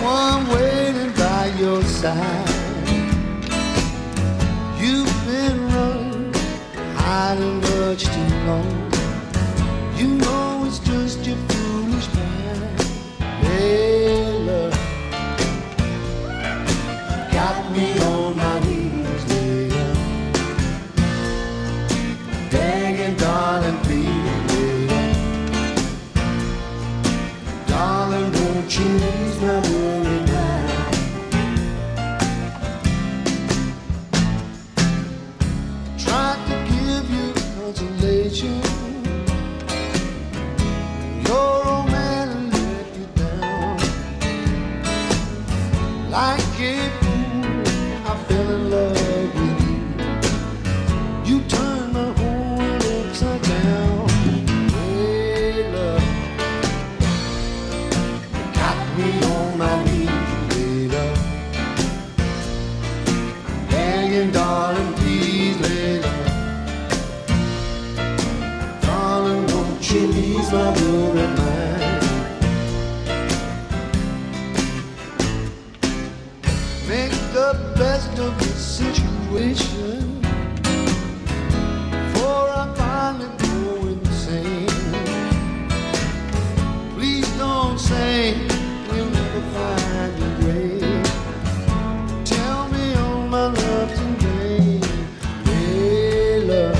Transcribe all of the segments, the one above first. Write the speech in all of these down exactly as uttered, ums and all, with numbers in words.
someone waiting by your side. You've been running, hiding much too long. You know it's just your foolish mind. Layla, got me on my knees, Layla, begging, darling, please, Layla, darling, won't you ease my worry mind? Tried to give you consolation. Your old man let you down. Like a fool, I fell in love with you. You turned my whole world upside down. Hey, love, got me on my knees, hey, love, begging, darling, please, hey, love, darling, won't you ease my worry mind? Make the best of the situation before I finally go insane. Please don't say we'll never find a way. Tell me all my love's in vain. Hey, love,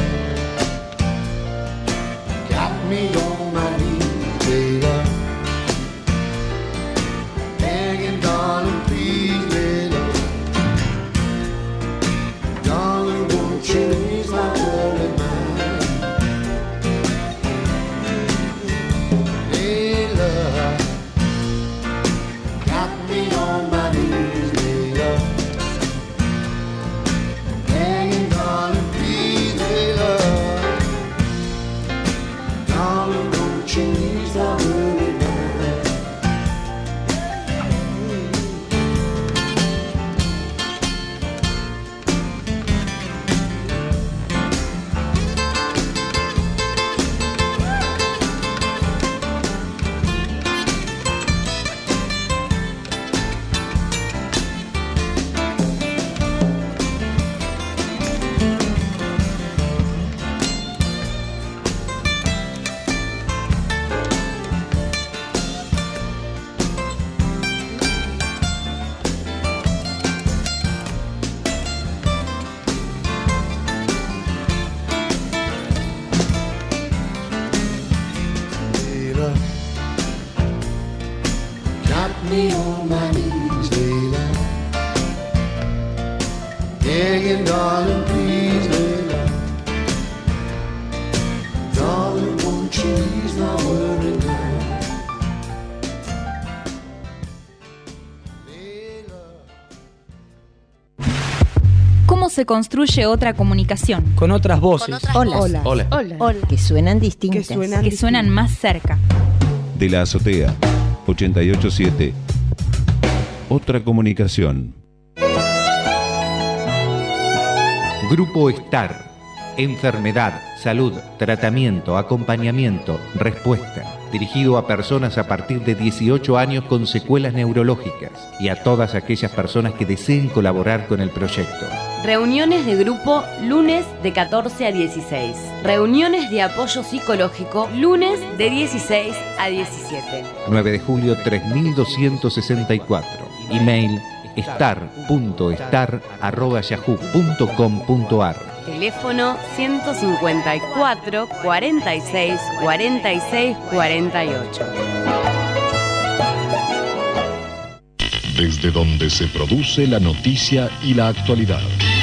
got me on my knees, hey, love, begging, darling, please, hey, love, darling, won't you ease my worry mind? Hey, love, got me on my knees, hey, love, begging, darling, please, hey, love, darling, won't you ease my worry mind? Layla, got me on my knees, Layla, begging, darling, please, Layla, darling, won't you ease my worry mind? Layla. ¿Cómo se construye otra comunicación? Con otras voces. Hola. Hola. Hola. Hola. Que suenan distintas. Que suenan Que suenan más cerca. De la azotea, ochenta y ocho punto siete. Otra comunicación. Grupo Estar. Enfermedad, salud, tratamiento, acompañamiento, respuesta. Dirigido a personas a partir de dieciocho años con secuelas neurológicas y a todas aquellas personas que deseen colaborar con el proyecto. Reuniones de grupo lunes de catorce a dieciséis. Reuniones de apoyo psicológico lunes de dieciséis a diecisiete. nueve de julio tres mil doscientos sesenta y cuatro. Email estar punto estar arroba yahoo punto com punto ar. Teléfono ciento cincuenta y cuatro, cuarenta y seis, cuarenta y seis, cuarenta y ocho. Desde donde se produce la noticia y la actualidad.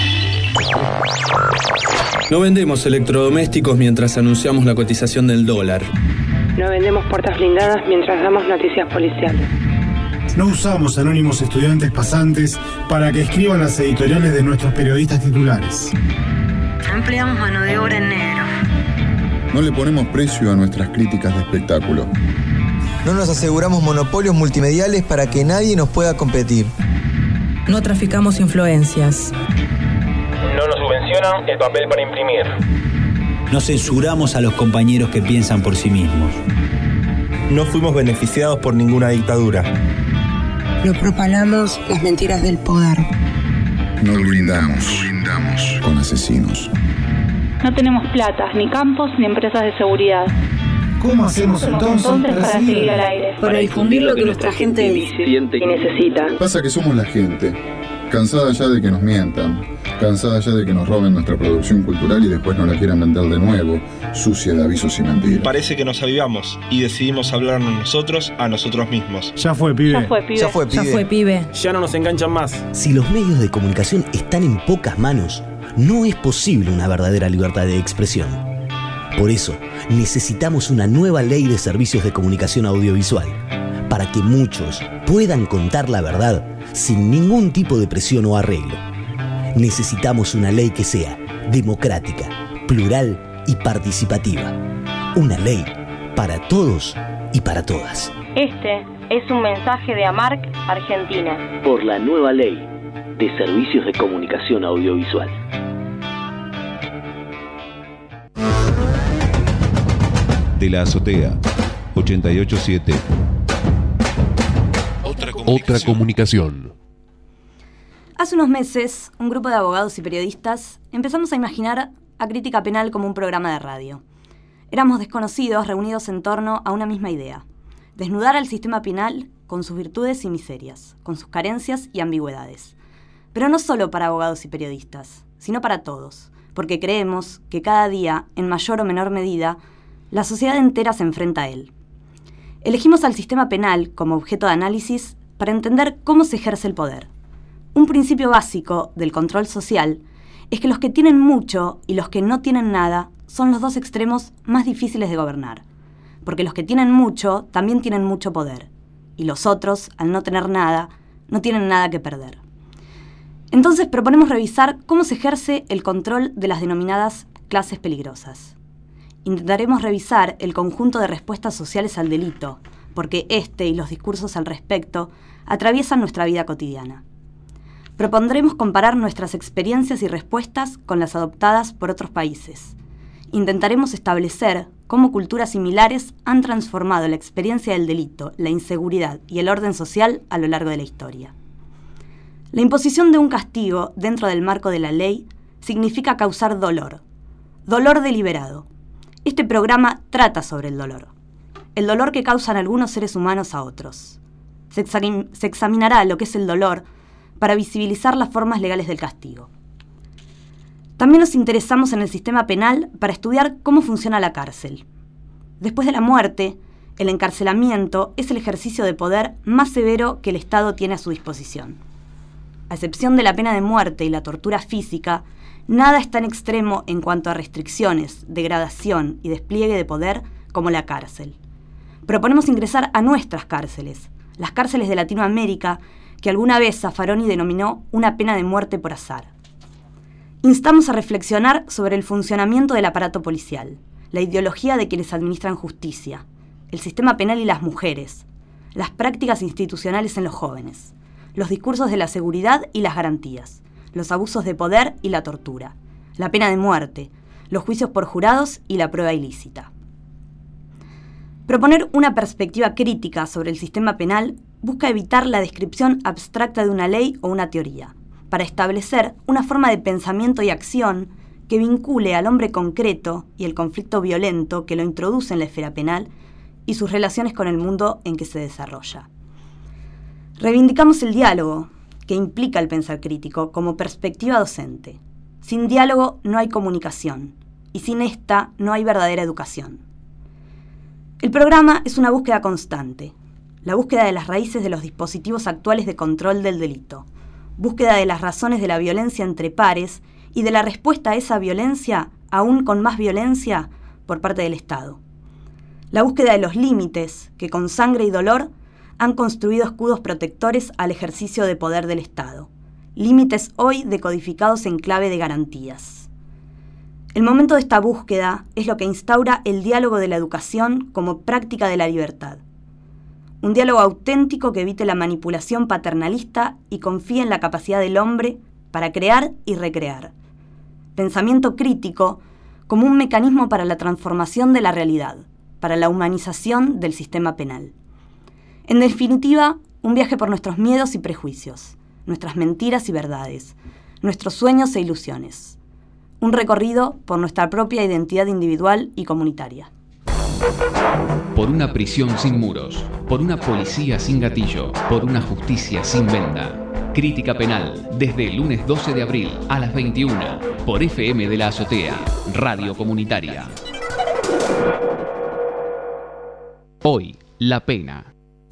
No vendemos electrodomésticos mientras anunciamos la cotización del dólar. No vendemos puertas blindadas mientras damos noticias policiales. No usamos anónimos estudiantes pasantes para que escriban las editoriales de nuestros periodistas titulares. No empleamos mano de obra en negro. No le ponemos precio a nuestras críticas de espectáculo. No nos aseguramos monopolios multimediales para que nadie nos pueda competir. No traficamos influencias. No nos subvencionan el papel para imprimir. No censuramos a los compañeros que piensan por sí mismos. No fuimos beneficiados por ninguna dictadura. No propalamos las mentiras del poder. No brindamos, brindamos con asesinos. No tenemos platas, ni campos, ni empresas de seguridad. ¿Cómo hacemos entonces, entonces para seguir al aire? Para difundir lo que nuestra gente dice siente Y necesita. Pasa que somos la gente, cansada ya de que nos mientan, cansada ya de que nos roben nuestra producción cultural y después nos la quieran vender de nuevo, sucia de avisos y mentiras. Parece que nos avivamos y decidimos hablarnos nosotros a nosotros mismos. Ya fue, pibe. Ya fue, pibe. Ya fue, pibe. Ya fue, pibe. Ya no nos enganchan más. Si los medios de comunicación están en pocas manos, no es posible una verdadera libertad de expresión. Por eso, necesitamos una nueva ley de servicios de comunicación audiovisual, para que muchos puedan contar la verdad sin ningún tipo de presión o arreglo. Necesitamos una ley que sea democrática, plural y participativa. Una ley para todos y para todas. Este es un mensaje de AMARC Argentina. Por la nueva ley de servicios de comunicación audiovisual. De la azotea, ochenta y ocho punto siete. Otra comunicación. Otra comunicación. Hace unos meses, un grupo de abogados y periodistas empezamos a imaginar a Crítica Penal como un programa de radio. Éramos desconocidos reunidos en torno a una misma idea: desnudar al sistema penal con sus virtudes y miserias, con sus carencias y ambigüedades. Pero no solo para abogados y periodistas, sino para todos, porque creemos que cada día, en mayor o menor medida, la sociedad entera se enfrenta a él. Elegimos al sistema penal como objeto de análisis para entender cómo se ejerce el poder. Un principio básico del control social es que los que tienen mucho y los que no tienen nada son los dos extremos más difíciles de gobernar, porque los que tienen mucho también tienen mucho poder, y los otros, al no tener nada, no tienen nada que perder. Entonces proponemos revisar cómo se ejerce el control de las denominadas clases peligrosas. Intentaremos revisar el conjunto de respuestas sociales al delito, porque este y los discursos al respecto atraviesan nuestra vida cotidiana. Propondremos comparar nuestras experiencias y respuestas con las adoptadas por otros países. Intentaremos establecer cómo culturas similares han transformado la experiencia del delito, la inseguridad y el orden social a lo largo de la historia. La imposición de un castigo dentro del marco de la ley significa causar dolor, dolor deliberado. Este programa trata sobre el dolor, el dolor que causan algunos seres humanos a otros. Se, exam- se examinará lo que es el dolor para visibilizar las formas legales del castigo. También nos interesamos en el sistema penal para estudiar cómo funciona la cárcel. Después de la muerte, el encarcelamiento es el ejercicio de poder más severo que el Estado tiene a su disposición. A excepción de la pena de muerte y la tortura física, nada es tan extremo en cuanto a restricciones, degradación y despliegue de poder como la cárcel. Proponemos ingresar a nuestras cárceles, las cárceles de Latinoamérica, que alguna vez Zaffaroni denominó una pena de muerte por azar. Instamos a reflexionar sobre el funcionamiento del aparato policial, la ideología de quienes administran justicia, el sistema penal y las mujeres, las prácticas institucionales en los jóvenes, los discursos de la seguridad y las garantías, los abusos de poder y la tortura, la pena de muerte, los juicios por jurados y la prueba ilícita. Proponer una perspectiva crítica sobre el sistema penal busca evitar la descripción abstracta de una ley o una teoría, para establecer una forma de pensamiento y acción que vincule al hombre concreto y el conflicto violento que lo introduce en la esfera penal y sus relaciones con el mundo en que se desarrolla. Reivindicamos el diálogo, que implica el pensar crítico, como perspectiva docente. Sin diálogo no hay comunicación, y sin esta no hay verdadera educación. El programa es una búsqueda constante, la búsqueda de las raíces de los dispositivos actuales de control del delito, búsqueda de las razones de la violencia entre pares y de la respuesta a esa violencia, aún con más violencia, por parte del Estado. La búsqueda de los límites que con sangre y dolor han construido escudos protectores al ejercicio de poder del Estado, límites hoy decodificados en clave de garantías. El momento de esta búsqueda es lo que instaura el diálogo de la educación como práctica de la libertad. Un diálogo auténtico que evite la manipulación paternalista y confíe en la capacidad del hombre para crear y recrear. Pensamiento crítico como un mecanismo para la transformación de la realidad, para la humanización del sistema penal. En definitiva, Un viaje por nuestros miedos y prejuicios, nuestras mentiras y verdades, nuestros sueños e ilusiones. Un recorrido por nuestra propia identidad individual y comunitaria. Por una prisión sin muros, por una policía sin gatillo, por una justicia sin venda. Crítica Penal, desde el lunes doce de abril a las veintiuna, por F M de la Azotea, Radio Comunitaria. Hoy, la pena.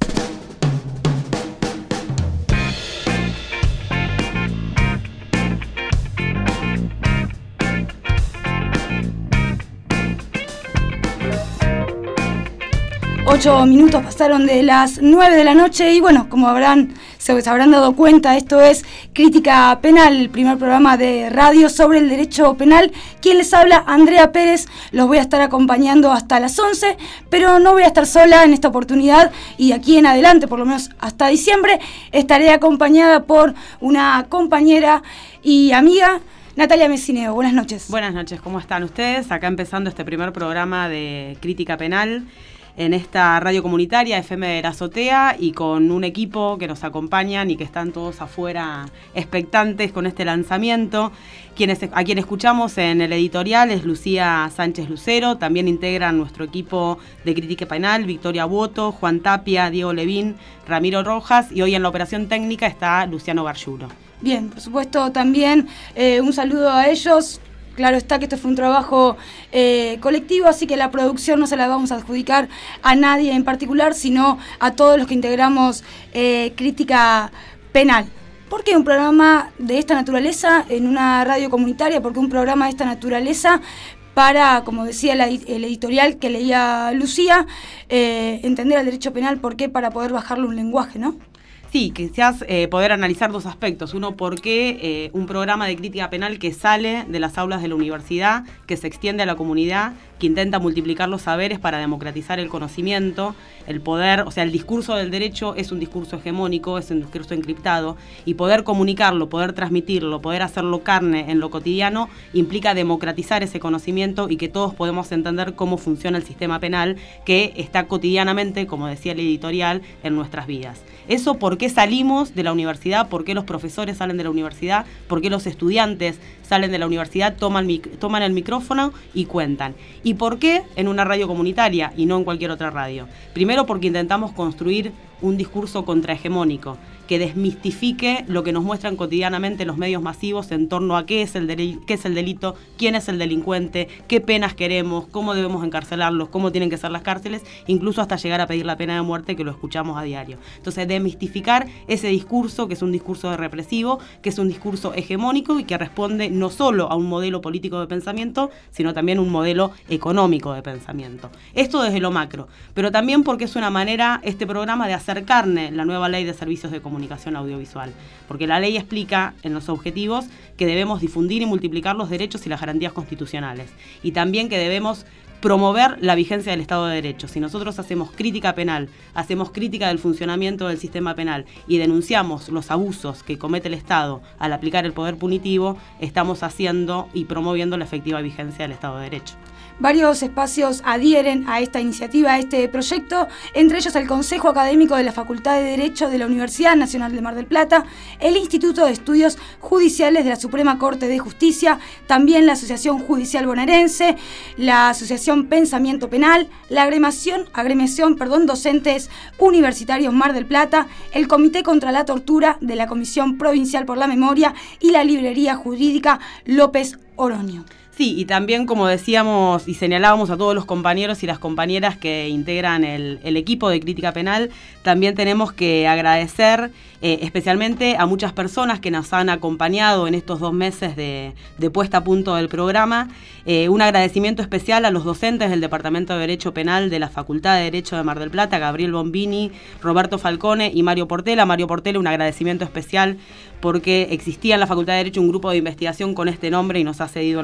Ocho minutos pasaron de las nueve de la noche y bueno, como habrán, se, se habrán dado cuenta, esto es Crítica Penal, el primer programa de radio sobre el derecho penal. Quien les habla, Andrea Pérez, los voy a estar acompañando hasta las once, pero no voy a estar sola en esta oportunidad y de aquí en adelante, por lo menos hasta diciembre, estaré acompañada por una compañera y amiga, Natalia Messineo. Buenas noches. Buenas noches, ¿cómo están ustedes? Acá empezando este primer programa de Crítica Penal en esta radio comunitaria F M de la Azotea y con un equipo que nos acompañan y que están todos afuera expectantes con este lanzamiento. Quienes, a quien escuchamos en el editorial es Lucía Sánchez Lucero, también integran nuestro equipo de Crítica Penal, Victoria Boto, Juan Tapia, Diego Levín, Ramiro Rojas y hoy en la operación técnica está Luciano Gargiulo. Bien, por supuesto también eh, un saludo a ellos. Claro está que esto fue un trabajo eh, colectivo, así que la producción no se la vamos a adjudicar a nadie en particular, sino a todos los que integramos eh, Crítica Penal. ¿Por qué un programa de esta naturaleza en una radio comunitaria? ¿Por qué un programa de esta naturaleza para, como decía la, el editorial que leía Lucía, eh, entender el derecho penal? ¿Por qué? Para poder bajarle un lenguaje, ¿no? Sí, quizás eh, poder analizar dos aspectos. Uno, por qué eh, un programa de crítica penal que sale de las aulas de la universidad, que se extiende a la comunidad, que intenta multiplicar los saberes para democratizar el conocimiento, el poder, o sea, el discurso del derecho es un discurso hegemónico, es un discurso encriptado, y poder comunicarlo, poder transmitirlo, poder hacerlo carne en lo cotidiano, implica democratizar ese conocimiento y que todos podemos entender cómo funciona el sistema penal que está cotidianamente, como decía el editorial, en nuestras vidas. Eso, ¿por qué salimos de la universidad? ¿Por qué los profesores salen de la universidad? ¿Por qué los estudiantes salen de la universidad, toman, toman el micrófono y cuentan? ¿Y por qué en una radio comunitaria y no en cualquier otra radio? Primero, porque intentamos construir un discurso contrahegemónico que desmistifique lo que nos muestran cotidianamente los medios masivos en torno a qué es el delito, qué es el delito, quién es el delincuente, qué penas queremos, cómo debemos encarcelarlos, cómo tienen que ser las cárceles, incluso hasta llegar a pedir la pena de muerte, que lo escuchamos a diario. Entonces, desmistificar ese discurso, que es un discurso represivo, que es un discurso hegemónico y que responde no solo a un modelo político de pensamiento, sino también un modelo económico de pensamiento. Esto desde lo macro, pero también porque es una manera, este programa, de hacer carne la nueva ley de servicios de comunicación audiovisual, porque la ley explica en los objetivos que debemos difundir y multiplicar los derechos y las garantías constitucionales, y también que debemos promover la vigencia del Estado de Derecho. Si nosotros hacemos crítica penal, hacemos crítica del funcionamiento del sistema penal y denunciamos los abusos que comete el Estado al aplicar el poder punitivo, estamos haciendo y promoviendo la efectiva vigencia del Estado de Derecho. Varios espacios adhieren a esta iniciativa, a este proyecto, entre ellos el Consejo Académico de la Facultad de Derecho de la Universidad Nacional de Mar del Plata, el Instituto de Estudios Judiciales de la Suprema Corte de Justicia, también la Asociación Judicial Bonaerense, la Asociación Pensamiento Penal, la agremiación, agremiación perdón, Docentes Universitarios Mar del Plata, el Comité contra la Tortura de la Comisión Provincial por la Memoria y la Librería Jurídica López Oroño. Sí, y también, como decíamos y señalábamos a todos los compañeros y las compañeras que integran el, el equipo de Crítica Penal, también tenemos que agradecer eh, especialmente a muchas personas que nos han acompañado en estos dos meses de, de puesta a punto del programa. Eh, un agradecimiento especial a los docentes del Departamento de Derecho Penal de la Facultad de Derecho de Mar del Plata, Gabriel Bombini, Roberto Falcone y Mario Portela. Mario Portela, un agradecimiento especial porque existía en la Facultad de Derecho un grupo de investigación con este nombre y nos ha cedido el nombre para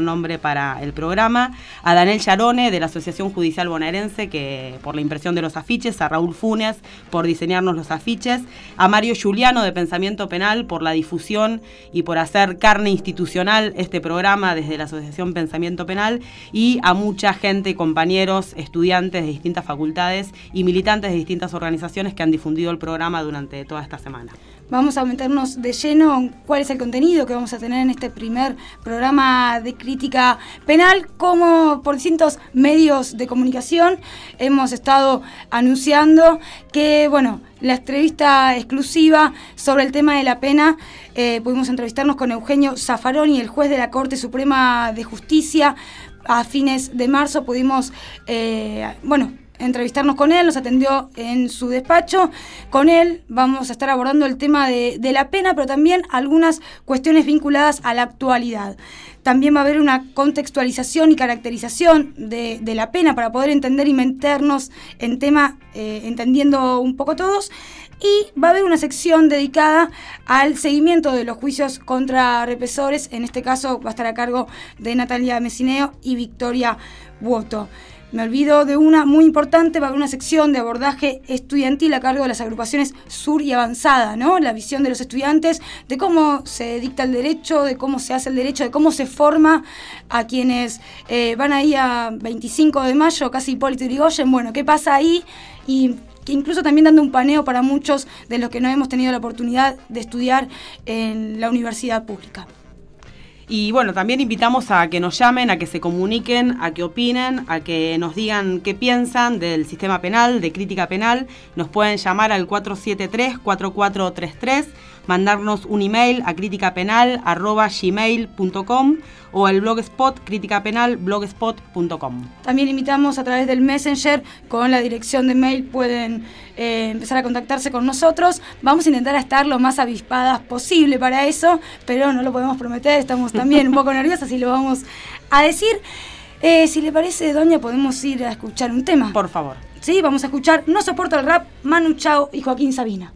para el programa, a Daniel Yarone de la Asociación Judicial Bonaerense que por la impresión de los afiches, a Raúl Funes por diseñarnos los afiches, a Mario Giuliano de Pensamiento Penal por la difusión y por hacer carne institucional este programa desde la Asociación Pensamiento Penal, y a mucha gente, compañeros, estudiantes de distintas facultades y militantes de distintas organizaciones que han difundido el programa durante toda esta semana. Vamos a meternos de lleno en cuál es el contenido que vamos a tener en este primer programa de crítica penal. Como por distintos medios de comunicación hemos estado anunciando que, bueno, la entrevista exclusiva sobre el tema de la pena, eh, pudimos entrevistarnos con Eugenio Zaffaroni, el juez de la Corte Suprema de Justicia. A fines de marzo pudimos, eh, bueno, entrevistarnos con él, nos atendió en su despacho. Con él vamos a estar abordando el tema de, de la pena, pero también algunas cuestiones vinculadas a la actualidad. También va a haber una contextualización y caracterización de, de la pena para poder entender y meternos en tema, eh, entendiendo un poco todos. Y va a haber una sección dedicada al seguimiento de los juicios contra represores. En este caso va a estar a cargo de Natalia Messineo y Victoria Buoto. Me olvido de una muy importante, va a haber una sección de abordaje estudiantil a cargo de las agrupaciones Sur y Avanzada, ¿no? La visión de los estudiantes, de cómo se dicta el derecho, de cómo se hace el derecho, de cómo se forma a quienes eh, van ahí a veinticinco de mayo, casi Hipólito Yrigoyen. Bueno, ¿qué pasa ahí? Y que incluso también dando un paneo para muchos de los que no hemos tenido la oportunidad de estudiar en la universidad pública. Y bueno, también invitamos a que nos llamen, a que se comuniquen, a que opinen, a que nos digan qué piensan del sistema penal, de crítica penal. Nos pueden llamar al cuatro siete tres, cuatro cuatro tres tres, mandarnos un email a criticapenal arroba gmail punto com o al blogspot criticapenal blogspot punto com. También invitamos a través del Messenger, con la dirección de mail pueden eh, empezar a contactarse con nosotros. Vamos a intentar estar lo más avispadas posible para eso, pero no lo podemos prometer, estamos también un poco nerviosas y lo vamos a decir. Eh, si le parece, doña, podemos ir a escuchar un tema. Por favor. Sí, vamos a escuchar No Soporto el Rap, Manu Chao y Joaquín Sabina.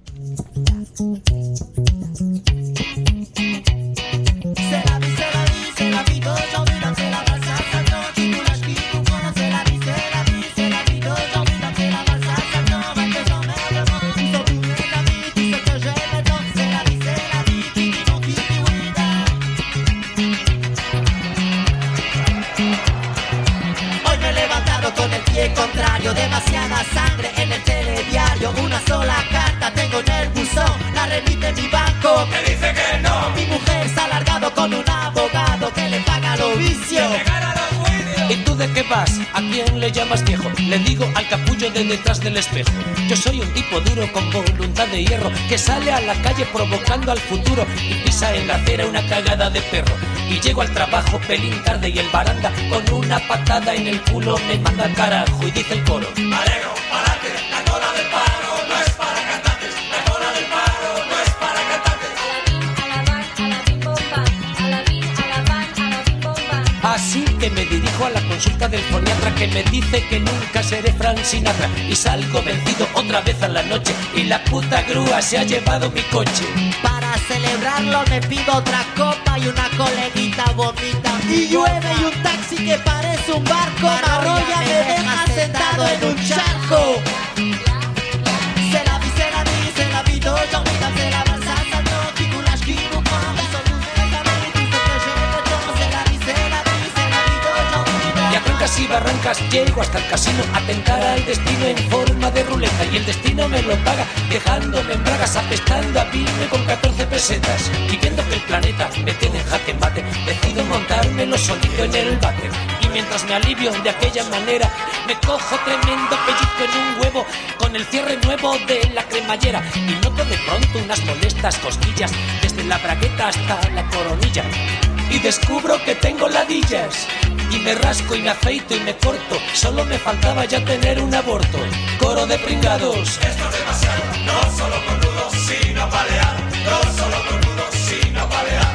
Con el pie contrario, demasiada sangre en el telediario. Una sola carta tengo en el buzón, la remite mi banco, me dice que no. Mi mujer se ha alargado con un abogado que le paga los vicios. ¿Y tú de qué vas? ¿A quién le llamas viejo? Le digo al capullo de detrás del espejo. Yo soy un tipo duro con voluntad de hierro, que sale a la calle provocando al futuro y pisa en la acera una cagada de perro. Y llego al trabajo pelín tarde y el baranda con una patada en el culo me manda al carajo y dice el coro: Alegro, pa'lante, la cola del paro no es para cantantes, la cola del paro no es para cantantes. Así que me dirijo a la consulta del foniatra, que me dice que nunca seré Frank Sinatra, y salgo vencido otra vez a la noche y la puta grúa se ha llevado mi coche. Para celebrarlo me pido otra copa y una coleguita vomita. Y llueve y un taxi que parece un barco me arrolla, me deja sentado en un charco. Se la vi, se la vi, se la vi, do yo mi se la balsa, salto, titulas, kino, come, y a trancas y barrancas llego hasta el casino a tentar al destino en forma de ruleta, y el destino me lo paga dejándome en bragas, apestando a pyme con catorce pesetas. Y viendo que el planeta me tiene en jaque mate, decido montármelo solito en el váter. Y mientras me alivio de aquella manera, me cojo tremendo pellizco en un huevo con el cierre nuevo de la cremallera, y noto de pronto unas molestas cosquillas desde la bragueta hasta la coronilla. Y descubro que tengo ladillas, y me rasco y me afeito y me corto, solo me faltaba ya tener un aborto. Coro de pringados. Esto es demasiado, no solo con nudos, sino palear, no solo con nudos, sino palear.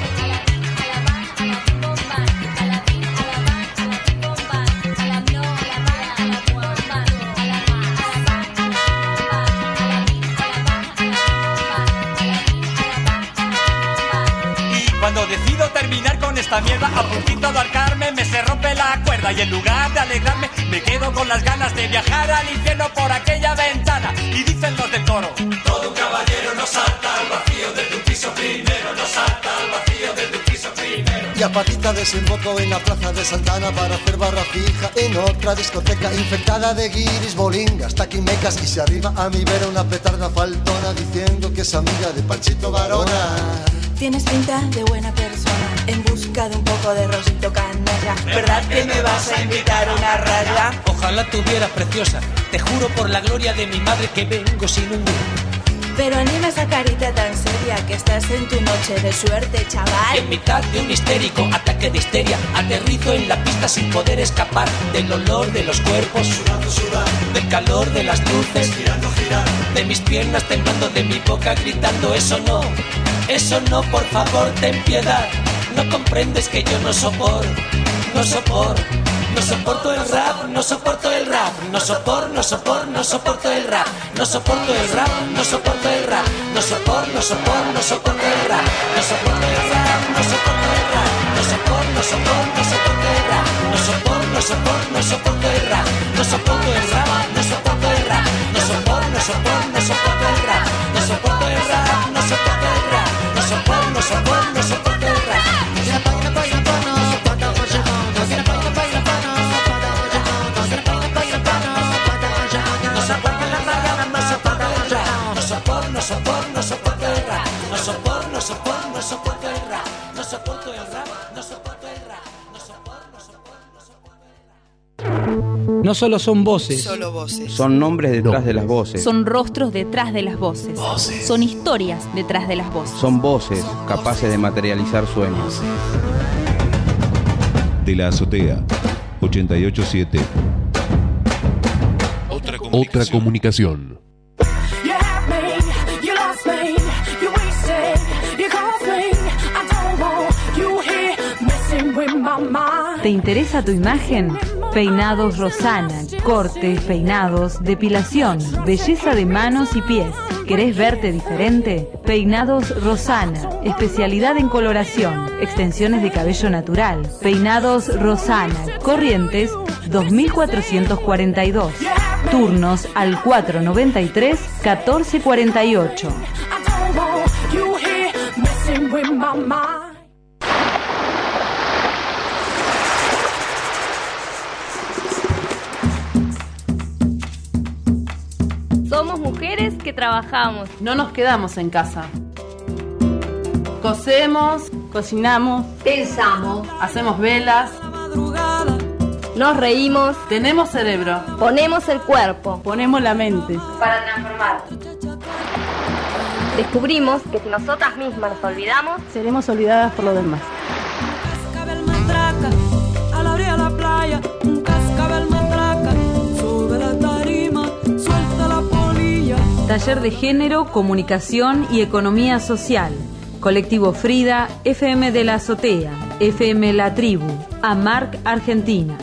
Cuando decido terminar con esta mierda, a puntito de arcarme me se rompe la cuerda y en lugar de alegrarme me quedo con las ganas de viajar al infierno por aquella ventana. Y dicen los del coro: todo un caballero no salta al vacío de tu piso primero, no salta al vacío de tu piso primero. Y a patita desemboco en la plaza de Santana para hacer barra fija en otra discoteca infectada de guiris, bolingas, taquimecas. Y se arriba a mi vera una petarda faltona diciendo que es amiga de Panchito Varona. Tienes pinta de buena persona, en busca de un poco de rosito canalla. ¿Verdad que me vas a invitar a una raya? Ojalá tuvieras, preciosa, te juro por la gloria de mi madre que vengo sin un duro. Pero anima esa carita tan seria, que estás en tu noche de suerte, chaval. En mitad de un histérico ataque de histeria, aterrizo en la pista sin poder escapar del olor de los cuerpos, sudando, sudando, del calor de las luces, girando, girando, de mis piernas temblando, de mi boca gritando: eso no, eso no, por favor, ten piedad. No comprendes que yo no soporto, no soporto. No soporto el rap, no soporto el rap, no soporto, no soporto, no soporto el rap, no soporto el rap, no soporto el rap, no soporto, no soporto, no soporto el rap, no soporto el rap, no soporto el rap, no soporto, no soporto, no soporto el rap, no soporto, no soporto, no soporto el rap, no soporto el rap, no soporto el rap, no soporto, no soporto, no soporto el rap, no soporto el rap, no soporto el rap, no soporto, no soporto, no soporto el rap. No soporto, no soporto el rap, no soporto, no soporto, no soporto el rap, no soporto el rap, no soporto el rap, no soporto, no soporto, no soporto el rap. No solo son voces, Solo voces. son nombres detrás de las voces. Son rostros detrás de las voces. Voces. Son historias detrás de las voces. Son voces capaces de materializar sueños. De la azotea, ochenta y ocho punto siete. Otra comunicación. Otra comunicación. ¿Te interesa tu imagen? Peinados Rosana, cortes, peinados, depilación, belleza de manos y pies. ¿Querés verte diferente? Peinados Rosana, especialidad en coloración, extensiones de cabello natural. Peinados Rosana, Corrientes dos mil cuatrocientos cuarenta y dos. Turnos al cuatro noventa y tres, catorce cuarenta y ocho. Somos mujeres que trabajamos. No nos quedamos en casa. Cosemos, cocinamos, Pensamos. hacemos velas, Nos reímos. tenemos cerebro, Ponemos el cuerpo. ponemos la mente. Para transformar. Descubrimos que si nosotras mismas nos olvidamos, seremos olvidadas por los demás. Cascabel matraca, a la orilla de la playa, un cascabel matraca, sube la tarima, suelta la polilla. Taller de Género, Comunicación y Economía Social. Colectivo Frida, F M de la Azotea, F M La Tribu, AMARC Argentina.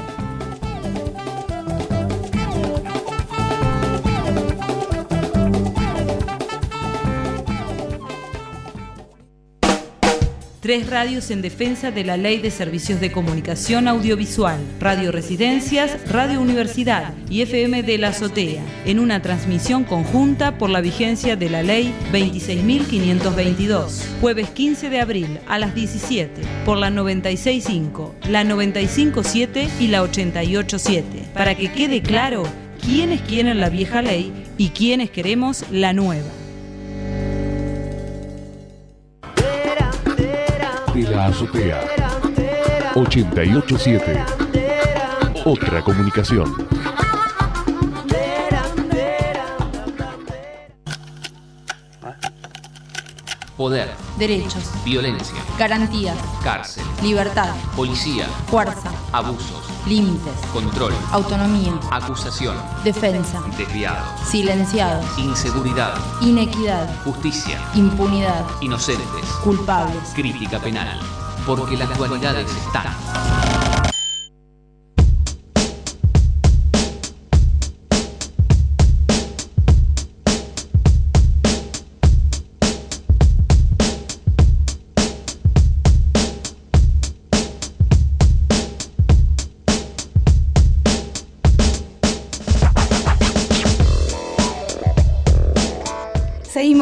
Tres radios en defensa de la Ley de Servicios de Comunicación Audiovisual, Radio Residencias, Radio Universidad y F M de la Azotea, en una transmisión conjunta por la vigencia de la Ley veintiséis mil quinientos veintidós. Jueves quince de abril a las diecisiete, por la noventa y seis punto cinco, la noventa y cinco punto siete y la ochenta y ocho punto siete, para que quede claro quiénes quieren la vieja ley y quiénes queremos la nueva. De la azotea, ochenta y ocho punto siete. Otra comunicación. Poder, derechos, violencia, garantías, cárcel, libertad, policía, fuerza, abusos, límites, control, autonomía, acusación, defensa, desviados, silenciados, inseguridad, inequidad, justicia, impunidad, inocentes, culpables. crítica penal, porque las dualidades están.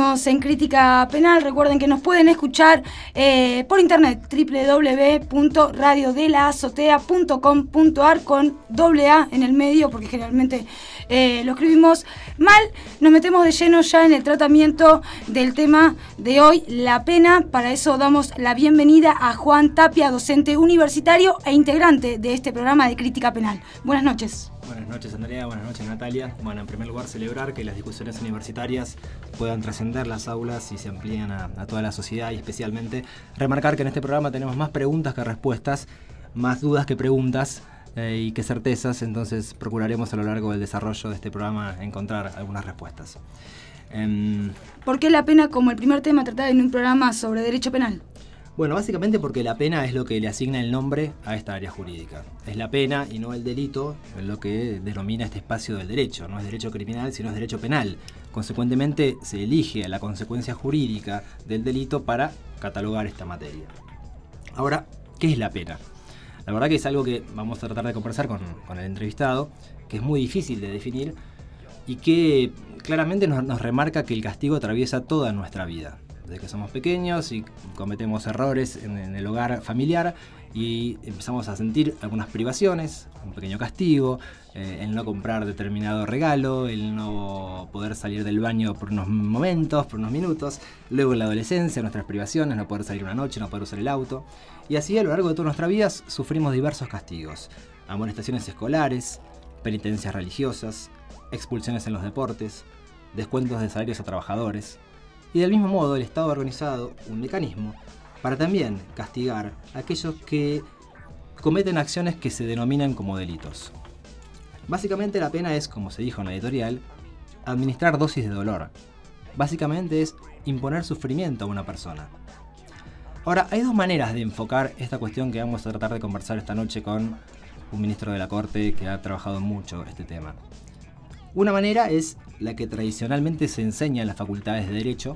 Seguimos en Crítica Penal. Recuerden que nos pueden escuchar eh, por internet doble u doble u doble u punto radio de la azotea punto com punto a r con doble A en el medio, porque generalmente eh, lo escribimos mal. Nos metemos de lleno ya en el tratamiento del tema de hoy, la pena. Para eso damos la bienvenida a Juan Tapia, docente universitario e integrante de este programa de Crítica Penal. Buenas noches. Buenas noches, Andrea. Buenas noches, Natalia. Bueno, en primer lugar, celebrar que las discusiones universitarias puedan trascender las aulas y se amplíen a, a toda la sociedad, y especialmente remarcar que en este programa tenemos más preguntas que respuestas, más dudas que preguntas eh, y que certezas. Entonces procuraremos a lo largo del desarrollo de este programa encontrar algunas respuestas. Um, ¿Por qué la pena como el primer tema tratado en un programa sobre derecho penal? Bueno, básicamente porque la pena es lo que le asigna el nombre a esta área jurídica. Es la pena y no el delito lo que denomina este espacio del derecho. No es derecho criminal, sino es derecho penal. Consecuentemente, se elige a la consecuencia jurídica del delito para catalogar esta materia. Ahora, ¿qué es la pena? La verdad que es algo que vamos a tratar de conversar con, con el entrevistado, que es muy difícil de definir y que claramente nos, nos remarca que el castigo atraviesa toda nuestra vida. Desde que somos pequeños y cometemos errores en, en el hogar familiar y empezamos a sentir algunas privaciones, un pequeño castigo, eh, el no comprar determinado regalo, el no poder salir del baño por unos momentos, por unos minutos, luego en la adolescencia nuestras privaciones, no poder salir una noche, no poder usar el auto, y así a lo largo de toda nuestra vida sufrimos diversos castigos, amonestaciones escolares, penitencias religiosas, expulsiones en los deportes, descuentos de salarios a trabajadores. Y del mismo modo, el Estado ha organizado un mecanismo para también castigar a aquellos que cometen acciones que se denominan como delitos. Básicamente la pena es, como se dijo en la editorial, administrar dosis de dolor. Básicamente es imponer sufrimiento a una persona. Ahora, hay dos maneras de enfocar esta cuestión que vamos a tratar de conversar esta noche con un ministro de la Corte que ha trabajado mucho este tema. Una manera es la que tradicionalmente se enseña en las facultades de Derecho,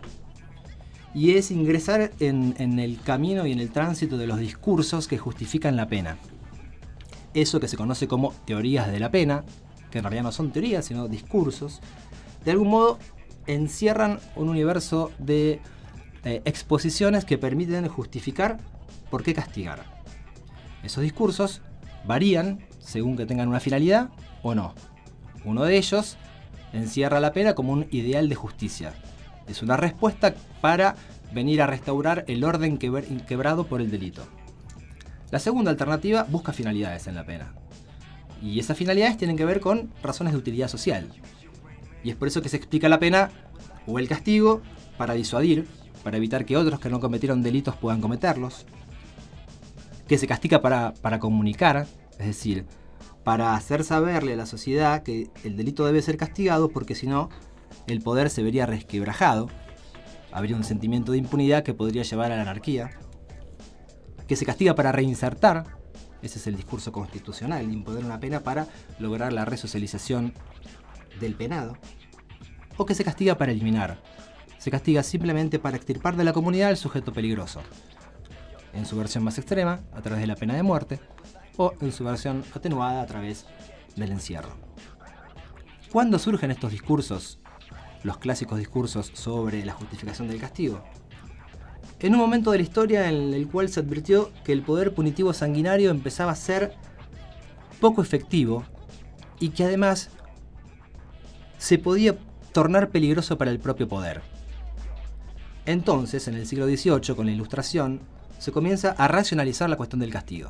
y es ingresar en, en el camino y en el tránsito de los discursos que justifican la pena. Eso que se conoce como teorías de la pena, que en realidad no son teorías, sino discursos, de algún modo encierran un universo de eh, exposiciones que permiten justificar por qué castigar. Esos discursos varían según que tengan una finalidad o no. Uno de ellos encierra la pena como un ideal de justicia. Es una respuesta para venir a restaurar el orden quebrado por el delito. La segunda alternativa busca finalidades en la pena. Y esas finalidades tienen que ver con razones de utilidad social. Y es por eso que se explica la pena o el castigo para disuadir, para evitar que otros que no cometieron delitos puedan cometerlos. Que se castiga para, para comunicar, es decir, para hacer saberle a la sociedad que el delito debe ser castigado, porque si no, el poder se vería resquebrajado, habría un sentimiento de impunidad que podría llevar a la anarquía. Que se castiga para reinsertar, ese es el discurso constitucional, imponer una pena para lograr la resocialización del penado. O que se castiga para eliminar, se castiga simplemente para extirpar de la comunidad al sujeto peligroso. En su versión más extrema, a través de la pena de muerte, o en su versión atenuada a través del encierro. ¿Cuándo surgen estos discursos, los clásicos discursos sobre la justificación del castigo? En un momento de la historia en el cual se advirtió que el poder punitivo sanguinario empezaba a ser poco efectivo y que además se podía tornar peligroso para el propio poder. Entonces, en el siglo dieciocho, con la Ilustración, se comienza a racionalizar la cuestión del castigo,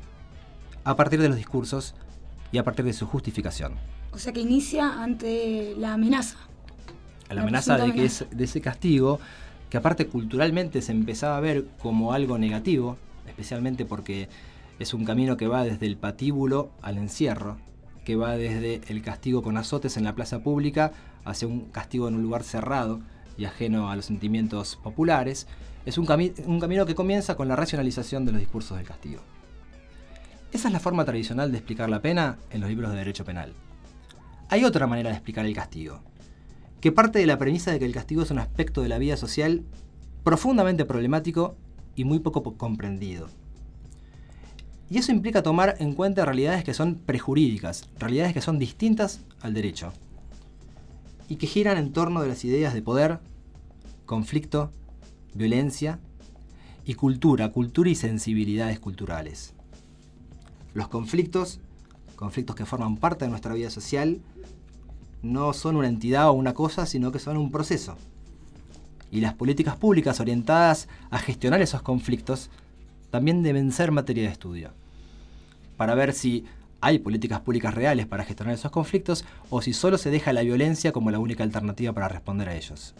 a partir de los discursos y a partir de su justificación. O sea que inicia ante la amenaza. La, la amenaza de, que es, de ese castigo, que aparte culturalmente se empezaba a ver como algo negativo, especialmente porque es un camino que va desde el patíbulo al encierro, que va desde el castigo con azotes en la plaza pública hacia un castigo en un lugar cerrado y ajeno a los sentimientos populares. Es un, cami- un camino que comienza con la racionalización de los discursos del castigo. Esa es la forma tradicional de explicar la pena en los libros de derecho penal. Hay otra manera de explicar el castigo, que parte de la premisa de que el castigo es un aspecto de la vida social profundamente problemático y muy poco comprendido. Y eso implica tomar en cuenta realidades que son prejurídicas, realidades que son distintas al derecho, y que giran en torno de las ideas de poder, conflicto, violencia y cultura, cultura y sensibilidades culturales. Los conflictos, conflictos que forman parte de nuestra vida social, no son una entidad o una cosa, sino que son un proceso. Y las políticas públicas orientadas a gestionar esos conflictos también deben ser materia de estudio, para ver si hay políticas públicas reales para gestionar esos conflictos o si solo se deja la violencia como la única alternativa para responder a ellos.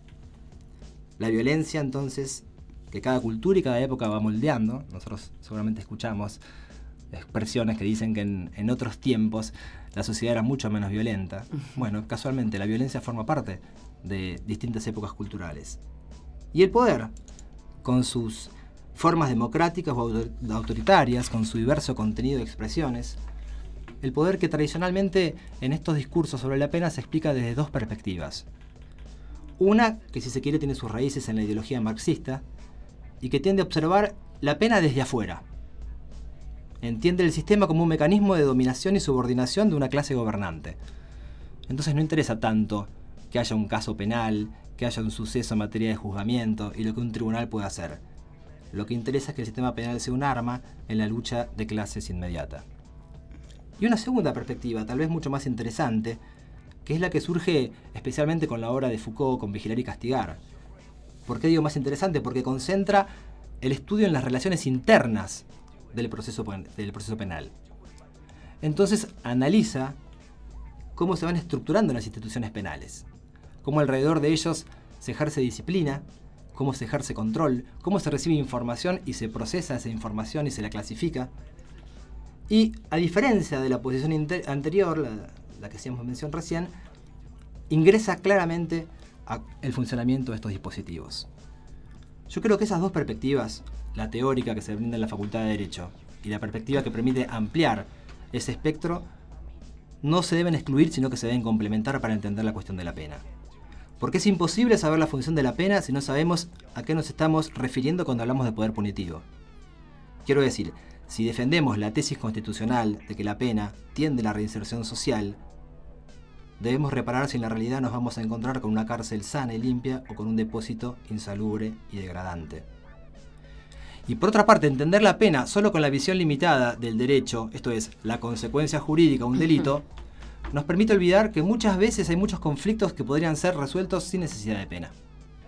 La violencia, entonces, que cada cultura y cada época va moldeando. Nosotros seguramente escuchamos expresiones que dicen que en, en otros tiempos la sociedad era mucho menos violenta. Bueno, casualmente la violencia forma parte de distintas épocas culturales. Y el poder, con sus formas democráticas o autoritarias, con su diverso contenido de expresiones, el poder que tradicionalmente en estos discursos sobre la pena se explica desde dos perspectivas. Una que, si se quiere, tiene sus raíces en la ideología marxista y que tiende a observar la pena desde afuera. Entiende el sistema como un mecanismo de dominación y subordinación de una clase gobernante. Entonces no interesa tanto que haya un caso penal, que haya un suceso en materia de juzgamiento y lo que un tribunal pueda hacer. Lo que interesa es que el sistema penal sea un arma en la lucha de clases inmediata. Y una segunda perspectiva, tal vez mucho más interesante, que es la que surge especialmente con la obra de Foucault, con Vigilar y Castigar. ¿Por qué digo más interesante? Porque concentra el estudio en las relaciones internas del proceso, del proceso penal. Entonces analiza cómo se van estructurando las instituciones penales, cómo alrededor de ellos se ejerce disciplina, cómo se ejerce control, cómo se recibe información y se procesa esa información y se la clasifica. Y a diferencia de la posición anterior, la, la que hacíamos mención recién, ingresa claramente al funcionamiento de estos dispositivos. Yo creo que esas dos perspectivas, la teórica que se brinda en la Facultad de Derecho y la perspectiva que permite ampliar ese espectro, no se deben excluir, sino que se deben complementar para entender la cuestión de la pena. Porque es imposible saber la función de la pena si no sabemos a qué nos estamos refiriendo cuando hablamos de poder punitivo. Quiero decir, si defendemos la tesis constitucional de que la pena tiende a la reinserción social, debemos reparar si en la realidad nos vamos a encontrar con una cárcel sana y limpia o con un depósito insalubre y degradante. Y por otra parte, entender la pena solo con la visión limitada del derecho, esto es, la consecuencia jurídica de un delito, nos permite olvidar que muchas veces hay muchos conflictos que podrían ser resueltos sin necesidad de pena.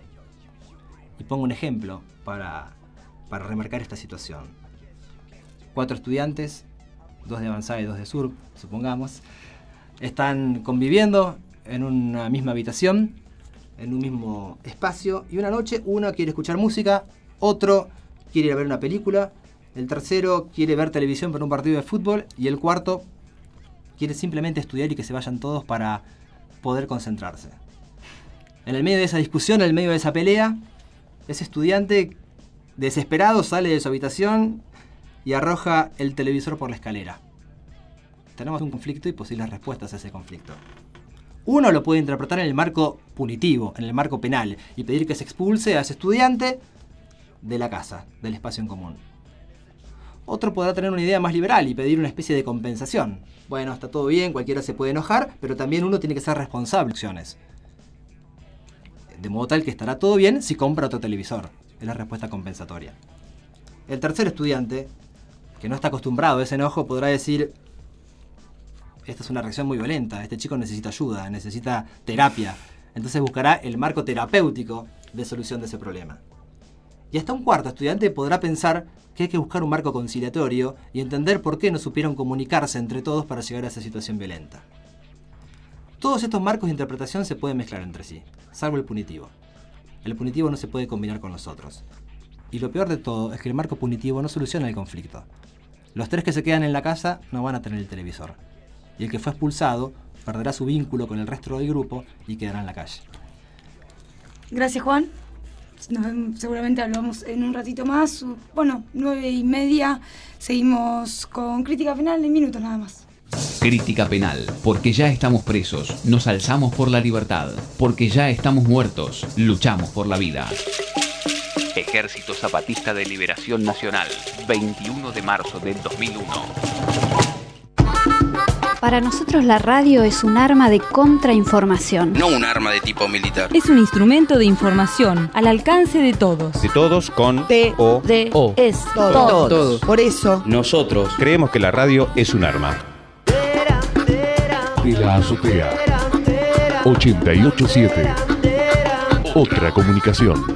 Y pongo un ejemplo para, para remarcar esta situación. Cuatro estudiantes, dos de avanzada y dos de sur, supongamos, están conviviendo en una misma habitación, en un mismo espacio, y una noche uno quiere escuchar música, otro quiere ir a ver una película, el tercero quiere ver televisión para un partido de fútbol y el cuarto quiere simplemente estudiar y que se vayan todos para poder concentrarse. En el medio de esa discusión, en el medio de esa pelea, ese estudiante desesperado sale de su habitación y arroja el televisor por la escalera. Tenemos un conflicto y posibles respuestas a ese conflicto. Uno lo puede interpretar en el marco punitivo, en el marco penal, y pedir que se expulse a ese estudiante de la casa, del espacio en común. Otro podrá tener una idea más liberal y pedir una especie de compensación. Bueno, está todo bien, cualquiera se puede enojar, pero también uno tiene que ser responsable de acciones. De modo tal que estará todo bien si compra otro televisor. Es la respuesta compensatoria. El tercer estudiante, que no está acostumbrado a ese enojo, podrá decir: esta es una reacción muy violenta, este chico necesita ayuda, necesita terapia. Entonces buscará el marco terapéutico de solución de ese problema. Y hasta un cuarto estudiante podrá pensar que hay que buscar un marco conciliatorio y entender por qué no supieron comunicarse entre todos para llegar a esa situación violenta. Todos estos marcos de interpretación se pueden mezclar entre sí, salvo el punitivo. El punitivo no se puede combinar con los otros. Y lo peor de todo es que el marco punitivo no soluciona el conflicto. Los tres que se quedan en la casa no van a tener el televisor. Y el que fue expulsado perderá su vínculo con el resto del grupo y quedará en la calle. Gracias, Juan. Nos, seguramente hablamos en un ratito más. Bueno, nueve y media. Seguimos con Crítica Penal en minutos nada más. Crítica Penal, porque ya estamos presos, nos alzamos por la libertad, porque ya estamos muertos, luchamos por la vida. Ejército Zapatista de Liberación Nacional, veintiuno de marzo del dos mil uno. Para nosotros la radio es un arma de contrainformación. No un arma de tipo militar. Es un instrumento de información al alcance de todos. De todos con T, O, D, O. es Todos. todos. Por eso, nosotros creemos que la radio es un arma. De la azotea. ochenta y ocho siete. Otra comunicación.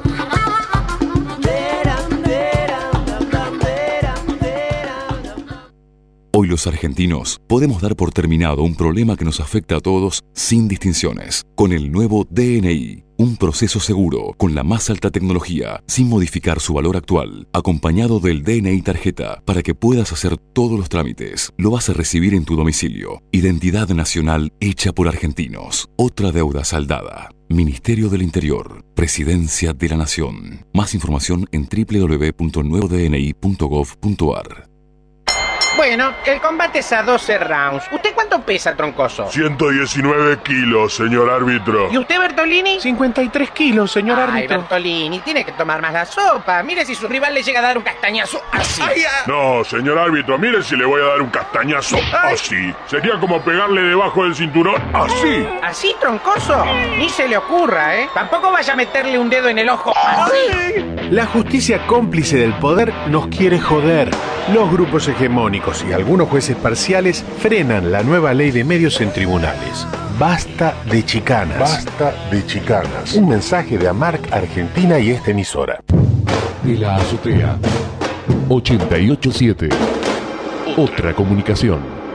Hoy los argentinos podemos dar por terminado un problema que nos afecta a todos sin distinciones. Con el nuevo D N I, un proceso seguro con la más alta tecnología, sin modificar su valor actual, acompañado del D N I tarjeta para que puedas hacer todos los trámites. Lo vas a recibir en tu domicilio. Identidad nacional hecha por argentinos. Otra deuda saldada. Ministerio del Interior. Presidencia de la Nación. Más información en doble u doble u doble u punto nuevo d n i punto gov punto a r. Bueno, el combate es a doce rounds. ¿Usted cuánto pesa, troncoso? ciento diecinueve kilos, señor árbitro. ¿Y usted, Bertolini? cincuenta y tres kilos, señor Ay, árbitro. Bertolini, tiene que tomar más la sopa. Mire si su rival le llega a dar un castañazo así. Ay, ah. No, señor árbitro, mire si le voy a dar un castañazo Ay. así. Sería como pegarle debajo del cinturón así. ¿Así, troncoso? Ni se le ocurra, ¿eh? Tampoco vaya a meterle un dedo en el ojo así. La justicia cómplice del poder nos quiere joder. Los grupos hegemónicos y algunos jueces parciales frenan la nueva ley de medios en tribunales. Basta de chicanas. Basta de chicanas. Un mensaje de AMARC Argentina y esta emisora. De la azotea. ochenta y ocho siete. Otra comunicación.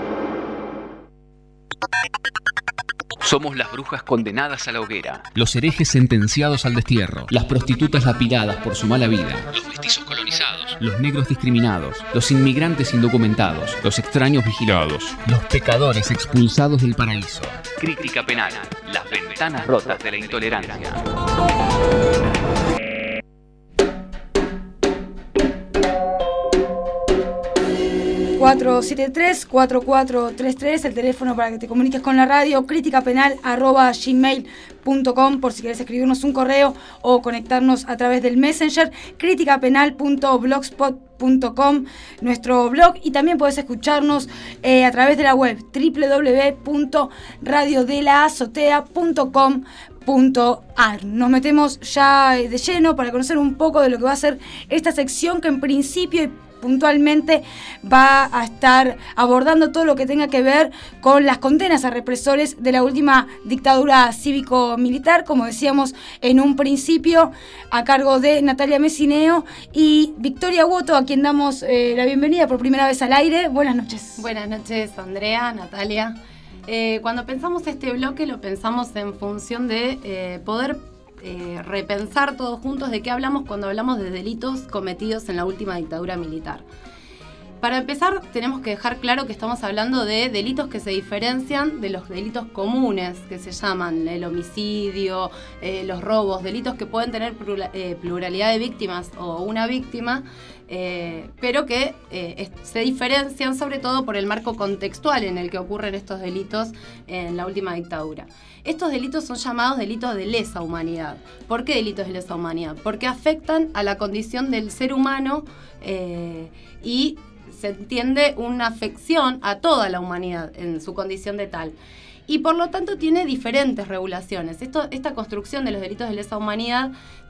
Somos las brujas condenadas a la hoguera, los herejes sentenciados al destierro, las prostitutas lapidadas por su mala vida, los mestizos colonizados, los negros discriminados, los inmigrantes indocumentados, los extraños vigilados, los pecadores expulsados del paraíso. Crítica penal, las ventanas rotas de la intolerancia. cuatro siete tres, cuatro cuatro tres tres, el teléfono para que te comuniques con la radio, criticapenal arroba gmail punto com por si querés escribirnos un correo o conectarnos a través del Messenger, criticapenal punto blogspot punto com, nuestro blog, y también podés escucharnos eh, a través de la web doble u doble u doble u punto radio de la azotea punto com punto a r. Nos metemos ya de lleno para conocer un poco de lo que va a ser esta sección, que en principio y puntualmente va a estar abordando todo lo que tenga que ver con las condenas a represores de la última dictadura cívico-militar, como decíamos en un principio, a cargo de Natalia Messineo y Victoria Woto, a quien damos eh, la bienvenida por primera vez al aire. Buenas noches. Buenas noches, Andrea, Natalia. Eh, cuando pensamos este bloque lo pensamos en función de eh, poder Eh, repensar todos juntos de qué hablamos cuando hablamos de delitos cometidos en la última dictadura militar. Para empezar, tenemos que dejar claro que estamos hablando de delitos que se diferencian de los delitos comunes, que se llaman el homicidio, eh, los robos, delitos que pueden tener plura, eh, pluralidad de víctimas o una víctima, eh, pero que eh, se diferencian sobre todo por el marco contextual en el que ocurren estos delitos en la última dictadura. Estos delitos son llamados delitos de lesa humanidad. ¿Por qué delitos de lesa humanidad? Porque afectan a la condición del ser humano eh, y se entiende una afección a toda la humanidad en su condición de tal. Y por lo tanto tiene diferentes regulaciones. Esto, esta construcción de los delitos de lesa humanidad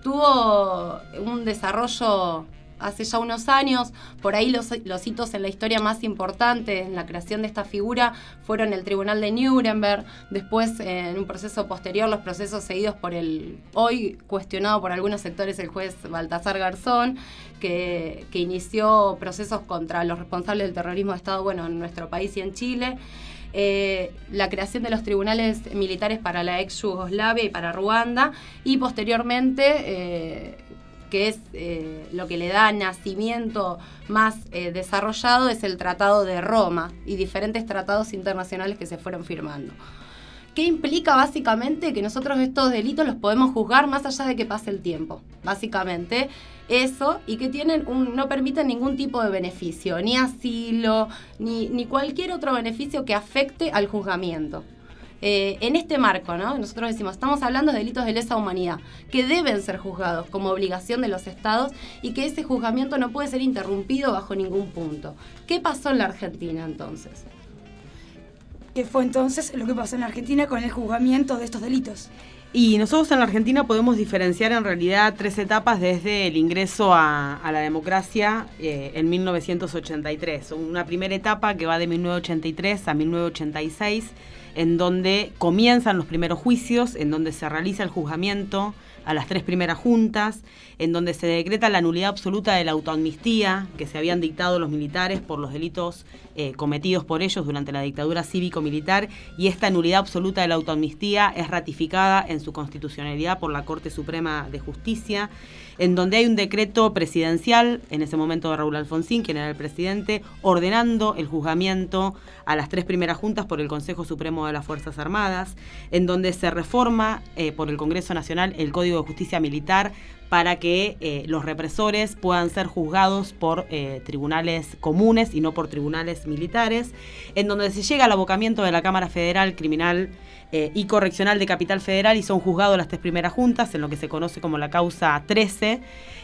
tuvo un desarrollo hace ya unos años. Por ahí los, los hitos en la historia más importantes en la creación de esta figura fueron el Tribunal de Nuremberg, después en un proceso posterior los procesos seguidos por el hoy cuestionado por algunos sectores el juez Baltasar Garzón, que, que inició procesos contra los responsables del terrorismo de Estado, bueno, en nuestro país y en Chile. Eh, la creación de los tribunales militares para la ex Yugoslavia y para Ruanda, y posteriormente eh, que es eh, lo que le da nacimiento más eh, desarrollado, es el Tratado de Roma y diferentes tratados internacionales que se fueron firmando. ¿Qué implica básicamente? Que nosotros estos delitos los podemos juzgar más allá de que pase el tiempo. Básicamente eso, y que tienen un, no permiten ningún tipo de beneficio, ni asilo, ni, ni cualquier otro beneficio que afecte al juzgamiento. Eh, en este marco, ¿no? Nosotros decimos, estamos hablando de delitos de lesa humanidad, que deben ser juzgados como obligación de los estados y que ese juzgamiento no puede ser interrumpido bajo ningún punto. ¿Qué pasó en la Argentina entonces? ¿Qué fue entonces lo que pasó en la Argentina con el juzgamiento de estos delitos? Y nosotros en la Argentina podemos diferenciar en realidad tres etapas desde el ingreso a, a la democracia eh, en mil novecientos ochenta y tres. Una primera etapa que va de mil novecientos ochenta y tres a mil novecientos ochenta y seis, en donde comienzan los primeros juicios, en donde se realiza el juzgamiento a las tres primeras juntas, en donde se decreta la nulidad absoluta de la autoamnistía que se habían dictado los militares por los delitos eh, cometidos por ellos durante la dictadura cívico-militar, y esta nulidad absoluta de la autoamnistía es ratificada en su constitucionalidad por la Corte Suprema de Justicia, en donde hay un decreto presidencial, en ese momento de Raúl Alfonsín, quien era el presidente, ordenando el juzgamiento a las tres primeras juntas por el Consejo Supremo de las Fuerzas Armadas, en donde se reforma eh, por el Congreso Nacional el Código de Justicia Militar para que eh, los represores puedan ser juzgados por eh, tribunales comunes y no por tribunales militares, en donde se llega al abocamiento de la Cámara Federal Criminal eh, y Correccional de Capital Federal, y son juzgados las tres primeras juntas en lo que se conoce como la causa trece,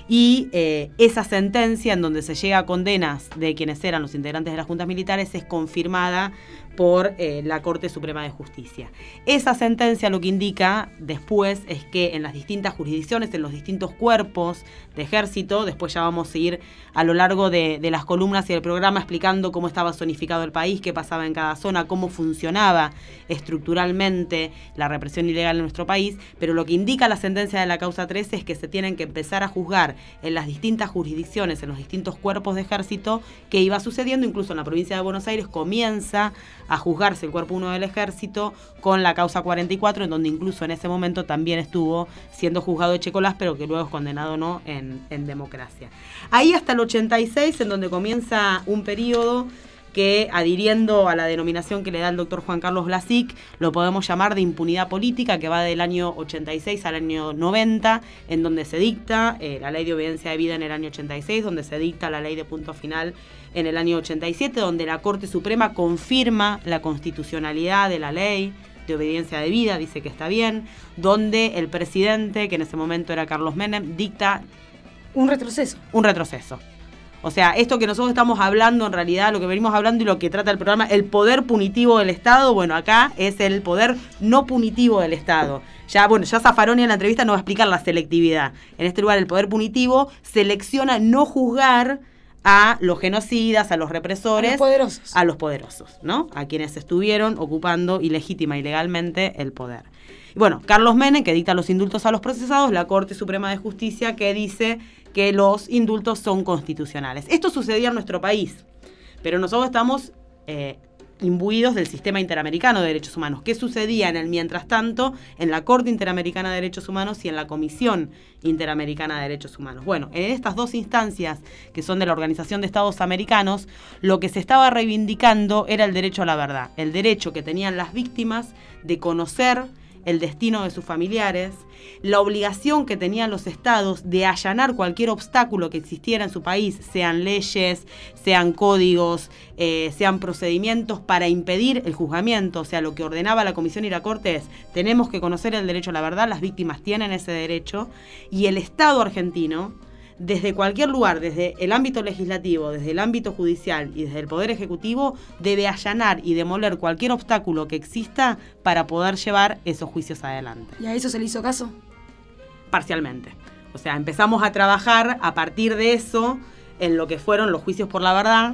y eh, esa sentencia en donde se llega a condenas de quienes eran los integrantes de las juntas militares es confirmada por eh, la Corte Suprema de Justicia. Esa sentencia lo que indica después es que en las distintas jurisdicciones, en los distintos cuerpos de ejército, después ya vamos a ir a lo largo de, de las columnas y del programa explicando cómo estaba zonificado el país, qué pasaba en cada zona, cómo funcionaba estructuralmente la represión ilegal en nuestro país, pero lo que indica la sentencia de la causa trece es que se tienen que empezar a juzgar en las distintas jurisdicciones, en los distintos cuerpos de ejército, que iba sucediendo. Incluso en la provincia de Buenos Aires comienza a juzgarse el cuerpo uno del ejército con la causa cuarenta y cuatro, en donde incluso en ese momento también estuvo siendo juzgado Echecolás, pero que luego es condenado no en, en democracia. Ahí hasta el ochenta y seis, en donde comienza un periodo que, adhiriendo a la denominación que le da el doctor Juan Carlos Blasic, lo podemos llamar de impunidad política, que va del año ochenta y seis al año noventa, en donde se dicta eh, la ley de obediencia de vida en el año ochenta y seis, donde se dicta la ley de punto final en el año ochenta y siete, donde la Corte Suprema confirma la constitucionalidad de la ley de obediencia de vida, dice que está bien, donde el presidente, que en ese momento era Carlos Menem, dicta un retroceso. Un retroceso. O sea, esto que nosotros estamos hablando, en realidad, lo que venimos hablando y lo que trata el programa, el poder punitivo del Estado, bueno, acá es el poder no punitivo del Estado. Ya, bueno, ya Zaffaroni en la entrevista nos va a explicar la selectividad. En este lugar, el poder punitivo selecciona no juzgar a los genocidas, a los represores, a los poderosos, a los poderosos, ¿no? A quienes estuvieron ocupando ilegítima y legalmente el poder. Y bueno, Carlos Menem, que dicta los indultos a los procesados, la Corte Suprema de Justicia, que dice que los indultos son constitucionales. Esto sucedía en nuestro país, pero nosotros estamos eh, imbuidos del sistema interamericano de derechos humanos. ¿Qué sucedía en el mientras tanto en la Corte Interamericana de Derechos Humanos y en la Comisión Interamericana de Derechos Humanos? Bueno, en estas dos instancias, que son de la Organización de Estados Americanos, lo que se estaba reivindicando era el derecho a la verdad, el derecho que tenían las víctimas de conocer el destino de sus familiares, la obligación que tenían los estados de allanar cualquier obstáculo que existiera en su país, sean leyes, sean códigos, eh, sean procedimientos para impedir el juzgamiento. O sea, lo que ordenaba la Comisión y la Corte es: tenemos que conocer el derecho a la verdad, las víctimas tienen ese derecho, y el Estado argentino, desde cualquier lugar, desde el ámbito legislativo, desde el ámbito judicial y desde el Poder Ejecutivo, debe allanar y demoler cualquier obstáculo que exista para poder llevar esos juicios adelante. ¿Y a eso se le hizo caso? Parcialmente. O sea, empezamos a trabajar a partir de eso en lo que fueron los juicios por la verdad.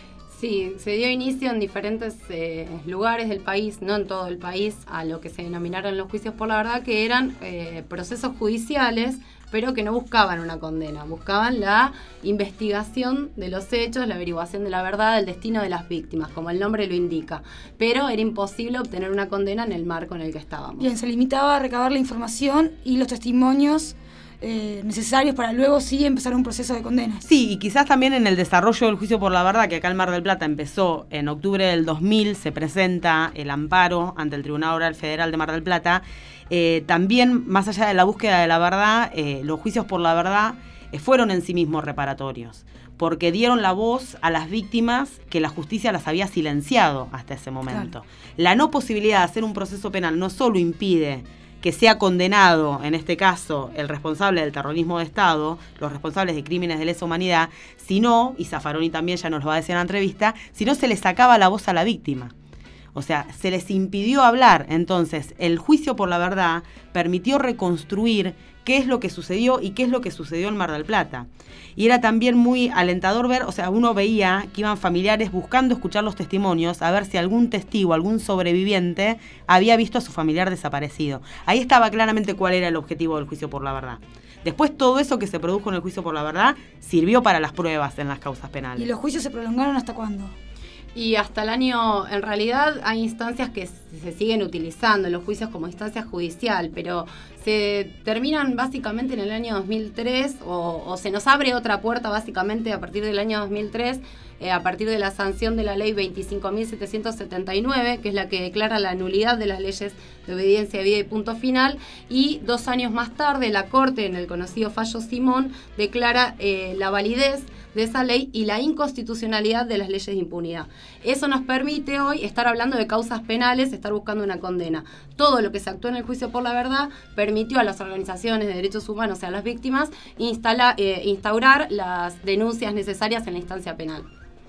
Sí, se dio inicio en diferentes eh, lugares del país, no en todo el país, a lo que se denominaron los juicios por la verdad, que eran eh, procesos judiciales, pero que no buscaban una condena, buscaban la investigación de los hechos, la averiguación de la verdad, del destino de las víctimas, como el nombre lo indica. Pero era imposible obtener una condena en el marco en el que estábamos. Bien, se limitaba a recabar la información y los testimonios eh, necesarios para luego sí empezar un proceso de condena. Sí, y quizás también en el desarrollo del juicio por la verdad, que acá en Mar del Plata empezó en octubre del dos mil, se presenta el amparo ante el Tribunal Oral Federal de Mar del Plata. Eh, también, más allá de la búsqueda de la verdad, eh, los juicios por la verdad eh, fueron en sí mismos reparatorios, porque dieron la voz a las víctimas que la justicia las había silenciado hasta ese momento. Claro. La no posibilidad de hacer un proceso penal no solo impide que sea condenado, en este caso, el responsable del terrorismo de Estado, los responsables de crímenes de lesa humanidad, sino, y Zaffaroni también ya nos lo va a decir en la entrevista, sino se le sacaba la voz a la víctima. O sea, se les impidió hablar. Entonces, el juicio por la verdad permitió reconstruir qué es lo que sucedió y qué es lo que sucedió en Mar del Plata. Y era también muy alentador ver, o sea, uno veía que iban familiares buscando escuchar los testimonios, a ver si algún testigo, algún sobreviviente había visto a su familiar desaparecido. Ahí estaba claramente cuál era el objetivo del juicio por la verdad. Después todo eso que se produjo en el juicio por la verdad sirvió para las pruebas en las causas penales. ¿Y los juicios se prolongaron hasta cuándo? Y hasta el año, en realidad hay instancias que se siguen utilizando en los juicios como instancia judicial, pero se terminan básicamente en el año dos mil tres o, o se nos abre otra puerta básicamente a partir del año dos mil tres, eh, a partir de la sanción de la ley veinticinco mil setecientos setenta y nueve, que es la que declara la nulidad de las leyes de obediencia debida y punto final, y dos años más tarde la Corte, en el conocido fallo Simón, declara eh, la validez de esa ley y la inconstitucionalidad de las leyes de impunidad. Eso nos permite hoy estar hablando de causas penales, estar buscando una condena. Todo lo que se actuó en el juicio por la verdad permitió a las organizaciones de derechos humanos y a las víctimas instala, eh, instaurar las denuncias necesarias en la instancia penal.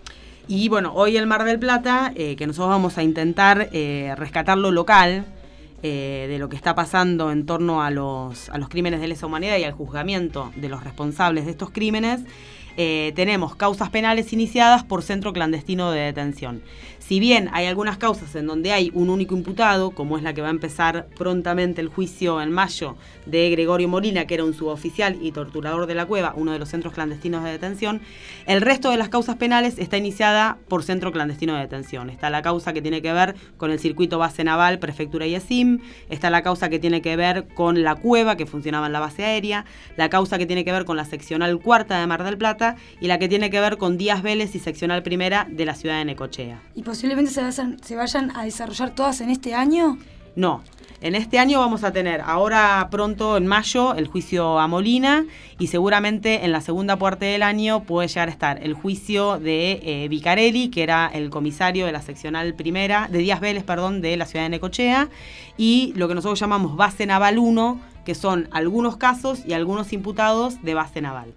Y bueno, hoy el Mar del Plata, eh, que nosotros vamos a intentar eh, rescatar lo local, Eh, de lo que está pasando en torno a los, a los crímenes de lesa humanidad y al juzgamiento de los responsables de estos crímenes, eh, tenemos causas penales iniciadas por centro clandestino de detención. Si bien hay algunas causas en donde hay un único imputado, como es la que va a empezar prontamente el juicio en mayo de Gregorio Molina, que era un suboficial y torturador de la Cueva, uno de los centros clandestinos de detención, el resto de las causas penales está iniciada por centro clandestino de detención. Está la causa que tiene que ver con el circuito base naval, prefectura y ESIM, está la causa que tiene que ver con la Cueva, que funcionaba en la base aérea, la causa que tiene que ver con la seccional cuarta de Mar del Plata y la que tiene que ver con Díaz Vélez y seccional primera de la ciudad de Necochea. ¿Y posiblemente se vayan, se vayan a desarrollar todas en este año? No. En este año vamos a tener ahora pronto en mayo el juicio a Molina y seguramente en la segunda parte del año puede llegar a estar el juicio de eh, Vicarelli, que era el comisario de la seccional primera, de Díaz Vélez, perdón, de la ciudad de Necochea, y lo que nosotros llamamos base naval uno, que son algunos casos y algunos imputados de base naval.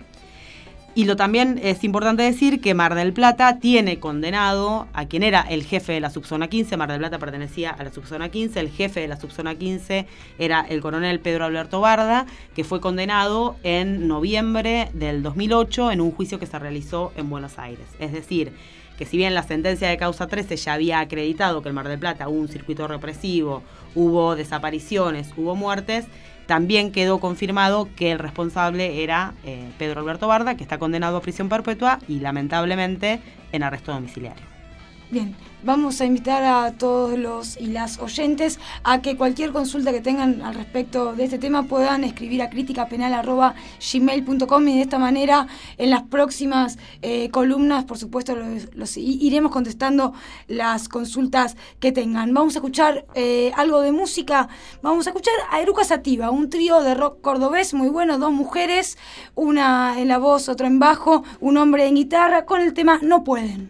Y lo también es importante decir que Mar del Plata tiene condenado a quien era el jefe de la subzona quince. Mar del Plata pertenecía a la subzona quince. El jefe de la subzona quince era el coronel Pedro Alberto Barda, que fue condenado en noviembre del dos mil ocho en un juicio que se realizó en Buenos Aires. Es decir, que si bien la sentencia de causa trece ya había acreditado que en Mar del Plata hubo un circuito represivo, hubo desapariciones, hubo muertes, también quedó confirmado que el responsable era eh, Pedro Alberto Barda, que está condenado a prisión perpetua y lamentablemente en arresto domiciliario. Bien, vamos a invitar a todos los y las oyentes a que cualquier consulta que tengan al respecto de este tema puedan escribir a criticapenal arroba gmail punto com y de esta manera en las próximas eh, columnas, por supuesto, los, los iremos contestando las consultas que tengan. Vamos a escuchar eh, algo de música. Vamos a escuchar a Eruca Sativa, un trío de rock cordobés muy bueno, dos mujeres, una en la voz, otra en bajo, un hombre en guitarra, con el tema No Pueden.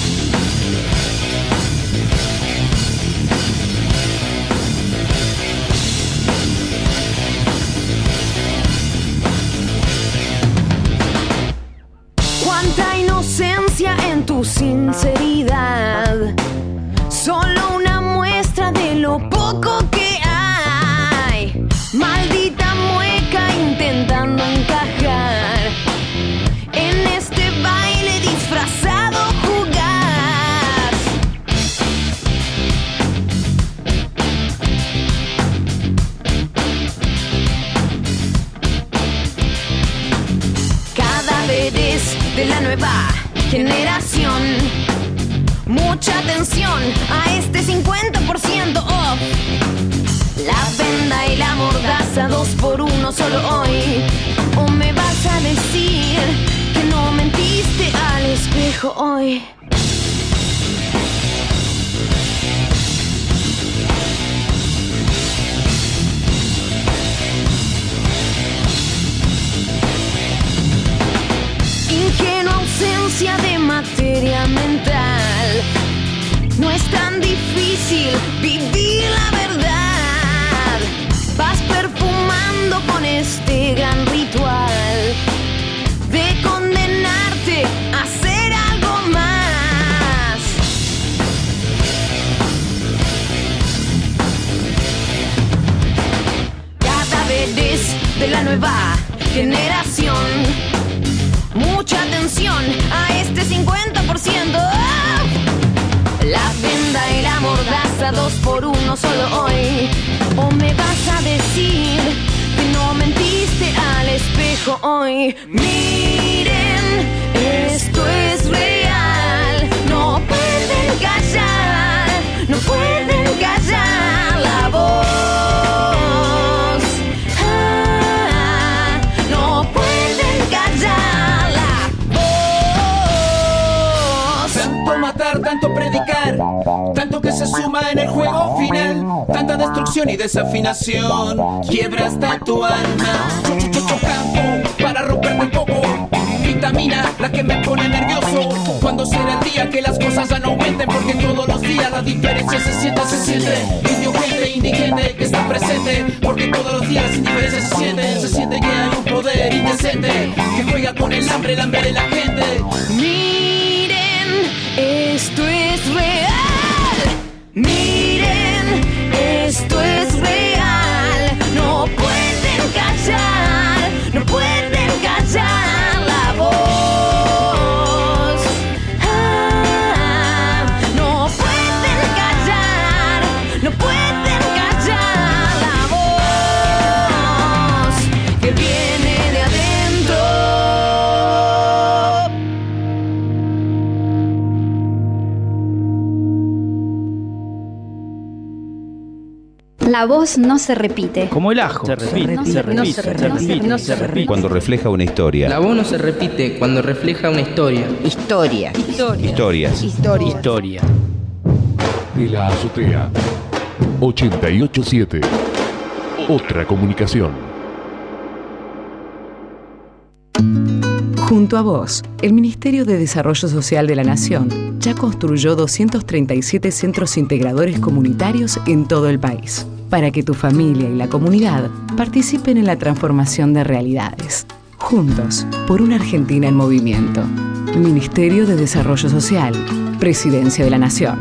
Cuánta inocencia en tu sinceridad, solo una muestra de lo poco que hay. Maldita mueca intentando encajar en este baile disfrazado jugás. Cadáveres de la nueva generación, mucha atención a este cincuenta por ciento off. La venda y la mordaza, dos por uno solo hoy. ¿O me vas a decir que no mentiste al espejo hoy? Ingenua ausencia de materia mental. No es tan difícil vivir la verdad. Vas perfumando con este gran ritual de condenarte a hacer algo más. dos por uno solo hoy. ¿O me vas a decir que no mentiste al espejo hoy? Miren, esto es real. No pueden callar, no pueden callar la voz. Ah, no pueden callar la voz. Tanto matar, tanto predicar, tanto que se suma en el juego final, tanta destrucción y desafinación, quiebra hasta tu alma. Yo, yo, yo, yo campo para romperme un poco, vitamina la que me pone nervioso. Cuando será el día que las cosas ya no aumenten, porque todos los días la diferencia se siente, se siente. Indio, gente, indigente que está presente, porque todos los días las indiferencias se sienten. Se siente que hay un poder indecente que juega con el hambre, el hambre de la gente. Miren, esto es real. Miren, esto es real. No pueden callar, no pueden callar la voz. Ah, no pueden callar, no pueden callar la voz que viene de adentro. La voz no se repite. Como el ajo. Se repite, No se repite, se repite, no se repite. Cuando refleja una historia. La voz no se repite cuando refleja una historia. Historia. Historia. Historias. Historia. Historia. De la azotea. ochenta y ocho punto siete. Otra comunicación. Junto a vos, el Ministerio de Desarrollo Social de la Nación ya construyó doscientos treinta y siete centros integradores comunitarios en todo el país, para que tu familia y la comunidad participen en la transformación de realidades. Juntos, por una Argentina en movimiento. Ministerio de Desarrollo Social, Presidencia de la Nación.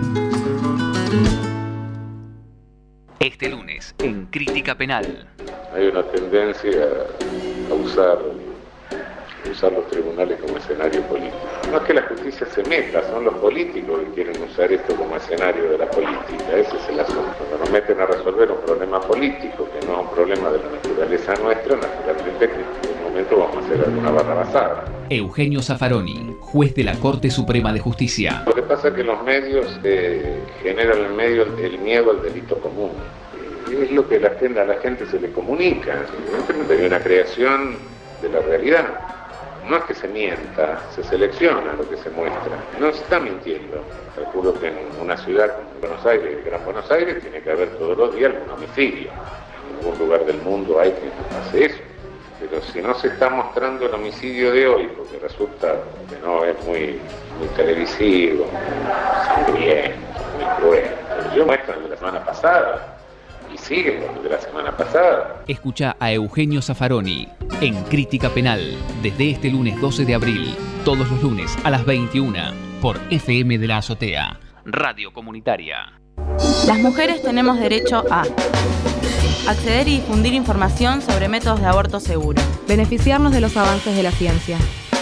Este lunes, en Crítica Penal. Hay una tendencia a usar, a usar los tribunales como escenario político. No es que la justicia se meta, son los políticos que quieren usar esto como escenario de la política. Ese es el asunto. Cuando nos meten a resolver un problema político, que no es un problema de la naturaleza nuestra, naturalmente que en algún momento vamos a hacer alguna barra basada. Eugenio Zaffaroni, juez de la Corte Suprema de Justicia. Lo que pasa es que los medios eh, generan el, medio, el miedo al delito común. Es lo que la gente, a la gente se le comunica. Evidentemente hay una creación de la realidad. No es que se mienta, se selecciona lo que se muestra. No se está mintiendo. Calculo que en una ciudad como Buenos Aires, el Gran Buenos Aires, tiene que haber todos los días algún homicidio. En algún lugar del mundo hay que hacer eso. Pero si no se está mostrando el homicidio de hoy, porque resulta que no es muy, muy televisivo, muy sangriento, muy cruel. Pero yo muestro el de la semana pasada. Y sigue con el de la semana pasada. Escucha a Eugenio Zaffaroni en Crítica Penal desde este lunes doce de abril, todos los lunes a las veintiuna por F M de la Azotea, Radio Comunitaria. Las mujeres tenemos derecho a acceder y difundir información sobre métodos de aborto seguro, beneficiarnos de los avances de la ciencia.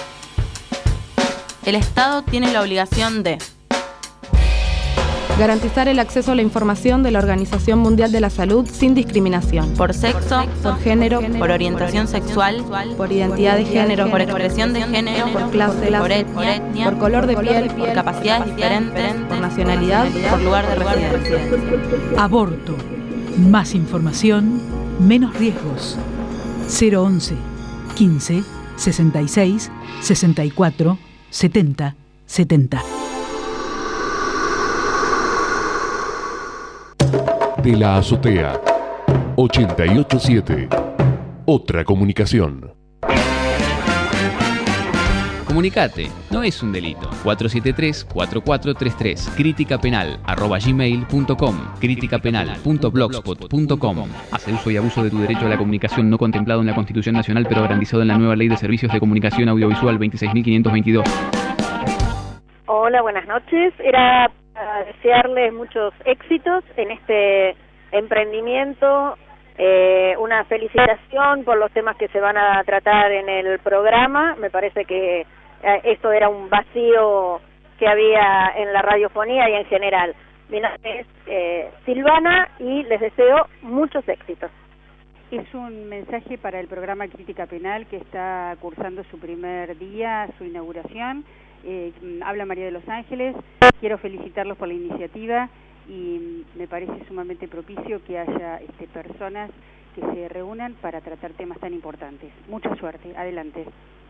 El Estado tiene la obligación de garantizar el acceso a la información de la Organización Mundial de la Salud sin discriminación. Por sexo, por género, por orientación sexual, por identidad de género, por expresión de género, por clase, por etnia, por color de piel, por capacidades diferentes, por nacionalidad, por lugar de residencia. Aborto. Más información, menos riesgos. cero once, quince, sesenta y seis, sesenta y cuatro, setenta, setenta. De la azotea. ochenta y ocho punto siete. Otra comunicación. Comunicate, no es un delito. cuatro siete tres, cuatro cuatro tres tres. Crítica penal, arroba gmail punto com. crítica penal punto blogspot punto com. Hace uso y abuso de tu derecho a la comunicación no contemplado en la Constitución Nacional, pero garantizado en la nueva Ley de Servicios de Comunicación Audiovisual veintiséis mil quinientos veintidós. Hola, buenas noches. Era para desearles muchos éxitos en este emprendimiento. Eh, una felicitación por los temas que se van a tratar en el programa. Me parece que eh, esto era un vacío que había en la radiofonía y en general. Mi nombre es eh, Silvana y les deseo muchos éxitos. Es un mensaje para el programa Crítica Penal que está cursando su primer día, su inauguración. Eh, habla María de los Ángeles. Quiero felicitarlos por la iniciativa y me parece sumamente propicio que haya este, personas que se reúnan para tratar temas tan importantes. Mucha suerte. Adelante.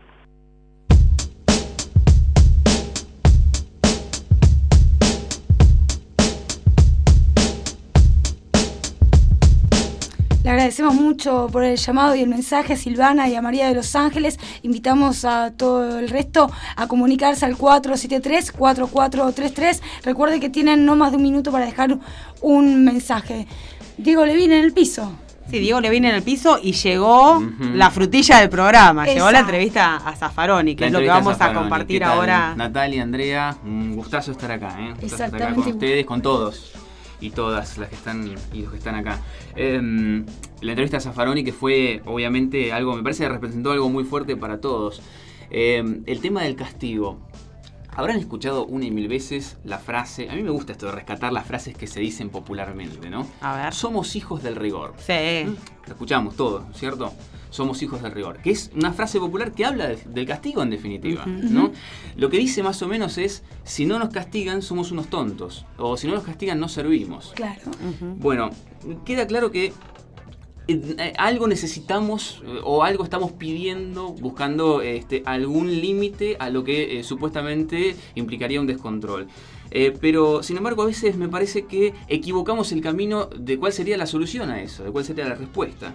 Le agradecemos mucho por el llamado y el mensaje a Silvana y a María de los Ángeles. Invitamos a todo el resto a comunicarse al cuatro siete tres, cuatro cuatro tres tres. Recuerde que tienen no más de un minuto para dejar un mensaje. Diego Levin en el piso. Sí, Diego Levin en el piso y llegó uh-huh. la frutilla del programa. Esa. Llegó la entrevista a Zaffaroni, que la es lo que vamos a, a compartir ahora. Natalia, Andrea, un gustazo estar acá, ¿eh? Un gustazo estar acá con ustedes, con todos y todas las que están y los que están acá. Eh, la entrevista a Zaffaroni, que fue obviamente algo, me parece que representó algo muy fuerte para todos. Eh, el tema del castigo. Habrán escuchado una y mil veces la frase, a mí me gusta esto de rescatar las frases que se dicen popularmente, ¿no? A ver. Somos hijos del rigor. Sí. ¿Mm? Lo escuchamos todos, ¿cierto? Somos hijos del rigor, que es una frase popular que habla de, del castigo en definitiva, uh-huh. ¿no? Lo que dice más o menos es, si no nos castigan somos unos tontos, o si no nos castigan no servimos. Claro. Uh-huh. Bueno, queda claro que eh, algo necesitamos eh, o algo estamos pidiendo, buscando este, algún límite a lo que eh, supuestamente implicaría un descontrol. Eh, pero, sin embargo, a veces me parece que equivocamos el camino de cuál sería la solución a eso, de cuál sería la respuesta.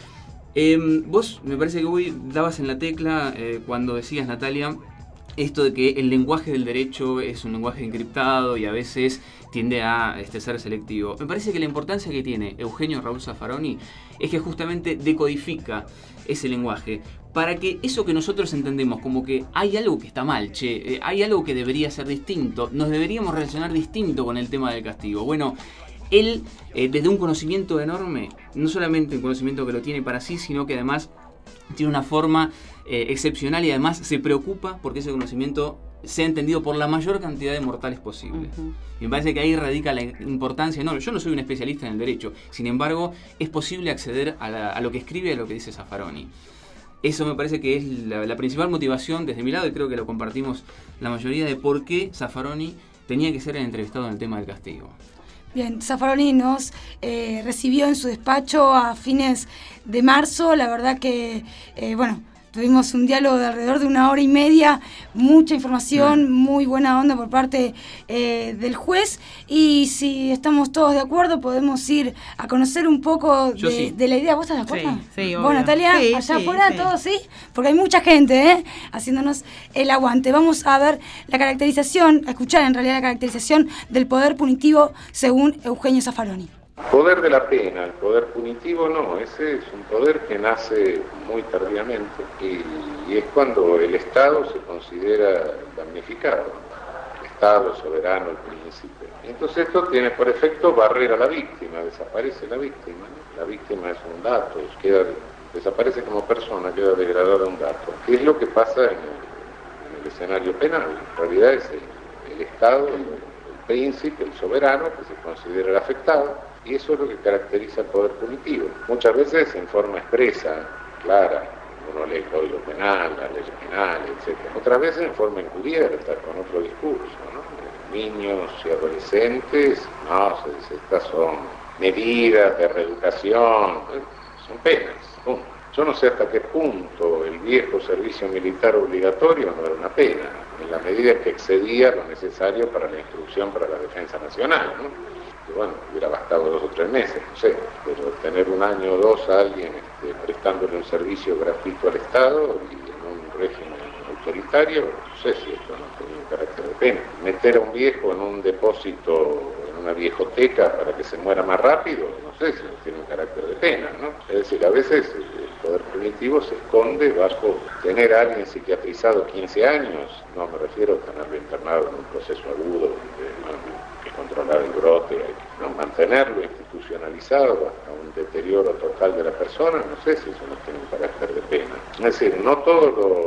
Eh, vos, me parece que hoy dabas en la tecla eh, cuando decías, Natalia, esto de que el lenguaje del derecho es un lenguaje encriptado y a veces tiende a este, ser selectivo. Me parece que la importancia que tiene Eugenio Raúl Zaffaroni es que justamente decodifica ese lenguaje para que eso que nosotros entendemos como que hay algo que está mal, che, eh, hay algo que debería ser distinto, nos deberíamos relacionar distinto con el tema del castigo. Bueno, él, eh, desde un conocimiento enorme, no solamente un conocimiento que lo tiene para sí, sino que además tiene una forma eh, excepcional y además se preocupa porque ese conocimiento sea entendido por la mayor cantidad de mortales posible. Uh-huh. Y me parece que ahí radica la importancia. No, yo no soy un especialista en el derecho, sin embargo, es posible acceder a, la, a lo que escribe y a lo que dice Zaffaroni. Eso me parece que es la, la principal motivación desde mi lado, y creo que lo compartimos la mayoría, de por qué Zaffaroni tenía que ser el entrevistado en el tema del castigo. Bien, Zaffaroni nos eh, recibió en su despacho a fines de marzo. La verdad que, eh, bueno, tuvimos un diálogo de alrededor de una hora y media, mucha información, sí. muy buena onda por parte eh, del juez. Y si estamos todos de acuerdo, podemos ir a conocer un poco de, sí. de la idea. ¿Vos estás de acuerdo? Sí, sí, Vos, Natalia, sí, allá sí, afuera, sí. todos, ¿sí? Porque hay mucha gente, ¿eh? Haciéndonos el aguante. Vamos a ver la caracterización, a escuchar en realidad la caracterización del poder punitivo según Eugenio Zaffaroni. Poder de la pena, el poder punitivo no, ese es un poder que nace muy tardíamente y, y es cuando el Estado se considera damnificado, el Estado, el soberano, el príncipe. Entonces esto tiene por efecto barrer a la víctima, desaparece la víctima, ¿no? La víctima es un dato, queda, desaparece como persona, queda degradada a un dato. ¿Qué es lo que pasa en el, en el escenario penal? En realidad es el, el Estado, el, el príncipe, el soberano, que se considera el afectado. Y eso es lo que caracteriza el poder punitivo. Muchas veces en forma expresa, clara, uno lee el Código Penal, las leyes penales, etcétera. Otras veces en forma encubierta, con otro discurso, ¿no? Niños y adolescentes, no, se dice, estas son medidas de reeducación, son penas, punto. Yo no sé hasta qué punto el viejo servicio militar obligatorio no era una pena, en la medida en que excedía lo necesario para la instrucción para la defensa nacional, ¿no? Que bueno, hubiera bastado dos o tres meses, no sé, pero tener un año o dos a alguien este, prestándole un servicio gratuito al Estado y en un régimen autoritario, no sé si esto no tenía un carácter de pena. Meter a un viejo en un depósito, en una viejoteca para que se muera más rápido, no sé si tiene un carácter de pena, ¿no? Es decir, a veces el poder punitivo se esconde bajo tener a alguien psiquiatrizado quince años, no me refiero a tenerlo internado en un proceso agudo, de, no, que controlar el brote, ¿no? Mantenerlo institucionalizado hasta un deterioro total de la persona, no sé si eso no tiene un carácter de pena. Es decir, no todo lo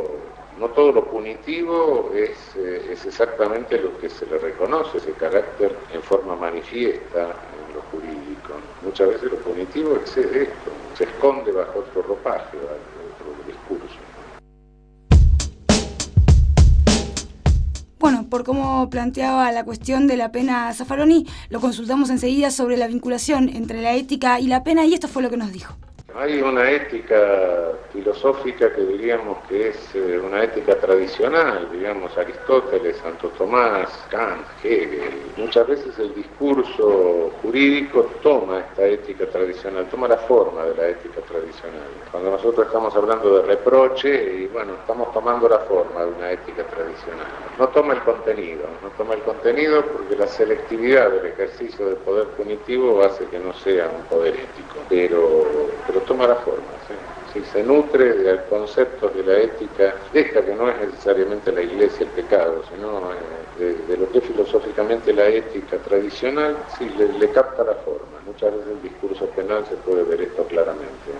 No todo lo punitivo es, eh, es exactamente lo que se le reconoce, ese carácter en forma manifiesta en lo jurídico. Muchas veces lo punitivo excede esto, se esconde bajo otro ropaje, bajo otro discurso. Bueno, por cómo planteaba la cuestión de la pena Zaffaroni, lo consultamos enseguida sobre la vinculación entre la ética y la pena, y esto fue lo que nos dijo. Hay una ética filosófica que diríamos que es eh, una ética tradicional, digamos Aristóteles, Santo Tomás, Kant, Hegel. Muchas veces el discurso jurídico toma esta ética tradicional, toma la forma de la ética tradicional. Cuando nosotros estamos hablando de reproche, y bueno, estamos tomando la forma de una ética tradicional. No toma el contenido, no toma el contenido porque la selectividad del ejercicio del poder punitivo hace que no sea un poder ético, pero, pero toma la forma, ¿sí? Si se nutre del concepto de la ética, deja que no es necesariamente la iglesia el pecado, sino de, de lo que es filosóficamente la ética tradicional, sí, le, le capta la forma. Muchas veces el discurso penal se puede ver esto claramente.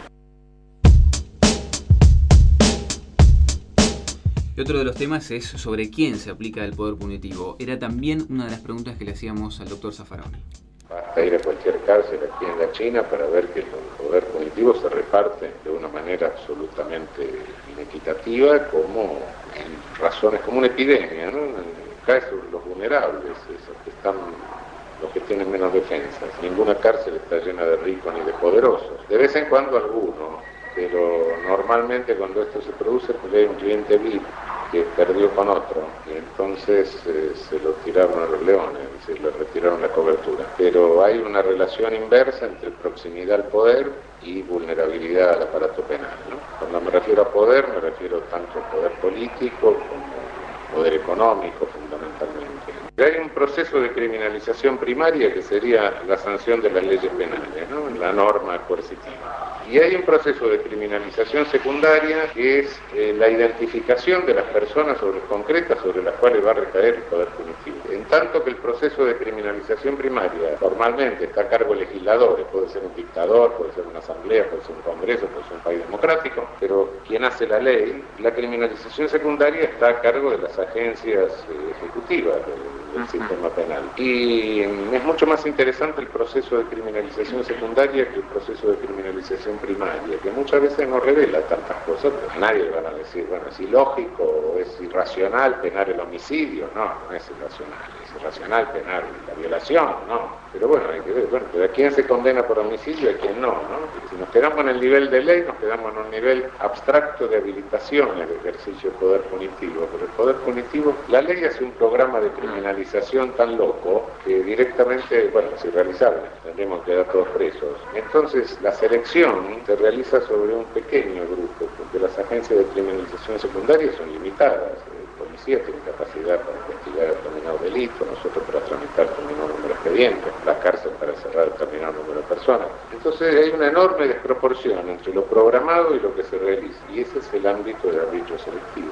Y otro de los temas es sobre quién se aplica el poder punitivo. Era también una de las preguntas que le hacíamos al doctor Zaffaroni. Basta ir a cualquier cárcel aquí en la China para ver que el poder punitivo se reparte de una manera absolutamente inequitativa, como en razones, como una epidemia, ¿no? Cae sobre los vulnerables, esos que están, los que tienen menos defensas. Ninguna cárcel está llena de ricos ni de poderosos. De vez en cuando alguno, pero normalmente cuando esto se produce, pues hay un cliente V I P que perdió con otro, y entonces eh, se lo tiraron a los leones, se le retiraron la cobertura. Pero hay una relación inversa entre proximidad al poder y vulnerabilidad al aparato penal, ¿no? Cuando me refiero a poder, me refiero tanto a poder político como poder económico, fundamentalmente. Hay un proceso de criminalización primaria que sería la sanción de las leyes penales, ¿no? La norma coercitiva. Y hay un proceso de criminalización secundaria que es eh, la identificación de las personas sobre, concretas sobre las cuales va a recaer el poder punitivo. En tanto que el proceso de criminalización primaria formalmente está a cargo de legisladores, puede ser un dictador, puede ser una asamblea, puede ser un congreso, puede ser un país democrático, pero quien hace la ley, la criminalización secundaria está a cargo de las agencias eh, ejecutivas del, del sistema penal. Y es mucho más interesante el proceso de criminalización secundaria que el proceso de criminalización primaria, que muchas veces no revela tantas cosas, pero a nadie le van a decir, bueno, es ilógico o es irracional penar el homicidio. No, no es irracional, es irracional penar la violación, no. Pero bueno, hay que ver, bueno, pero ¿a quién se condena por homicidio y a quién no, no? Si nos quedamos en el nivel de ley, nos quedamos en un nivel abstracto de habilitación al ejercicio del poder punitivo, pero el poder punitivo, la ley hace un programa de criminalización tan loco que directamente, bueno, es irrealizable, tendremos que dar todos presos. Entonces, la selección se realiza sobre un pequeño grupo, porque las agencias de criminalización secundaria son limitadas. La policía tiene capacidad para investigar determinado delito, nosotros para tramitar determinado número de expedientes, la cárcel para cerrar determinado número de personas. Entonces hay una enorme desproporción entre lo programado y lo que se realiza, y ese es el ámbito del arbitrio selectivo.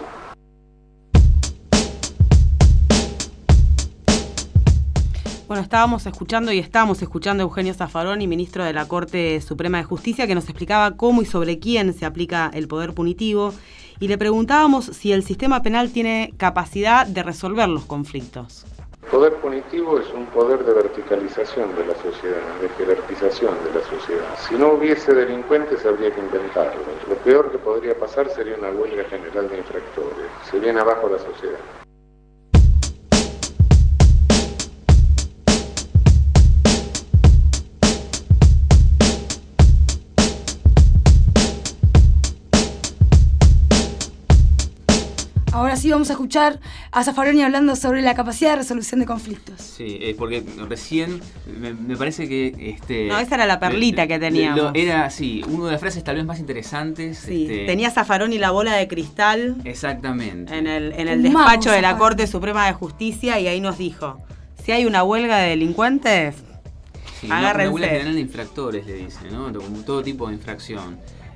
Bueno, estábamos escuchando y estamos escuchando a Eugenio Zaffaroni, ministro de la Corte Suprema de Justicia, que nos explicaba cómo y sobre quién se aplica el poder punitivo, y le preguntábamos si el sistema penal tiene capacidad de resolver los conflictos. El poder punitivo es un poder de verticalización de la sociedad, de jerarquización de la sociedad. Si no hubiese delincuentes habría que inventarlo. Lo peor que podría pasar sería una huelga general de infractores. Se viene abajo la sociedad. Ahora sí vamos a escuchar a Zaffaroni hablando sobre la capacidad de resolución de conflictos. Sí, eh, porque recién me, me parece que... Este, no, esa era la perlita lo, que teníamos. Lo, era, sí, una de las frases tal vez más interesantes. Sí, este, tenía Zaffaroni la bola de cristal. Exactamente. En el, en el despacho de la Corte Suprema de Justicia, y ahí nos dijo, si hay una huelga de delincuentes, sí, agárrense. Una huelga general de infractores, le dice, ¿no? Como todo tipo de infracción.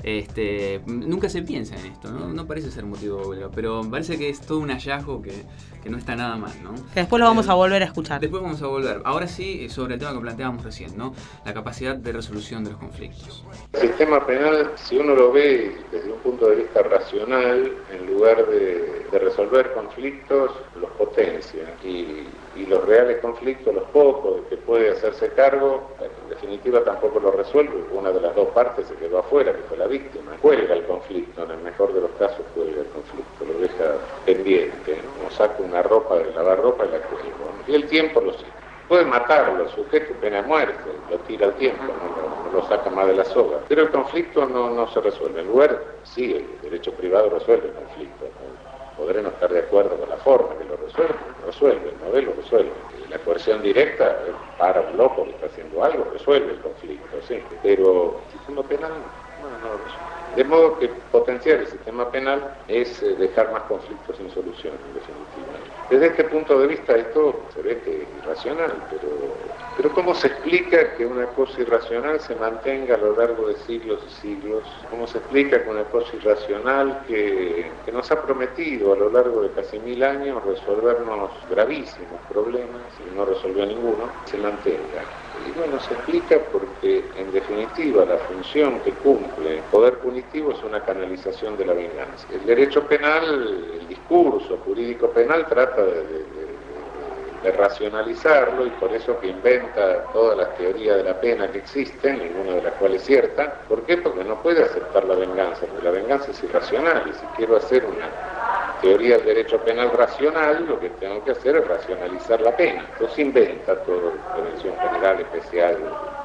Este, nunca se piensa en esto, ¿no? No parece ser motivo de huelga, pero parece que es todo un hallazgo que, que no está nada mal, ¿no? Que después lo vamos a volver a escuchar. Después vamos a volver. Ahora sí, sobre el tema que planteábamos recién, ¿no? La capacidad de resolución de los conflictos. El sistema penal, si uno lo ve desde un punto de vista racional, en lugar de, de resolver conflictos, los potencia. Y, y los reales conflictos, los pocos de que puede hacerse cargo, en definitiva tampoco lo resuelve. Una de las dos partes se quedó afuera, que fue la víctima. Cuelga el conflicto, en el mejor de los casos cuelga el conflicto, lo deja pendiente, ¿no? O saca una ropa de lavar ropa y la cuelga, ¿no? Y el tiempo lo sigue. Puede matarlo, sujeto pena de muerte, lo tira al tiempo, no lo, no lo saca más de la soga. Pero el conflicto no, no se resuelve. En lugar, sí, el derecho privado resuelve el conflicto, ¿no? Podré no estar de acuerdo con la forma que lo resuelve, lo resuelve, el modelo resuelve. La coerción directa, para un loco que está haciendo algo, resuelve el conflicto, sí. Pero el sistema penal no, no lo resuelve. De modo que potenciar el sistema penal es eh, dejar más conflictos sin solución, en definitiva. Desde este punto de vista esto se ve que es irracional, pero, pero ¿cómo se explica que una cosa irracional se mantenga a lo largo de siglos y siglos? ¿Cómo se explica que una cosa irracional que, que nos ha prometido a lo largo de casi mil años resolvernos gravísimos problemas, y no resolvió ninguno, se mantenga? Y bueno, se explica porque, en definitiva, la función que cumple el poder punitivo es una canalización de la venganza. El derecho penal, el discurso jurídico penal trata de, de, de, de racionalizarlo, y por eso que inventa todas las teorías de la pena que existen, ninguna de las cuales es cierta. ¿Por qué? Porque no puede aceptar la venganza, porque la venganza es irracional, y si quiero hacer una teoría del derecho penal racional, lo que tengo que hacer es racionalizar la pena. Entonces inventa todo, prevención general, especial.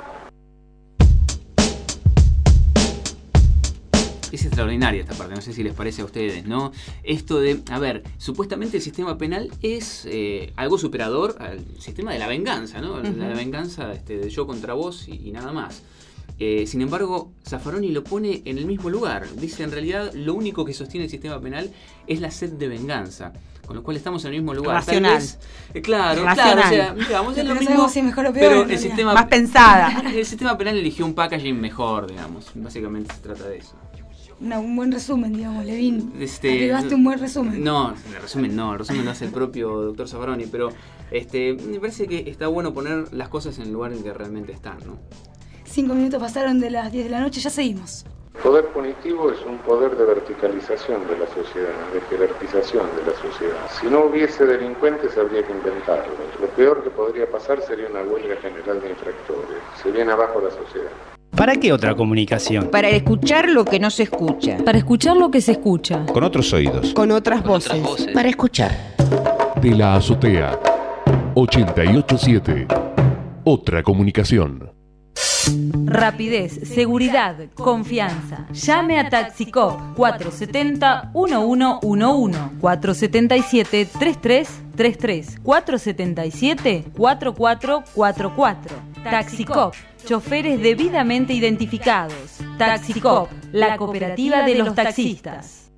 Es extraordinaria esta parte, no sé si les parece a ustedes, ¿no? Esto de, a ver, supuestamente el sistema penal es eh, algo superador al sistema de la venganza, ¿no? Uh-huh. La venganza este, de yo contra vos y, y nada más. Eh, sin embargo, Zaffaroni lo pone en el mismo lugar. Dice, en realidad, lo único que sostiene el sistema penal es la sed de venganza. Con lo cual estamos en el mismo lugar. Racional. Tal vez, eh, claro, Racional. claro. O sea, digamos, es lo mismo, si mejor o peor, pero en el sistema, más pensada. El sistema penal eligió un packaging mejor, digamos. Básicamente se trata de eso. Una, un buen resumen, digamos, Levin. Este, Arribaste un buen resumen. No, el resumen no, el resumen lo hace el propio doctor Zaffaroni, pero este, me parece que está bueno poner las cosas en el lugar en que realmente están, ¿no? Cinco minutos pasaron de las diez de la noche, ya seguimos. El poder punitivo es un poder de verticalización de la sociedad, de jerarquización de la sociedad. Si no hubiese delincuentes habría que inventarlos. Lo peor que podría pasar sería una huelga general de infractores. Se viene abajo la sociedad. ¿Para qué otra comunicación? Para escuchar lo que no se escucha. Para escuchar lo que se escucha. Con otros oídos. Con otras voces. Otras voces. Para escuchar. De la azotea. ochenta y ocho punto siete. Otra comunicación. Rapidez, seguridad, confianza. Llame a Taxicop cuatro siete cero, uno uno uno uno, cuatro siete siete, tres tres tres tres, cuatro siete siete, cuatro cuatro cuatro cuatro. Taxicop, choferes debidamente identificados. Taxicop, la cooperativa de los taxistas.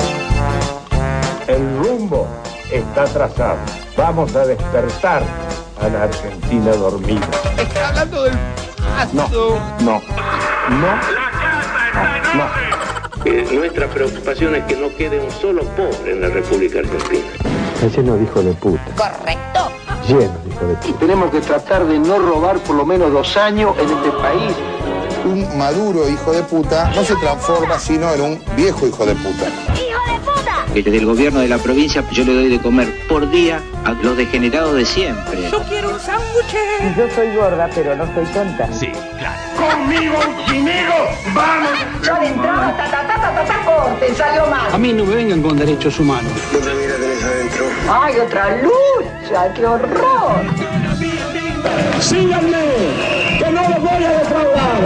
El rumbo está trazado. Vamos a despertar a la Argentina dormida. Está hablando del... No, no, no, no. Eh, nuestra preocupación es que no quede un solo pobre en la República Argentina. Está lleno de hijos de puta. Correcto. Lleno de hijos de puta. Tenemos que tratar de no robar por lo menos dos años en este país. Un maduro hijo de puta no se transforma sino en un viejo hijo de puta. ¡Hijo de puta! Desde el gobierno de la provincia yo le doy de comer por día a los degenerados de siempre. Yo quiero un sándwich. Yo soy gorda, pero no soy tonta. Sí, claro. ¡Conmigo, conmigo! ¡Vamos! Ya de entrada, ta, ta, ta, ta, ta, ta, corte, salió mal. A mí no me vengan con derechos humanos. ¿Dónde mira tenés adentro? ¡Ay, otra lucha! ¡Qué horror! ¡Síganme! ¡Que no los voy a defraudar!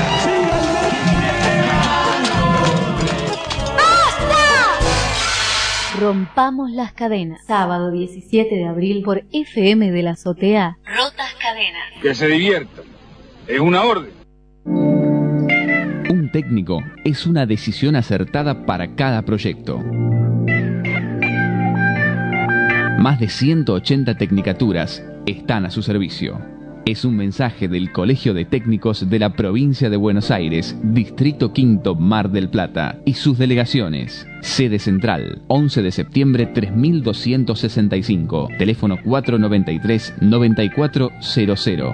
Rompamos las cadenas. Sábado diecisiete de abril por F M de la Azotea. Rotas cadenas. Que se diviertan. Es una orden. Un técnico es una decisión acertada para cada proyecto. Más de ciento ochenta tecnicaturas están a su servicio. Es un mensaje del Colegio de Técnicos de la Provincia de Buenos Aires, Distrito Quinto, Mar del Plata, y sus delegaciones. Sede Central, once de septiembre tres mil doscientos sesenta y cinco, teléfono cuatro noventa y tres, noventa y cuatro cero cero.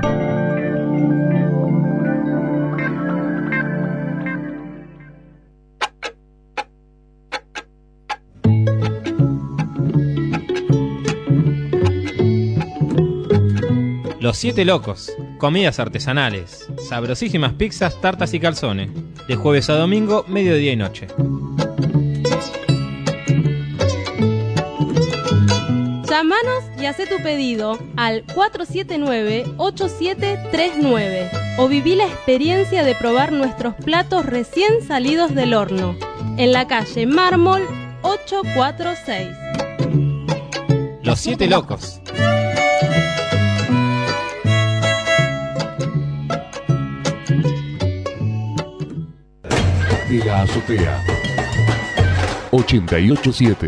Los Siete Locos, comidas artesanales, sabrosísimas pizzas, tartas y calzones, de jueves a domingo, mediodía y noche. Llámanos y haz tu pedido al cuatro siete nueve, ocho siete tres nueve o viví la experiencia de probar nuestros platos recién salidos del horno en la calle Mármol ochocientos cuarenta y seis. Los Siete Locos. De la azotea. ochenta y ocho siete.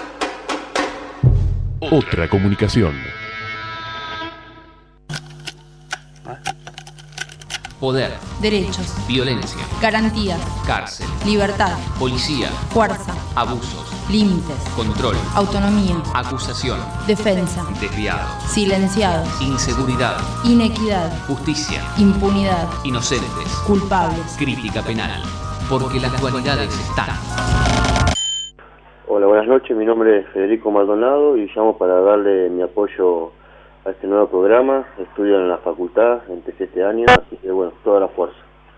Otra comunicación. Poder. Derechos. Violencia. Garantías. Cárcel. Libertad. Policía. Fuerza. Abusos. Límites. Control. Autonomía. Acusación. Defensa. Desviados. Silenciados. Inseguridad. Inequidad. Justicia. Impunidad. Inocentes. Culpables. Crítica penal. Porque las dualidades están. Hola, buenas noches. Mi nombre es Federico Maldonado y llamo para darle mi apoyo a este nuevo programa. Estudio en la facultad, empecé este año, así que bueno, toda la fuerza.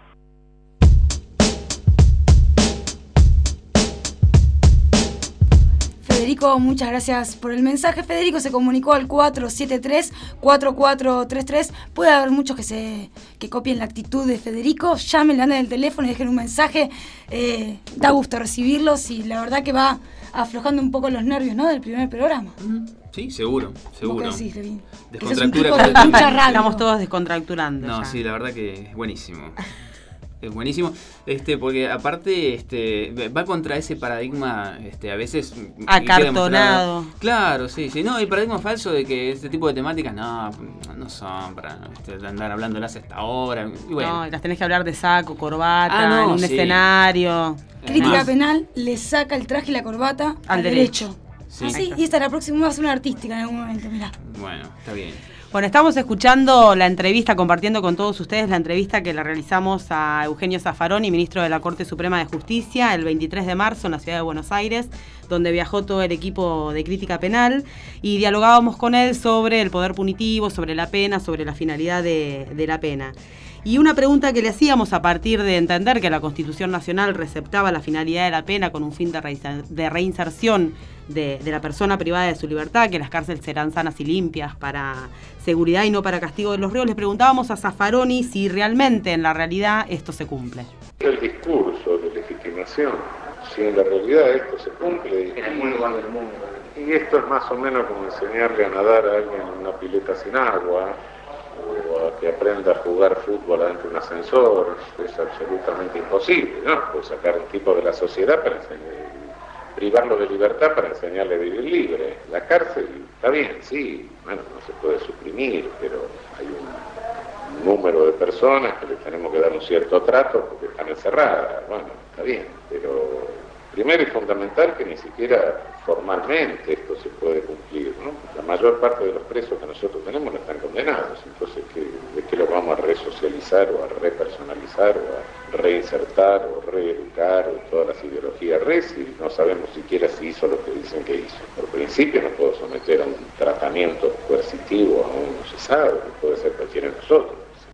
Federico, muchas gracias por el mensaje. Federico se comunicó al cuatro siete tres, cuatro cuatro tres tres. Puede haber muchos que se que copien la actitud de Federico. Llamen, le anden el teléfono y dejen un mensaje. Eh, da gusto recibirlos y la verdad que va aflojando un poco los nervios, ¿no?, del primer programa. Sí, seguro, seguro. ¿Vos qué decís, Levin? Descontractura. Que sos un tipo de mucha radio. Estamos todos descontracturando. No, ya. sí, la verdad que es buenísimo. Es buenísimo, este, porque aparte este, va contra ese paradigma, este, a veces acartonado. Claro, sí, sí, no, el paradigma falso de que este tipo de temáticas no, no son para este, andar hablándolas hasta ahora. Y bueno. No, las tenés que hablar de saco, corbata, ah, no, en un sí. escenario. Crítica Más. penal le saca el traje y la corbata al, al derecho. derecho. Sí. Así, y esta la próxima va a ser una artística en algún momento, mirá. Bueno, está bien. Bueno, estamos escuchando la entrevista, compartiendo con todos ustedes la entrevista que le realizamos a Eugenio Zaffaroni, ministro de la Corte Suprema de Justicia, el veintitrés de marzo en la ciudad de Buenos Aires, donde viajó todo el equipo de crítica penal y dialogábamos con él sobre el poder punitivo, sobre la pena, sobre la finalidad de, de la pena. Y una pregunta que le hacíamos a partir de entender que la Constitución Nacional receptaba la finalidad de la pena con un fin de, re- de reinserción de, de la persona privada de su libertad, que las cárceles serán sanas y limpias para seguridad y no para castigo de los reos, les preguntábamos a Zaffaroni si realmente en la realidad esto se cumple. El discurso de legitimación, si en la realidad esto se cumple, en algún lugar del mundo. Y esto es más o menos como enseñarle a nadar a alguien en una pileta sin agua, o a que aprenda a jugar fútbol adentro de un ascensor. Es absolutamente imposible, ¿no? Pues sacar a un tipo de la sociedad para enseñar, privarlo de libertad para enseñarle a vivir libre. La cárcel está bien, sí, bueno, no se puede suprimir, pero hay un número de personas que les tenemos que dar un cierto trato porque están encerradas. Bueno, está bien, pero primero y fundamental que ni siquiera formalmente esto se puede cumplir, ¿no? La mayor parte de los presos que nosotros tenemos no están condenados, entonces ¿qué, ¿de qué los vamos a resocializar o a repersonalizar o a reinsertar o reeducar o todas las ideologías res y no sabemos siquiera si hizo lo que dicen que hizo? Por principio no puedo someter a un tratamiento coercitivo a un cesado, que puede ser cualquiera de nosotros.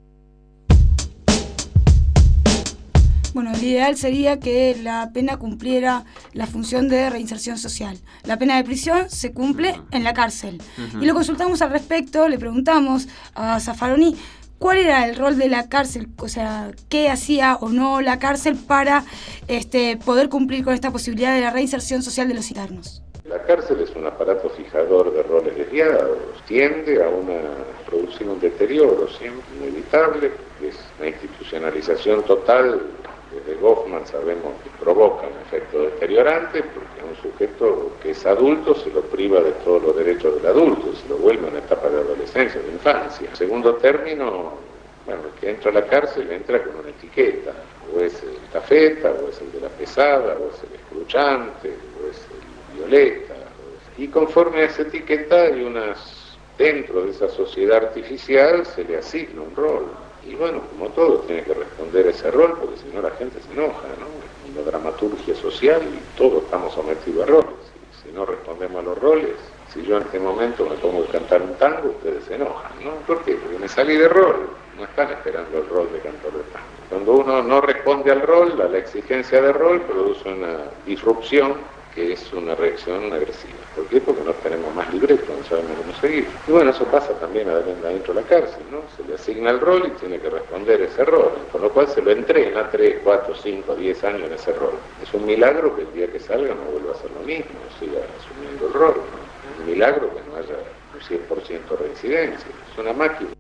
Bueno, el ideal sería que la pena cumpliera la función de reinserción social. La pena de prisión se cumple en la cárcel. Uh-huh. Y lo consultamos al respecto, le preguntamos a Zaffaroni cuál era el rol de la cárcel, o sea, qué hacía o no la cárcel para este, poder cumplir con esta posibilidad de la reinserción social de los internos. La cárcel es un aparato fijador de roles desviados, tiende a una, producir un deterioro siempre inevitable, que es la institucionalización total desde Goffman sabemos que provoca un efecto deteriorante, porque a un sujeto que es adulto se lo priva de todos los derechos del adulto, se lo vuelve en la etapa de adolescencia, de infancia. En segundo término, bueno, el que entra a la cárcel entra con una etiqueta, o es el tafeta, o es el de la pesada, o es el escruchante, o es el violeta, o es... y conforme a esa etiqueta hay unas... dentro de esa sociedad artificial se le asigna un rol. Y bueno, como todo, tiene que responder a ese rol, porque si no la gente se enoja, ¿no? En la dramaturgia social, todos estamos sometidos a roles. Si, si no respondemos a los roles, si yo en este momento me pongo a cantar un tango, ustedes se enojan, ¿no? ¿Por qué? Porque me salí de rol, no están esperando el rol de cantor de tango. Cuando uno no responde al rol, a la exigencia de rol, produce una disrupción, que es una reacción agresiva. ¿Por qué? Porque no tenemos más libreto, no sabemos cómo seguir. Y bueno, eso pasa también adentro de la cárcel, ¿no? Se le asigna el rol y tiene que responder ese rol, con lo cual se lo entrena tres, cuatro, cinco, diez años en ese rol. Es un milagro que el día que salga no vuelva a hacer lo mismo, siga asumiendo el rol, ¿no? Un milagro que no haya un cien por ciento de reincidencia. Es una máquina.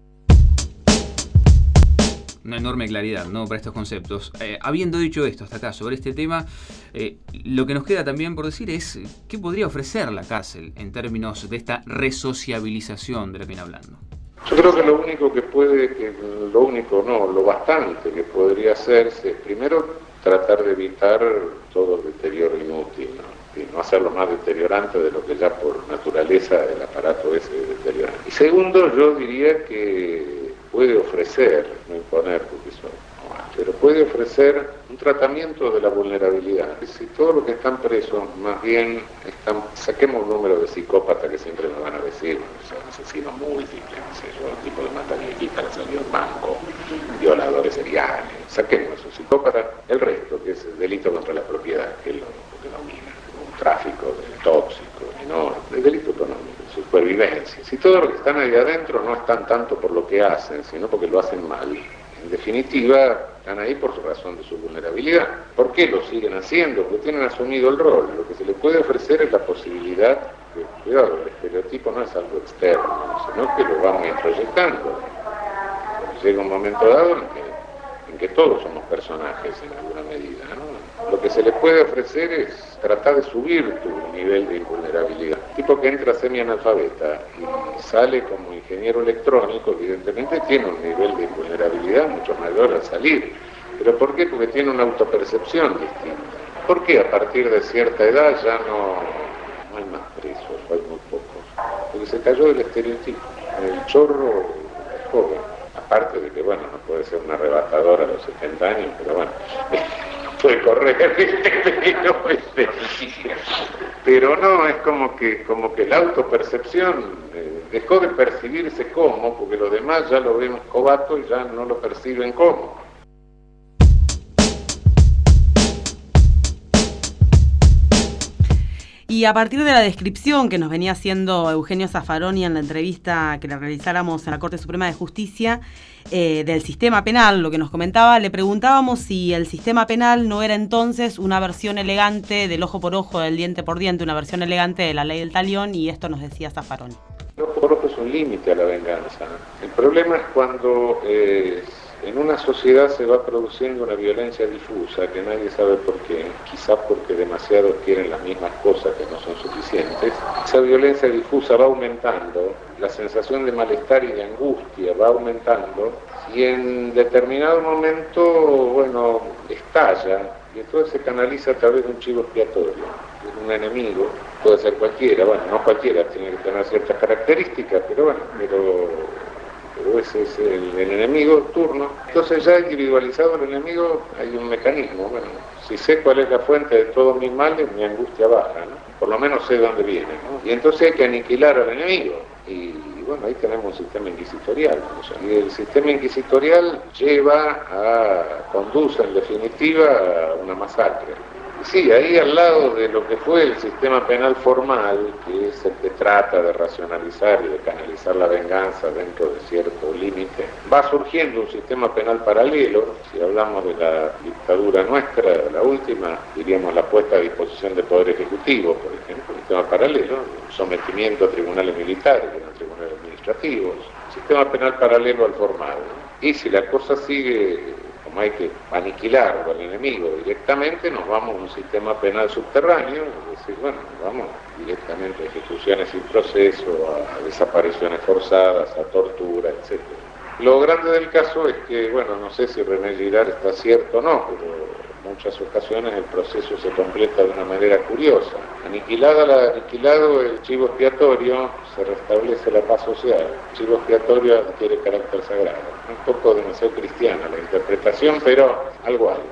Una enorme claridad, ¿no?, para estos conceptos. Eh, habiendo dicho esto hasta acá sobre este tema, eh, lo que nos queda también por decir es qué podría ofrecer la cárcel en términos de esta resociabilización de la que viene hablando. Yo creo que lo único que puede, que lo único no, lo bastante que podría hacerse es primero tratar de evitar todo el deterioro inútil, ¿no? Y no hacerlo más deteriorante de lo que ya por naturaleza el aparato ese es deteriorante. Y segundo, yo diría que puede ofrecer, no imponer porque eso no va, pero puede ofrecer un tratamiento de la vulnerabilidad. Si todos los que están presos, más bien, están, saquemos un número de psicópatas que siempre me van a decir, o sea, asesinos múltiples, no sé yo, tipo de mataniequita que salió en banco, violadores seriales, saquemos esos psicópatas, el resto, que es el delito contra la propiedad, que es lo que domina, un tráfico de tóxico, menor, el delito económico. Supervivencia. Si todos los que están ahí adentro no están tanto por lo que hacen, sino porque lo hacen mal, en definitiva están ahí por su razón de su vulnerabilidad. ¿Por qué lo siguen haciendo? Porque tienen asumido el rol. Lo que se les puede ofrecer es la posibilidad de, cuidado, el estereotipo no es algo externo, sino que lo vamos introyectando. Llega un momento dado en que, en que todos somos personajes en alguna medida, ¿no? Lo que se le puede ofrecer es tratar de subir tu nivel de invulnerabilidad. El tipo que entra semi-analfabeta y sale como ingeniero electrónico, evidentemente tiene un nivel de invulnerabilidad mucho mayor al salir. ¿Pero por qué? Porque tiene una autopercepción distinta. ¿Por qué a partir de cierta edad ya no, no hay más presos, hay muy pocos? Porque se cayó del estereotipo. El chorro es joven. Aparte de que, bueno, no puede ser un arrebatador a los setenta años, pero bueno... puede correr, pero, pero no, es como que como que la autopercepción eh, dejó de percibirse como, porque los demás ya lo ven cobato y ya no lo perciben como. Y a partir de la descripción que nos venía haciendo Eugenio Zaffaroni en la entrevista que le realizáramos en la Corte Suprema de Justicia, eh, del sistema penal, lo que nos comentaba, le preguntábamos si el sistema penal no era entonces una versión elegante del ojo por ojo, del diente por diente, una versión elegante de la ley del talión, y esto nos decía Zaffaroni. El ojo por ojo es un límite a la venganza. El problema es cuando eh, en una sociedad se va produciendo una violencia difusa que nadie sabe por qué, quizás porque demasiados quieren las mismas cosas que no son suficientes. Esa violencia difusa va aumentando, la sensación de malestar y de angustia va aumentando, y en determinado momento, bueno, estalla, y entonces se canaliza a través de un chivo expiatorio, un enemigo, puede ser cualquiera, bueno, no cualquiera, tiene que tener ciertas características, pero bueno, pero... pero ese es el, el enemigo turno. Entonces ya individualizado el enemigo hay un mecanismo, bueno, si sé cuál es la fuente de todos mis males, mi angustia baja, ¿no? Por lo menos sé dónde viene, ¿no? Y entonces hay que aniquilar al enemigo, y, y bueno, ahí tenemos un sistema inquisitorial, o sea, y el sistema inquisitorial lleva a, conduce en definitiva a una masacre. Sí, ahí al lado de lo que fue el sistema penal formal, que es el que trata de racionalizar y de canalizar la venganza dentro de cierto límite, va surgiendo un sistema penal paralelo. Si hablamos de la dictadura nuestra, la última, diríamos la puesta a disposición del Poder Ejecutivo, por ejemplo, un sistema paralelo, sometimiento a tribunales militares, a tribunales administrativos, sistema penal paralelo al formal. Y si la cosa sigue como hay que aniquilarlo al enemigo directamente, nos vamos a un sistema penal subterráneo, es decir, bueno, vamos directamente a ejecuciones sin proceso, a desapariciones forzadas, a tortura, etcétera. Lo grande del caso es que, bueno, no sé si René Girard está cierto o no, pero en muchas ocasiones el proceso se completa de una manera curiosa. Aniquilada la, aniquilado el chivo expiatorio, se restablece la paz social. El chivo expiatorio adquiere carácter sagrado. Un poco demasiado cristiana la interpretación, pero algo algo.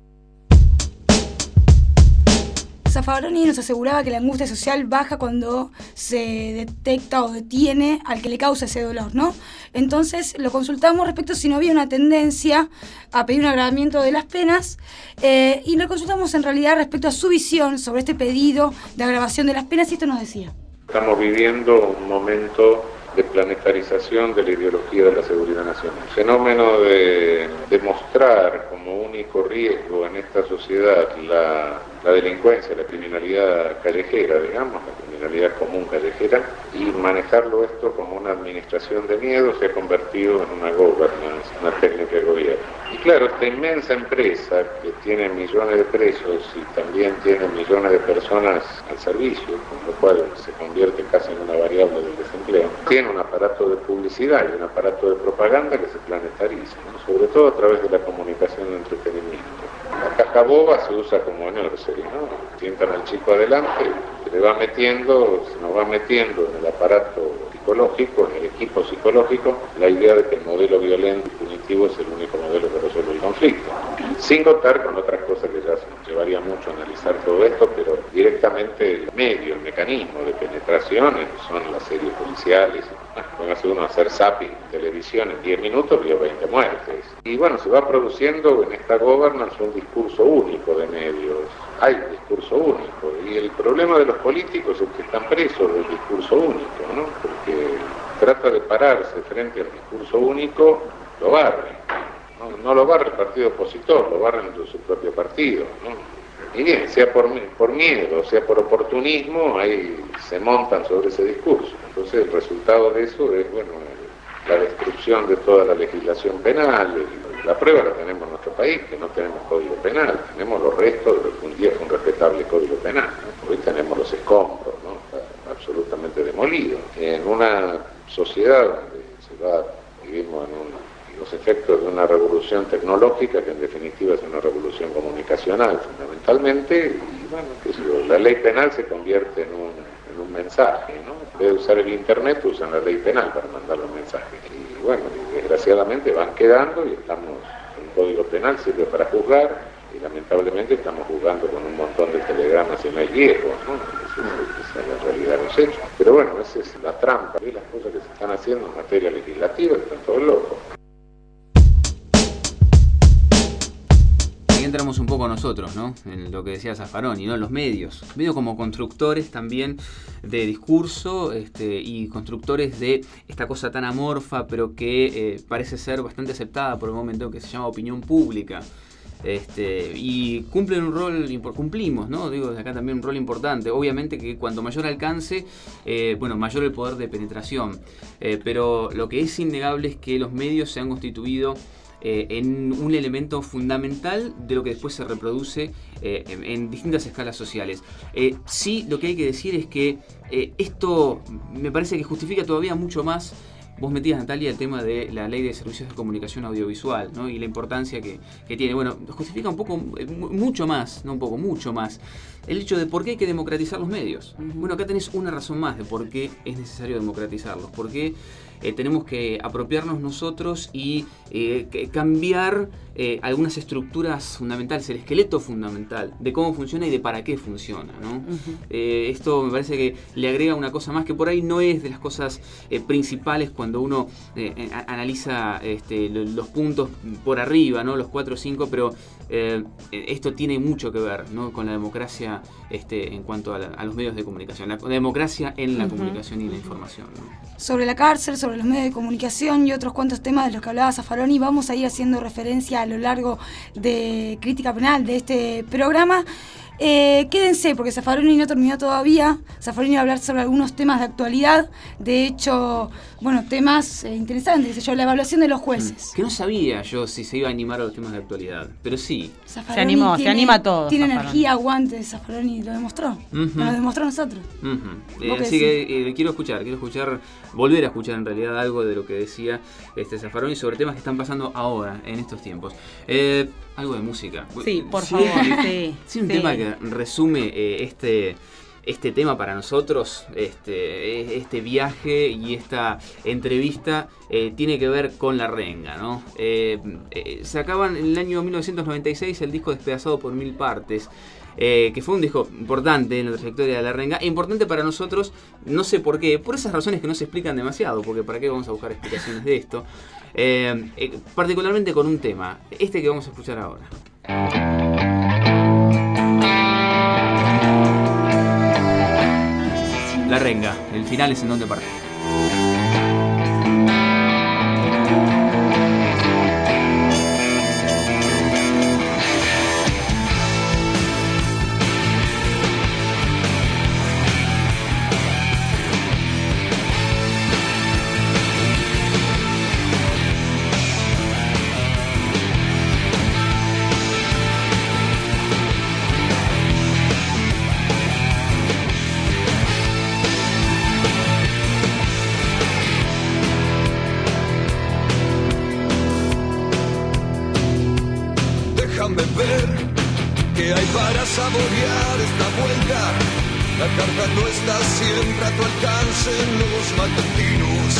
Zaffaroni nos aseguraba que la angustia social baja cuando se detecta o detiene al que le causa ese dolor, ¿no? Entonces lo consultamos respecto a si no había una tendencia a pedir un agravamiento de las penas eh, y lo consultamos en realidad respecto a su visión sobre este pedido de agravación de las penas y esto nos decía. Estamos viviendo un momento de planetarización de la ideología de la seguridad nacional. El fenómeno de demostrar como único riesgo en esta sociedad la, la delincuencia, la criminalidad callejera, digamos, la criminalidad común callejera, y manejarlo esto como una administración de miedo se ha convertido en una governance, una técnica de gobierno. Y claro, esta inmensa empresa que tiene millones de presos y también tiene millones de personas al servicio, con lo cual se convierte casi en una variable del desempleo, tiene un aparato de publicidad y un aparato de propaganda que se planetariza, ¿no? Sobre todo a través de la comunicación de entretenimiento. La caja boba se usa como nursery, ¿no? Sientan al chico adelante, se le va metiendo, se nos va metiendo en el aparato psicológico, en el equipo psicológico, la idea de que el modelo violento y punitivo es el único modelo que resuelve el conflicto. Sin contar con otras cosas que ya nos llevaría mucho a analizar todo esto, pero directamente el medio, el mecanismo de penetración son las series policiales. Póngase uno a hacer zapping en televisión en diez minutos, vio veinte muertes. Y bueno, se va produciendo en esta governance un discurso único de medios. Hay un discurso único. Y el problema de los políticos es que están presos del discurso único, ¿no? Porque trata de pararse frente al discurso único, lo barren. No, no lo barre el partido opositor, lo barren de su propio partido, ¿no? Y bien, sea por, por miedo, sea por oportunismo, ahí se montan sobre ese discurso. Entonces el resultado de eso es, bueno, la destrucción de toda la legislación penal. La prueba la tenemos en nuestro país, que no tenemos código penal, tenemos los restos de lo que un día fue un respetable código penal, ¿no? Hoy tenemos los escombros, ¿no? Está absolutamente demolido. En una sociedad donde se va, vivimos en un... los efectos de una revolución tecnológica que en definitiva es una revolución comunicacional fundamentalmente, y bueno, qué sé yo, la ley penal se convierte en un, en un mensaje, ¿no? En vez de usar el internet usan la ley penal para mandar los mensajes, y bueno, desgraciadamente van quedando y estamos, el código penal sirve para juzgar y lamentablemente estamos jugando con un montón de telegramas y no hay viejos, ¿no? Esa es la realidad de los hechos. Pero bueno, esa es la trampa y las cosas que se están haciendo en materia legislativa, están todos locos. Ahí entramos un poco nosotros, ¿no? En lo que decía Zaffaroni, ¿no? Los medios. Medios como constructores también de discurso este, y constructores de esta cosa tan amorfa, pero que eh, parece ser bastante aceptada por el momento, que se llama opinión pública. Este, y cumplen un rol, cumplimos, ¿no? Digo, desde acá también un rol importante. Obviamente que cuanto mayor alcance, eh, bueno, mayor el poder de penetración. Eh, pero lo que es innegable es que los medios se han constituido Eh, en un elemento fundamental de lo que después se reproduce eh, en, en distintas escalas sociales. Eh, sí, lo que hay que decir es que eh, esto me parece que justifica todavía mucho más. Vos metías, Natalia, el tema de la ley de servicios de comunicación audiovisual, ¿no? Y la importancia que, que tiene. Bueno, justifica un poco, mucho más, no un poco, mucho más, el hecho de por qué hay que democratizar los medios. Uh-huh. Bueno, acá tenés una razón más de por qué es necesario democratizarlos. Porque eh, tenemos que apropiarnos nosotros y eh, que cambiar eh, algunas estructuras fundamentales, el esqueleto fundamental de cómo funciona y de para qué funciona, ¿no? Uh-huh. Eh, esto me parece que le agrega una cosa más que por ahí no es de las cosas eh, principales cuando uno eh, analiza este, los puntos por arriba, ¿no? Los cuatro o cinco, pero eh, esto tiene mucho que ver, ¿no? Con la democracia este, en cuanto a, la, a los medios de comunicación, la, la democracia en la uh-huh. comunicación y la información, ¿no? Sobre la cárcel, sobre los medios de comunicación y otros cuantos temas de los que hablaba Zaffaroni, vamos a ir haciendo referencia a lo largo de Crítica Penal de este programa. Eh, quédense, porque Zaffaroni no terminó todavía. Zaffaroni va a hablar sobre algunos temas de actualidad. De hecho, bueno, temas eh, interesantes, qué sé yo, la evaluación de los jueces. Que no sabía yo si se iba a animar a los temas de actualidad, pero sí. Zaffaroni se animó, tiene, se anima a todo. Tiene Zaffaroni. energía, aguante, Zaffaroni lo demostró. Uh-huh. Nos lo demostró a nosotros. Uh-huh. Eh, así que eh, quiero escuchar, quiero escuchar, volver a escuchar en realidad algo de lo que decía este Zaffaroni sobre temas que están pasando ahora, en estos tiempos. Eh, algo de música. Sí, por sí, favor. Sí, sí, sí, un sí. tema que resume eh, este... este tema para nosotros, este, este viaje y esta entrevista eh, tiene que ver con La Renga, ¿no? Eh, eh, sacaban en el año mil novecientos noventa y seis el disco Despedazado por Mil Partes, eh, que fue un disco importante en la trayectoria de La Renga, e importante para nosotros, no sé por qué, por esas razones que no se explican demasiado, porque para qué vamos a buscar explicaciones de esto, eh, eh, particularmente con un tema, este que vamos a escuchar ahora. La Renga, el final es en donde parte. Para saborear esta vuelta, la carta no está siempre a tu alcance en los matutinos.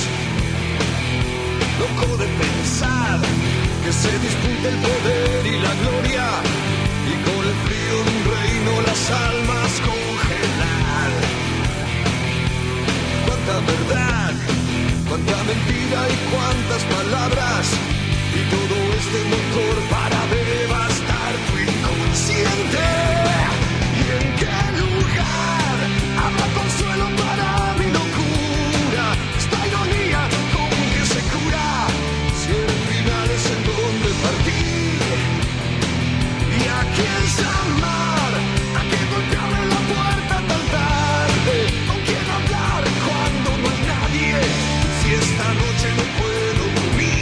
Loco de pensar que se disputa el poder y la gloria, y con el frío de un reino las almas congelar. Cuánta verdad, cuánta mentira y cuántas palabras, y todo este motor para devastar tu inconsciente. ¿Y en qué lugar habrá consuelo para mi locura? Esta ironía con que se cura, si el final es en donde partir. ¿Y a quién llamar? ¿A quién golpearle la puerta tan tarde? ¿Con quién hablar cuando no hay nadie? Si esta noche no puedo dormir.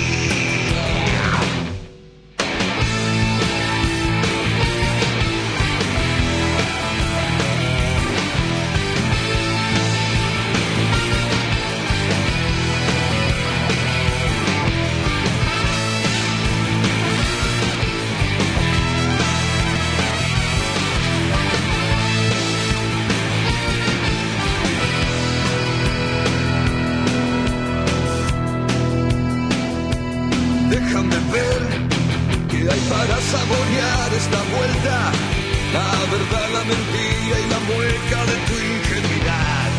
Déjame ver qué hay para saborear esta vuelta, la verdad, la mentira y la mueca de tu ingenuidad.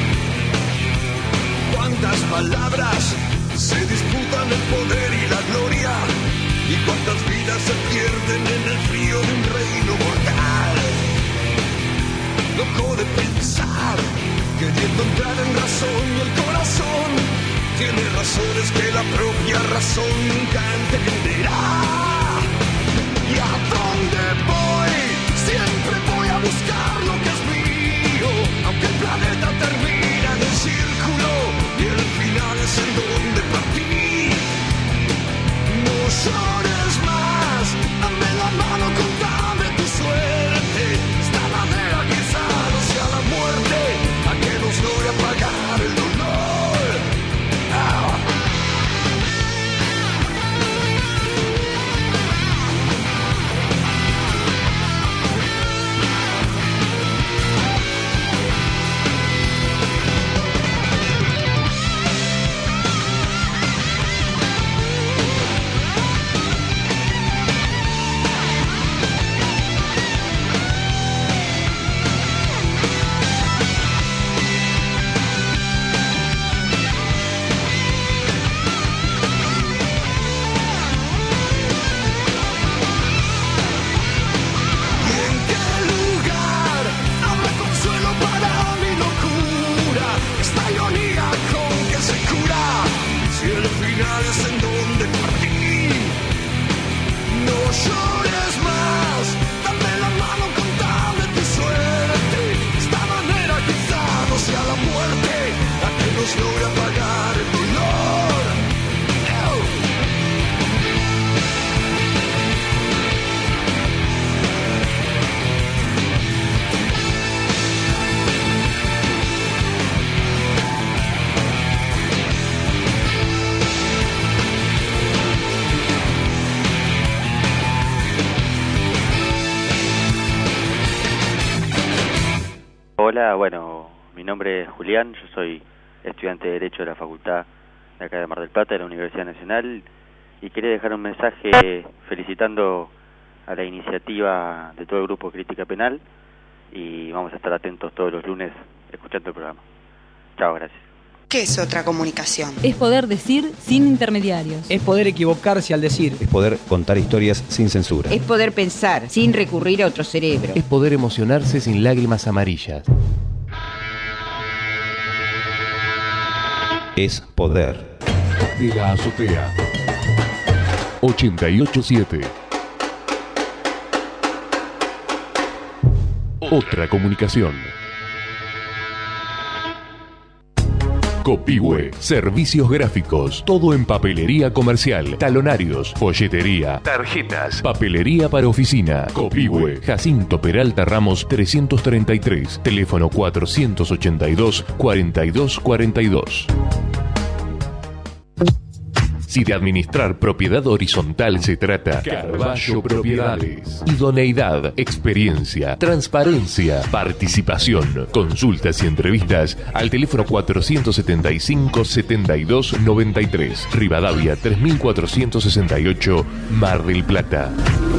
Cuántas palabras se disputan el poder y la gloria, y cuántas vidas se pierden en el frío de un reino mortal. Loco de pensar, queriendo entrar en razón, y el corazón tiene razones que la propia razón nunca entenderá. ¿Y a dónde voy? Siempre voy a buscar lo que es mío, aunque el planeta termina en un círculo y el final es en donde partí. No llores más, dame la mano, contame tu suerte. Esta manera quizá no sea la muerte, a que nos logre apagar el dolor. Hola, bueno, mi nombre es Julián, yo soy estudiante de Derecho de la Facultad de acá de Mar del Plata, de la Universidad Nacional, y quería dejar un mensaje felicitando a la iniciativa de todo el grupo Crítica Penal, y vamos a estar atentos todos los lunes escuchando el programa. Chao, gracias. ¿Qué es otra comunicación? Es poder decir sin intermediarios. Es poder equivocarse al decir. Es poder contar historias sin censura. Es poder pensar sin recurrir a otro cerebro. Es poder emocionarse sin lágrimas amarillas. Es poder. De la azotea. ochenta y ocho siete. Otra comunicación. Copihue, servicios gráficos, todo en papelería comercial, talonarios, folletería, tarjetas, papelería para oficina. Copihue, Jacinto Peralta Ramos trescientos treinta y tres, teléfono cuatrocientos ochenta y dos, cuarenta y dos cuarenta y dos. Si de administrar propiedad horizontal se trata, Carballo Propiedades. Idoneidad, experiencia, transparencia, participación. Consultas y entrevistas al teléfono cuatrocientos setenta y cinco, setenta y dos noventa y tres. Rivadavia tres mil cuatrocientos sesenta y ocho, Mar del Plata.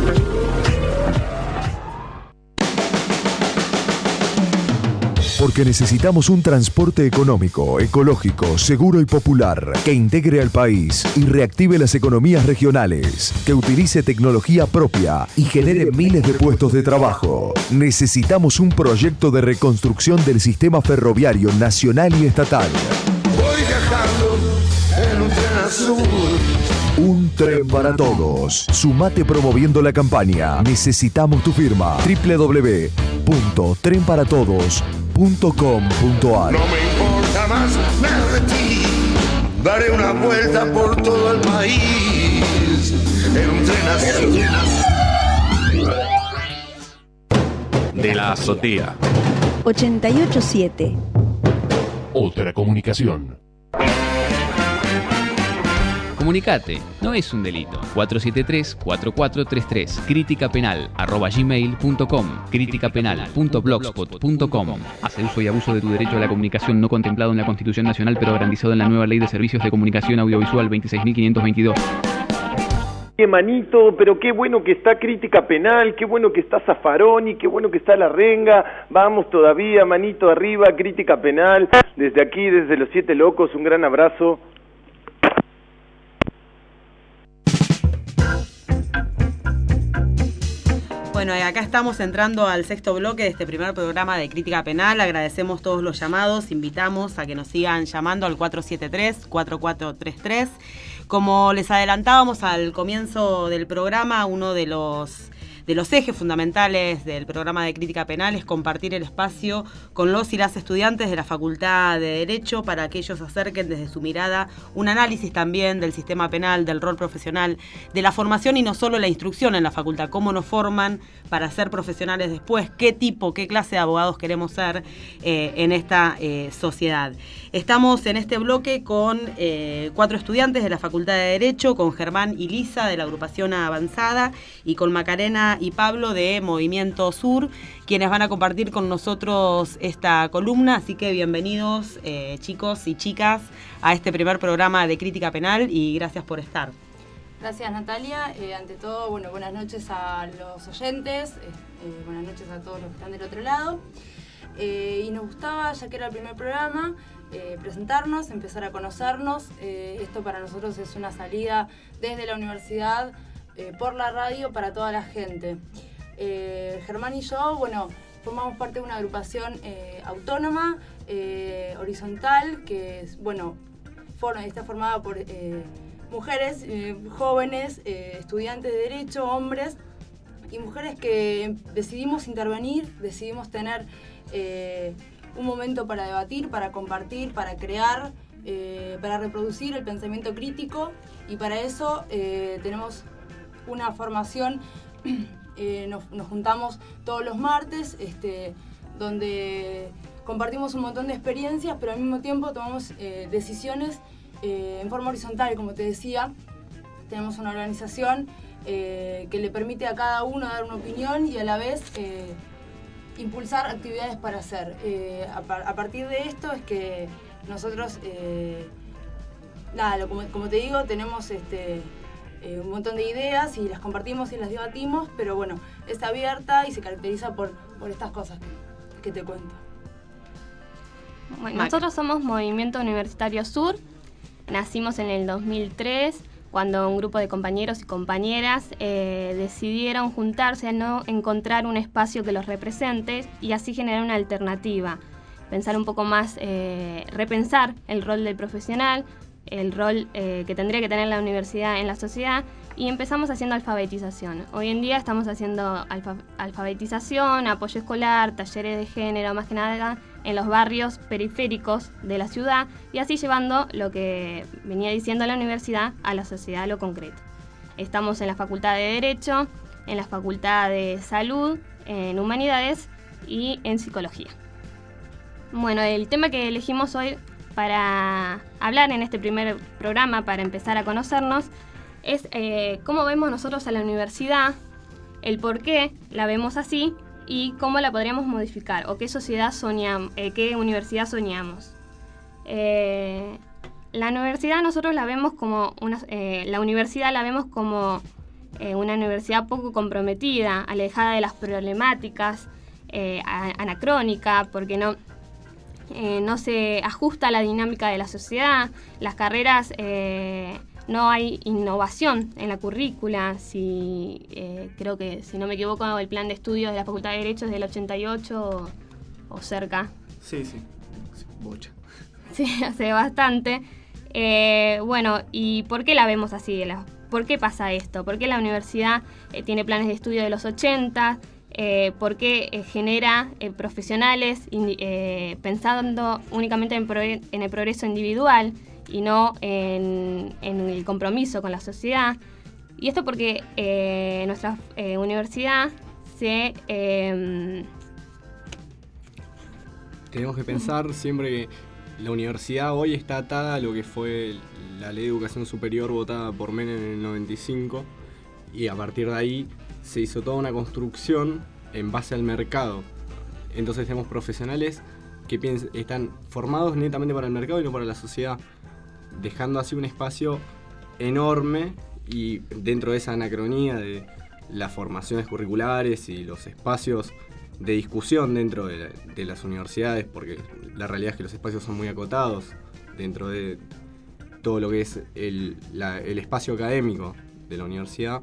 Porque necesitamos un transporte económico, ecológico, seguro y popular, que integre al país y reactive las economías regionales, que utilice tecnología propia y genere miles de puestos de trabajo. Necesitamos un proyecto de reconstrucción del sistema ferroviario nacional y estatal. Voy viajando en un tren azul. Un tren para todos. Sumate promoviendo la campaña. Necesitamos tu firma. doble u doble u doble u punto tren para todos punto com punto a r. No me importa más nada de ti. Daré una vuelta por todo el país en un tren azul. De la azotea. ochenta y ocho siete. Otra comunicación. Comunicate, no es un delito. cuatro siete tres, cuatro cuatro tres tres. Crítica penal, arroba gmail punto com. crítica penal punto blogspot punto com. Hace uso y abuso de tu derecho a la comunicación no contemplado en la Constitución Nacional, pero garantizado en la nueva Ley de Servicios de Comunicación Audiovisual veintiséis mil quinientos veintidós. Manito, pero qué bueno que está Crítica Penal, qué bueno que está Zaffaroni, qué bueno que está La Renga. Vamos todavía, manito arriba, Crítica Penal. Desde aquí, desde Los Siete Locos, un gran abrazo. Bueno, y acá estamos entrando al sexto bloque de este primer programa de Crítica Penal. Agradecemos todos los llamados, invitamos a que nos sigan llamando al cuatro siete tres, cuatro cuatro tres tres. Como les adelantábamos al comienzo del programa, uno de los... de los ejes fundamentales del programa de Crítica Penal es compartir el espacio con los y las estudiantes de la Facultad de Derecho para que ellos acerquen desde su mirada un análisis también del sistema penal, del rol profesional, de la formación y no solo la instrucción en la facultad, cómo nos forman para ser profesionales después, qué tipo, qué clase de abogados queremos ser eh, en esta eh, sociedad. Estamos en este bloque con eh, cuatro estudiantes de la Facultad de Derecho, con Germán y Lisa de la agrupación Avanzada y con Macarena y Pablo de Movimiento Sur, quienes van a compartir con nosotros esta columna. Así que bienvenidos eh, chicos y chicas a este primer programa de Crítica Penal y gracias por estar. Gracias Natalia, eh, ante todo bueno, buenas noches a los oyentes, eh, eh, buenas noches a todos los que están del otro lado eh, y nos gustaba, ya que era el primer programa, Eh, presentarnos, empezar a conocernos. Eh, esto para nosotros es una salida desde la universidad eh, por la radio para toda la gente. Eh, Germán y yo, bueno, formamos parte de una agrupación eh, autónoma, eh, horizontal, que es, bueno, for, está formada por eh, mujeres, eh, jóvenes, eh, estudiantes de derecho, hombres y mujeres que decidimos intervenir, decidimos tener eh, un momento para debatir, para compartir, para crear, eh, para reproducir el pensamiento crítico y para eso eh, tenemos una formación, eh, nos, nos juntamos todos los martes, este, donde compartimos un montón de experiencias, pero al mismo tiempo tomamos eh, decisiones eh, en forma horizontal, como te decía. Tenemos una organización eh, que le permite a cada uno dar una opinión y a la vez... Eh, impulsar actividades para hacer. Eh, a, par- a partir de esto es que nosotros, eh, nada, lo, como, como te digo, tenemos este, eh, un montón de ideas y las compartimos y las debatimos, pero bueno, es abierta y se caracteriza por, por estas cosas que, que te cuento. Bueno, nosotros somos Movimiento Universitario Sur, nacimos en el dos mil tres, cuando un grupo de compañeros y compañeras eh, decidieron juntarse, ¿no? Encontrar un espacio que los represente y así generar una alternativa, pensar un poco más, eh, repensar el rol del profesional, el rol eh, que tendría que tener la universidad en la sociedad, y empezamos haciendo alfabetización. Hoy en día estamos haciendo alfa alfabetización, apoyo escolar, talleres de género, más que nada en los barrios periféricos de la ciudad, y así llevando lo que venía diciendo la universidad a la sociedad, a lo concreto. Estamos en la Facultad de Derecho, en la Facultad de Salud, en Humanidades y en Psicología. Bueno, el tema que elegimos hoy para hablar en este primer programa, para empezar a conocernos, es eh, cómo vemos nosotros a la universidad, el por qué la vemos así y cómo la podríamos modificar, o qué sociedad soñamos, eh, qué universidad soñamos. Eh, la universidad nosotros la vemos como una, eh, la universidad la vemos como eh, una universidad poco comprometida, alejada de las problemáticas, eh, anacrónica, porque no eh, no se ajusta a la dinámica de la sociedad. Las carreras eh, no hay innovación en la currícula. Si, eh, creo que, si no me equivoco, el plan de estudios de la Facultad de Derecho es del ochenta y ocho o, o cerca. Sí, sí, sí, bocha. Sí, hace bastante. Eh, bueno, ¿y por qué la vemos así? ¿Por qué pasa esto? ¿Por qué la universidad eh, tiene planes de estudio de los ochenta? Eh, ¿Por qué eh, genera eh, profesionales eh, pensando únicamente en, en el progreso individual y no en, en el compromiso con la sociedad? Y esto porque eh, nuestra eh, universidad se... Eh, Tenemos que pensar siempre que la universidad hoy está atada a lo que fue la Ley de Educación Superior votada por Menem en el noventa y cinco, y a partir de ahí se hizo toda una construcción en base al mercado. Entonces tenemos profesionales que piensan, están formados netamente para el mercado y no para la sociedad, dejando así un espacio enorme, y dentro de esa anacronía de las formaciones curriculares y los espacios de discusión dentro de, la, de las universidades, porque la realidad es que los espacios son muy acotados dentro de todo lo que es el, la, el espacio académico de la universidad,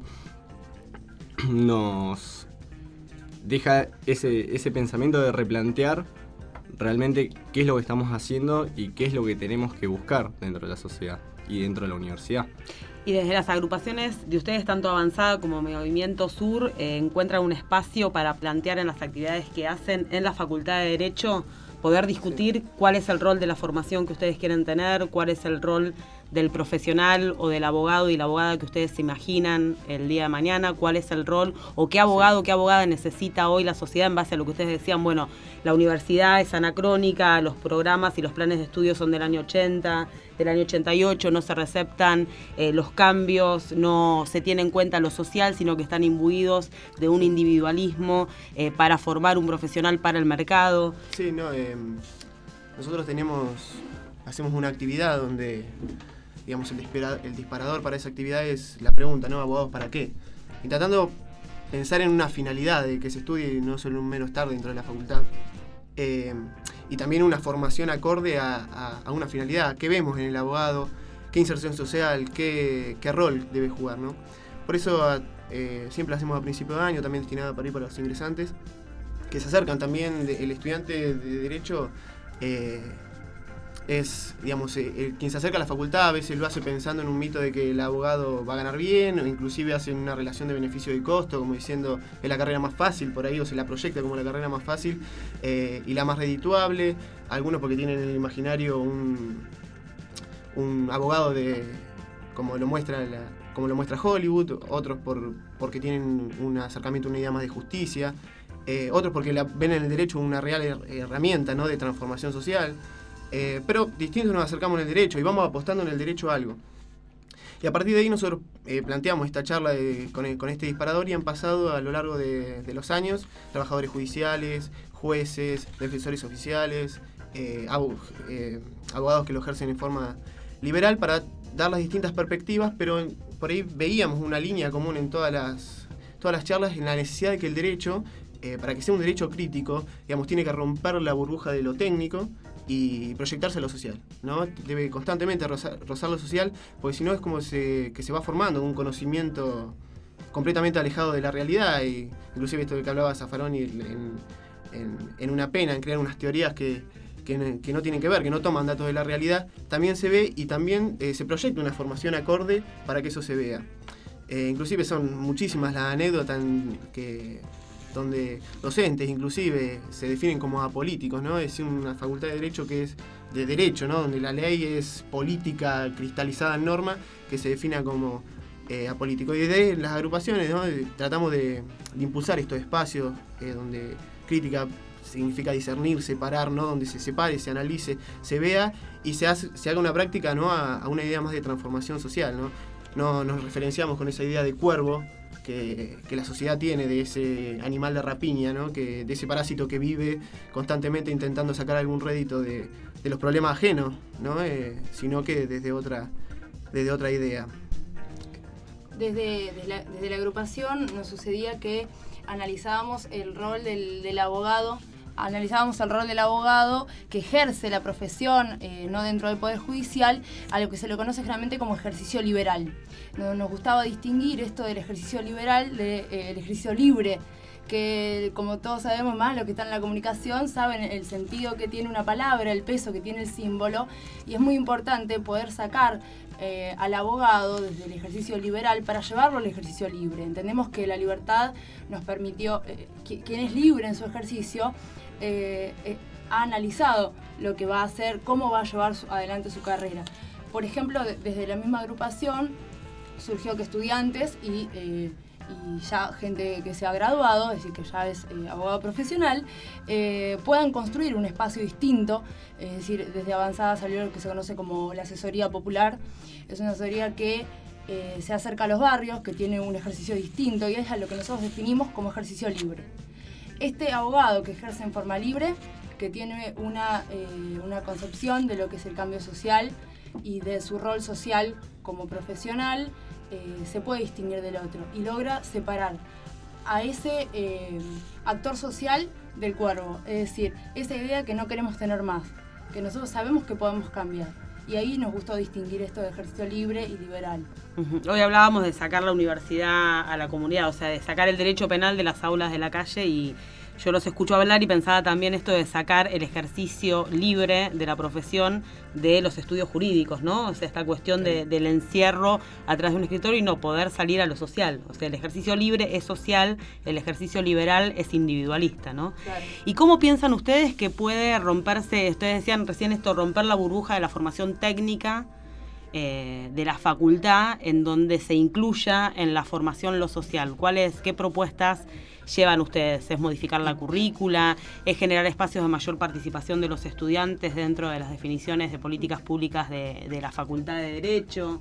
nos deja ese, ese pensamiento de replantear realmente qué es lo que estamos haciendo y qué es lo que tenemos que buscar dentro de la sociedad y dentro de la universidad. Y desde las agrupaciones de ustedes, tanto Avanzada como Movimiento Sur, eh, encuentran un espacio para plantear en las actividades que hacen en la Facultad de Derecho, poder discutir sí. cuál es el rol de la formación que ustedes quieren tener, cuál es el rol del profesional o del abogado y la abogada que ustedes se imaginan el día de mañana, cuál es el rol o qué abogado o qué abogada necesita hoy la sociedad en base a lo que ustedes decían. Bueno, la universidad es anacrónica, los programas y los planes de estudio son del año ochenta, del año ochenta y ocho, no se receptan eh, los cambios, no se tiene en cuenta lo social, sino que están imbuidos de un individualismo eh, para formar un profesional para el mercado. Sí, no, eh, nosotros tenemos, hacemos una actividad donde, digamos, el, dispara, el disparador para esa actividad es la pregunta, ¿no? ¿Abogados para qué? Y tratando de pensar en una finalidad de que se estudie no solo un mero estar dentro de la facultad. Eh, y también una formación acorde a, a, a una finalidad. ¿Qué vemos en el abogado? ¿Qué inserción social? ¿Qué, qué rol debe jugar, ¿no? Por eso eh, siempre lo hacemos a principio de año, también destinado para ir para los ingresantes, que se acercan también. De, el estudiante de Derecho eh, es, digamos, eh, el, quien se acerca a la facultad a veces lo hace pensando en un mito de que el abogado va a ganar bien, o inclusive hace una relación de beneficio y costo, como diciendo es la carrera más fácil por ahí, o se la proyecta como la carrera más fácil eh, y la más redituable. Algunos porque tienen en el imaginario un, un abogado de como lo muestra la, como lo muestra Hollywood, otros por porque tienen un acercamiento a una idea más de justicia, eh, otros porque la, ven en el derecho una real herramienta, ¿no?, de transformación social. Eh, pero distintos nos acercamos en el derecho y vamos apostando en el derecho a algo. Y a partir de ahí nosotros eh, planteamos esta charla de, con, con este disparador y han pasado a lo largo de, de los años trabajadores judiciales, jueces, defensores oficiales, eh, ab, eh, abogados que lo ejercen en forma liberal para dar las distintas perspectivas, pero por ahí veíamos una línea común en todas las, todas las charlas en la necesidad de que el derecho, eh, para que sea un derecho crítico, digamos, tiene que romper la burbuja de lo técnico y proyectarse a lo social, ¿no? Debe constantemente rozar, rozar lo social, porque si no es como se, que se va formando un conocimiento completamente alejado de la realidad, y inclusive esto de que hablaba Zaffaroni en, en, en Una pena, en crear unas teorías que, que, que no tienen que ver, que no toman datos de la realidad, también se ve y también eh, se proyecta una formación acorde para que eso se vea. Eh, inclusive son muchísimas las anécdotas que... donde docentes inclusive se definen como apolíticos, ¿no? Es decir, una facultad de Derecho que es de Derecho, ¿no? Donde la ley es política cristalizada en norma, que se defina como eh, apolítico. Y desde las agrupaciones, ¿no? Tratamos de, de impulsar estos espacios eh, donde crítica significa discernir, separar, ¿no? Donde se separe, se analice, se vea y se, hace, se haga una práctica, ¿no? A, a una idea más de transformación social, ¿no? No nos referenciamos con esa idea de cuervo que, que la sociedad tiene, de ese animal de rapiña, ¿no? Que, de ese parásito que vive constantemente intentando sacar algún rédito de, de los problemas ajenos, ¿no? Eh, sino que desde otra, desde otra idea. Desde, desde, la, desde la agrupación nos sucedía que analizábamos el rol del, del abogado, analizábamos el rol del abogado que ejerce la profesión, eh, no dentro del Poder Judicial, a lo que se lo conoce generalmente como ejercicio liberal. Nos, nos gustaba distinguir esto del ejercicio liberal del de, eh, ejercicio libre, que como todos sabemos, más los que están en la comunicación saben el sentido que tiene una palabra, el peso que tiene el símbolo, y es muy importante poder sacar eh, al abogado desde el ejercicio liberal para llevarlo al ejercicio libre. Entendemos que la libertad nos permitió, eh, que, quien es libre en su ejercicio, eh, eh, ha analizado lo que va a hacer, cómo va a llevar su, adelante su carrera. Por ejemplo, de, desde la misma agrupación surgió que estudiantes y... Eh, y ya gente que se ha graduado, es decir, que ya es eh, abogado profesional, eh, puedan construir un espacio distinto. Es decir, desde Avanzada salió lo que se conoce como la asesoría popular. Es una asesoría que eh, se acerca a los barrios, que tiene un ejercicio distinto, y es a lo que nosotros definimos como ejercicio libre. Este abogado que ejerce en forma libre, que tiene una, eh, una concepción de lo que es el cambio social y de su rol social como profesional, Eh, se puede distinguir del otro y logra separar a ese eh, actor social del cuervo, es decir, esa idea que no queremos tener más, que nosotros sabemos que podemos cambiar, y ahí nos gustó distinguir esto de ejercicio libre y liberal. Uh-huh. Hoy hablábamos de sacar la universidad a la comunidad, o sea, de sacar el derecho penal de las aulas de la calle, y yo los escucho hablar y pensaba también esto de sacar el ejercicio libre de la profesión de los estudios jurídicos, ¿no? O sea, esta cuestión de, del encierro atrás de un escritorio y no poder salir a lo social. O sea, el ejercicio libre es social, el ejercicio liberal es individualista, ¿no? Claro. ¿Y cómo piensan ustedes que puede romperse, ustedes decían recién esto, romper la burbuja de la formación técnica eh, de la facultad, en donde se incluya en la formación lo social? ¿Cuáles, qué propuestas llevan ustedes? ¿Es modificar la currícula? ¿Es generar espacios de mayor participación de los estudiantes dentro de las definiciones de políticas públicas de, de la Facultad de Derecho?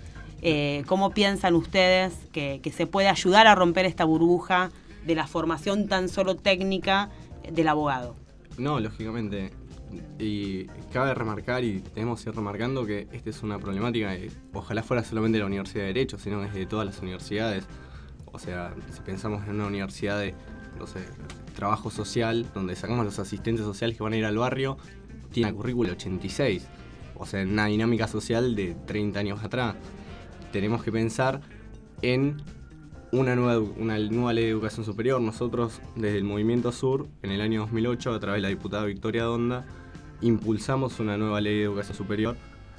Eh, ¿Cómo piensan ustedes que, que se puede ayudar a romper esta burbuja de la formación tan solo técnica del abogado? No, lógicamente. Y cabe remarcar, y tenemos que ir remarcando, que esta es una problemática que ojalá fuera solamente de la Universidad de Derecho, sino desde todas las universidades. O sea, si pensamos en una universidad de, no sé, trabajo social, donde sacamos los asistentes sociales que van a ir al barrio, tiene una currícula ochenta y seis. O sea, en una dinámica social de treinta años atrás. Tenemos que pensar en una nueva, una nueva ley de educación superior. Nosotros, desde el Movimiento Sur, en el año dos mil ocho, a través de la diputada Victoria Donda, impulsamos una nueva ley de educación superior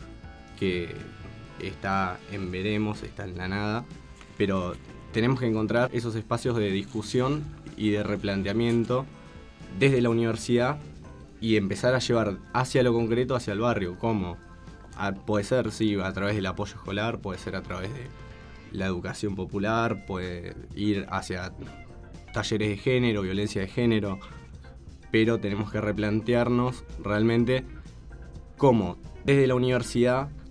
que está en veremos, está en la nada, pero tenemos que encontrar esos espacios de discusión y de replanteamiento desde la universidad y empezar a llevar hacia lo concreto, hacia el barrio. ¿Cómo? A, puede ser, sí, a través del apoyo escolar, puede ser a través de la educación popular, puede ir hacia talleres de género, violencia de género, pero tenemos que replantearnos realmente cómo desde la universidad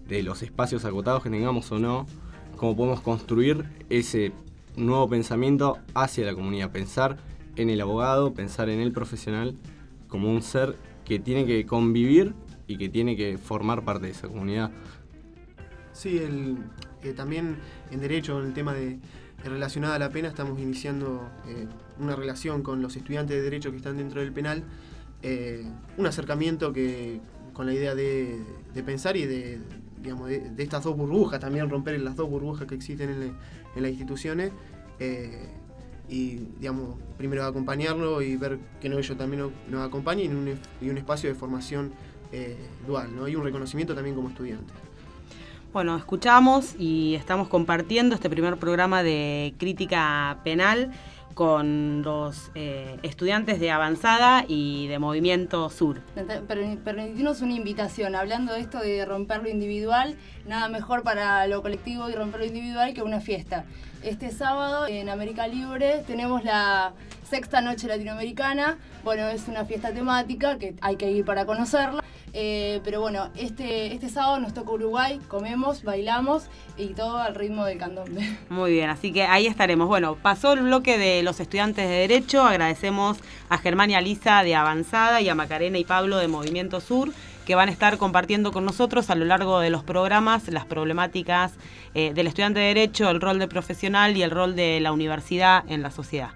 de los espacios acotados que tengamos o no, cómo podemos construir ese nuevo pensamiento hacia la comunidad, pensar en el abogado, pensar en el profesional como un ser que tiene que convivir y que tiene que formar parte de esa comunidad. Sí, el, eh, también en Derecho, en el tema de, de relacionado a la pena, estamos iniciando eh, una relación con los estudiantes de Derecho que están dentro del penal, eh, un acercamiento que con la idea de, de pensar y de, digamos, de, de estas dos burbujas, también romper las dos burbujas que existen en, la, en las instituciones, eh, y digamos, primero acompañarlo y ver que no, ellos también nos, nos acompañen, y un, y un espacio de formación eh, dual, ¿no? Y un reconocimiento también como estudiantes. Bueno, escuchamos y estamos compartiendo este primer programa de crítica penal con los eh, estudiantes de Avanzada y de Movimiento Sur. Permitirnos una invitación, hablando de esto de romper lo individual, nada mejor para lo colectivo y romper lo individual que una fiesta. Este sábado en América Libre tenemos la sexta noche latinoamericana. Bueno, es una fiesta temática que hay que ir para conocerla. Eh, pero bueno, este, este sábado nos toca Uruguay, comemos, bailamos y todo al ritmo del candombe. Muy bien, así que ahí estaremos. Bueno, pasó el bloque de los estudiantes de Derecho. Agradecemos a Germán y a Lisa de Avanzada y a Macarena y Pablo de Movimiento Sur, que van a estar compartiendo con nosotros a lo largo de los programas las problemáticas eh, del estudiante de Derecho, el rol del profesional y el rol de la universidad en la sociedad.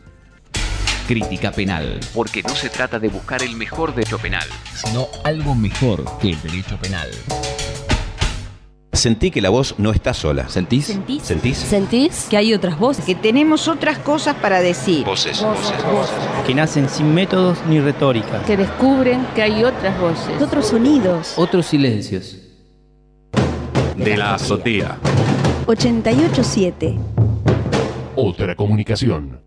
Crítica penal, porque no se trata de buscar el mejor derecho penal, sino algo mejor que el derecho penal. Sentí que la voz no está sola. ¿Sentís? ¿Sentís? ¿Sentís? ¿Sentís? Que hay otras voces, Que tenemos otras cosas para decir. Voces, voces, voces. Que nacen sin métodos ni retórica. que descubren que hay otras voces, Otros sonidos. Otros silencios. De la azotea. ochenta y ocho punto siete. Otra comunicación.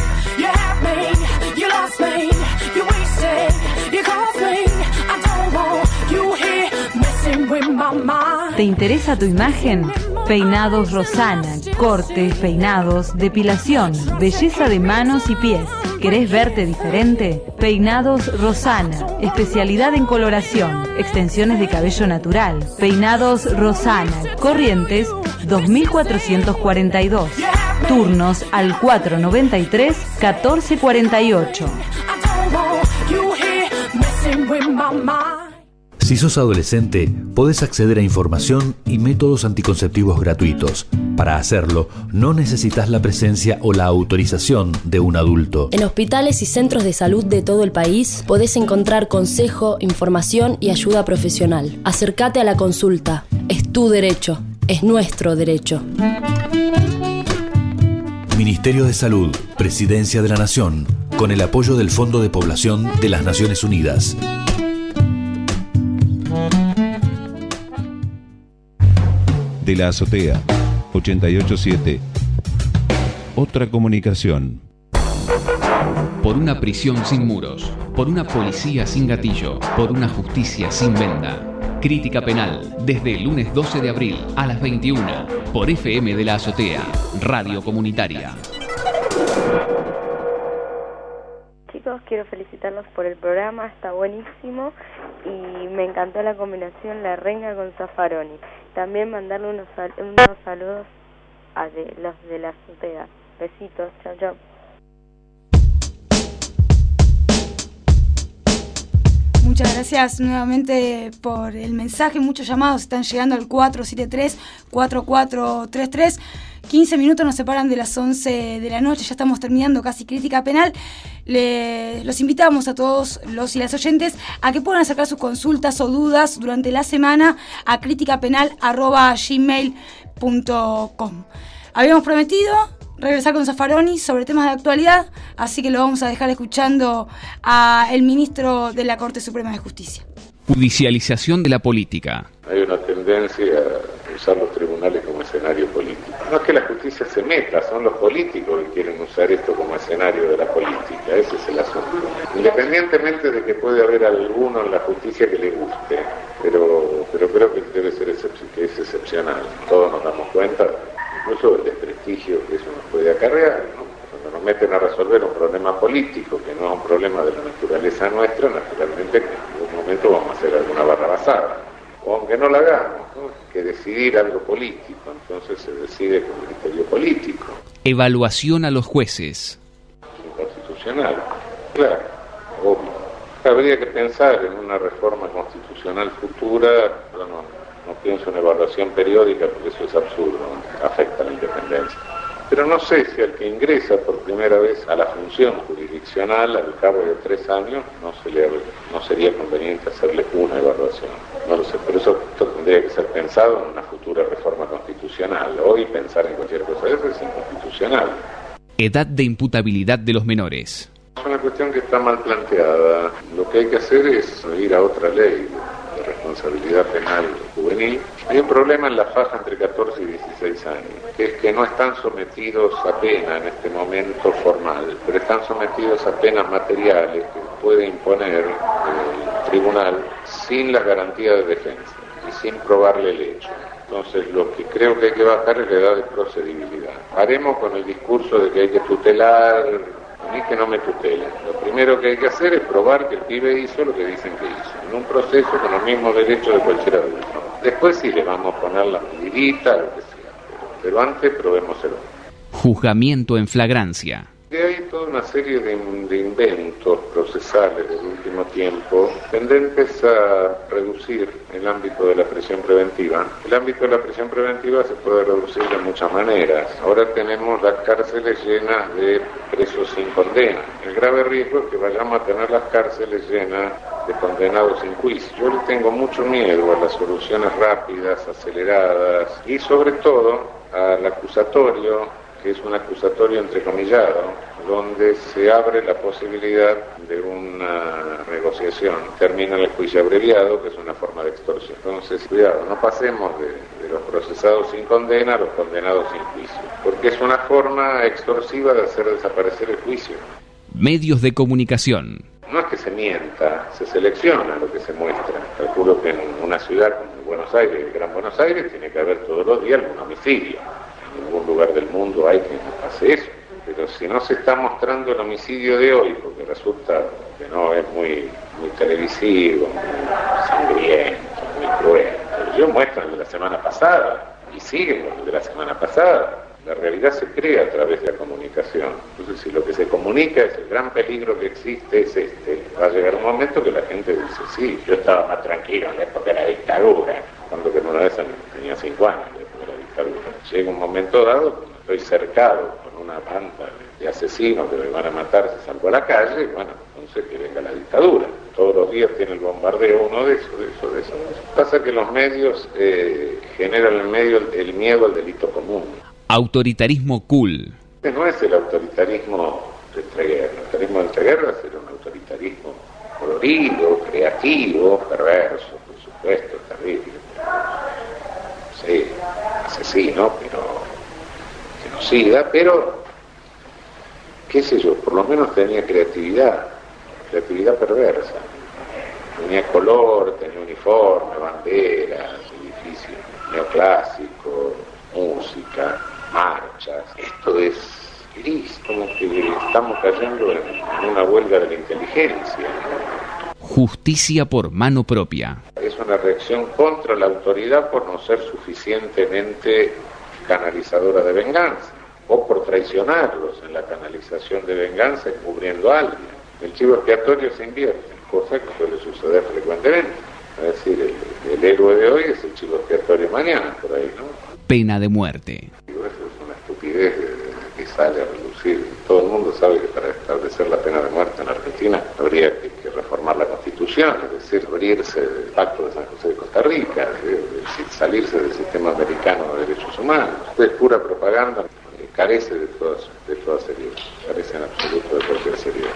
¿Te interesa tu imagen? Peinados Rosana, cortes, peinados, depilación, belleza de manos y pies. ¿Querés verte diferente? Peinados Rosana, especialidad en coloración, extensiones de cabello natural. Peinados Rosana, Corrientes dos mil cuatrocientos cuarenta y dos. Turnos al cuatro noventa y tres, catorce cuarenta y ocho. Si sos adolescente, podés acceder a información y métodos anticonceptivos gratuitos. Para hacerlo, no necesitas la presencia o la autorización de un adulto. En hospitales y centros de salud de todo el país podés encontrar consejo, información y ayuda profesional. Acércate a la consulta. Es tu derecho. Es nuestro derecho. Ministerio de Salud, Presidencia de la Nación, con el apoyo del Fondo de Población de las Naciones Unidas. De la azotea, ochenta y ocho punto siete. Otra comunicación. Por una prisión sin muros, por una policía sin gatillo, por una justicia sin venda. Crítica penal, desde el lunes doce de abril a las veintiuna, por F M de la Azotea, Radio Comunitaria. Chicos, quiero felicitarlos por el programa, está buenísimo y me encantó la combinación La Renga con Zaffaroni. También mandarle unos, sal unos saludos a de los de la Azotea. Besitos, chao, chao. Muchas gracias nuevamente por el mensaje. Muchos llamados están llegando al cuatro siete tres, cuatro cuatro tres tres. quince minutos nos separan de las once de la noche. Ya estamos terminando casi Crítica Penal. Le, los invitamos a todos los y las oyentes a que puedan sacar sus consultas o dudas durante la semana a criticapenal arroba gmail punto com. Habíamos prometido regresar con Zaffaroni sobre temas de actualidad, así que lo vamos a dejar escuchando al ministro de la Corte Suprema de Justicia. Judicialización de la política. Hay una tendencia a usar los tribunales como escenario político. No es que la justicia se meta, son los políticos que quieren usar esto como escenario de la política, ese es el asunto. Independientemente de que puede haber alguno en la justicia que le guste, pero, pero creo que debe ser excep- que es excepcional. Todos nos damos cuenta, incluso del desprestigio que eso nos puede acarrear, ¿no? Cuando nos meten a resolver un problema político, que no es un problema de la naturaleza nuestra, naturalmente en algún momento vamos a hacer alguna barra basada. O aunque no la hagamos, ¿no? que decidir algo político, entonces se decide con criterio político. Evaluación a los jueces. Inconstitucional, claro, obvio. Habría que pensar en una reforma constitucional futura, pero no, no pienso en evaluación periódica porque eso es absurdo, afecta a la independencia. Pero no sé si al que ingresa por primera vez a la función jurisdiccional al cabo de tres años no, se le, no sería conveniente hacerle una evaluación. No lo sé, por eso esto tendría que ser pensado en una futura reforma constitucional. Hoy pensar en cualquier cosa de eso es inconstitucional. Edad de imputabilidad de los menores. Es una cuestión que está mal planteada. Lo que hay que hacer es ir a otra ley de responsabilidad penal juvenil. Hay un problema en la faja entre catorce y dieciséis años, que es que no están sometidos a pena en este momento formal, pero están sometidos a penas materiales que puede imponer el tribunal sin la garantía de defensa y sin probarle el hecho. Entonces, lo que creo que hay que bajar es la edad de procedibilidad. Haremos con el discurso de que hay que tutelar, ni que no me tutelen. Lo primero que hay que hacer es probar que el pibe hizo lo que dicen que hizo, en un proceso con los mismos derechos de cualquier adulto. Después sí le vamos a poner la medidita, lo que sea, pero, pero antes probémoselo. Juzgamiento en flagrancia. Hay toda una serie de, de inventos procesales del último tiempo tendentes a reducir el ámbito de la prisión preventiva. El ámbito de la prisión preventiva se puede reducir de muchas maneras. Ahora tenemos las cárceles llenas de presos sin condena. El grave riesgo es que vayamos a tener las cárceles llenas de condenados sin juicio. Yo le tengo mucho miedo a las soluciones rápidas, aceleradas y sobre todo al acusatorio, que es un acusatorio entrecomillado, donde se abre la posibilidad de una negociación. Termina el juicio abreviado, que es una forma de extorsión. Entonces, cuidado, no pasemos de, de los procesados sin condena a los condenados sin juicio, porque es una forma extorsiva de hacer desaparecer el juicio. Medios de comunicación. No es que se mienta, se selecciona lo que se muestra. Calculo que en una ciudad como Buenos Aires, el Gran Buenos Aires, tiene que haber todos los días algún homicidio. En ningún lugar del mundo hay quien hace eso. Pero si no se está mostrando el homicidio de hoy, porque resulta que no es muy, muy televisivo, muy sangriento, muy cruel, pero ellos muestran el de la semana pasada y siguen con el de la semana pasada. La realidad se crea a través de la comunicación. Entonces, si lo que se comunica es el gran peligro que existe, es este, va a llegar un momento que la gente dice, sí, yo estaba más tranquilo en la época de la dictadura, cuando que una vez tenía cinco años en la época de la dictadura. Llega un momento dado, cuando estoy cercado con una banda de asesinos que me van a matar si salgo a la calle, y bueno, entonces que venga la dictadura. Todos los días tiene el bombardeo uno de eso, de eso, de eso. Pasa que los medios eh, generan en el medio el, el miedo al delito común. Autoritarismo cool. Este no es el autoritarismo de entreguerra. El autoritarismo de entreguerra era un autoritarismo colorido, creativo, perverso, por supuesto, terrible. Sí, asesino, pero genocida, pero, qué sé yo, por lo menos tenía creatividad, creatividad perversa. Tenía color, tenía uniforme, banderas, edificios neoclásicos, música, marchas. Esto es gris, como que estamos cayendo en, en una huelga de la inteligencia. Justicia por mano propia. Es una reacción contra la autoridad por no ser suficientemente canalizadora de venganza, o por traicionarlos en la canalización de venganza encubriendo a alguien. El chivo expiatorio se invierte, cosa que suele suceder frecuentemente. Es decir, el, el héroe de hoy es el chivo expiatorio mañana, por ahí, ¿no? Pena de muerte. Eso es una estupidez que sale a relucir. Todo el mundo sabe que para establecer la pena de muerte en Argentina habría que, que reformar la Constitución, es decir, abrirse del Pacto de San José de Costa Rica, es decir, salirse del sistema americano de derechos humanos. Esto es pura propaganda, eh, carece de toda, de toda seriedad, carece en absoluto de cualquier seriedad.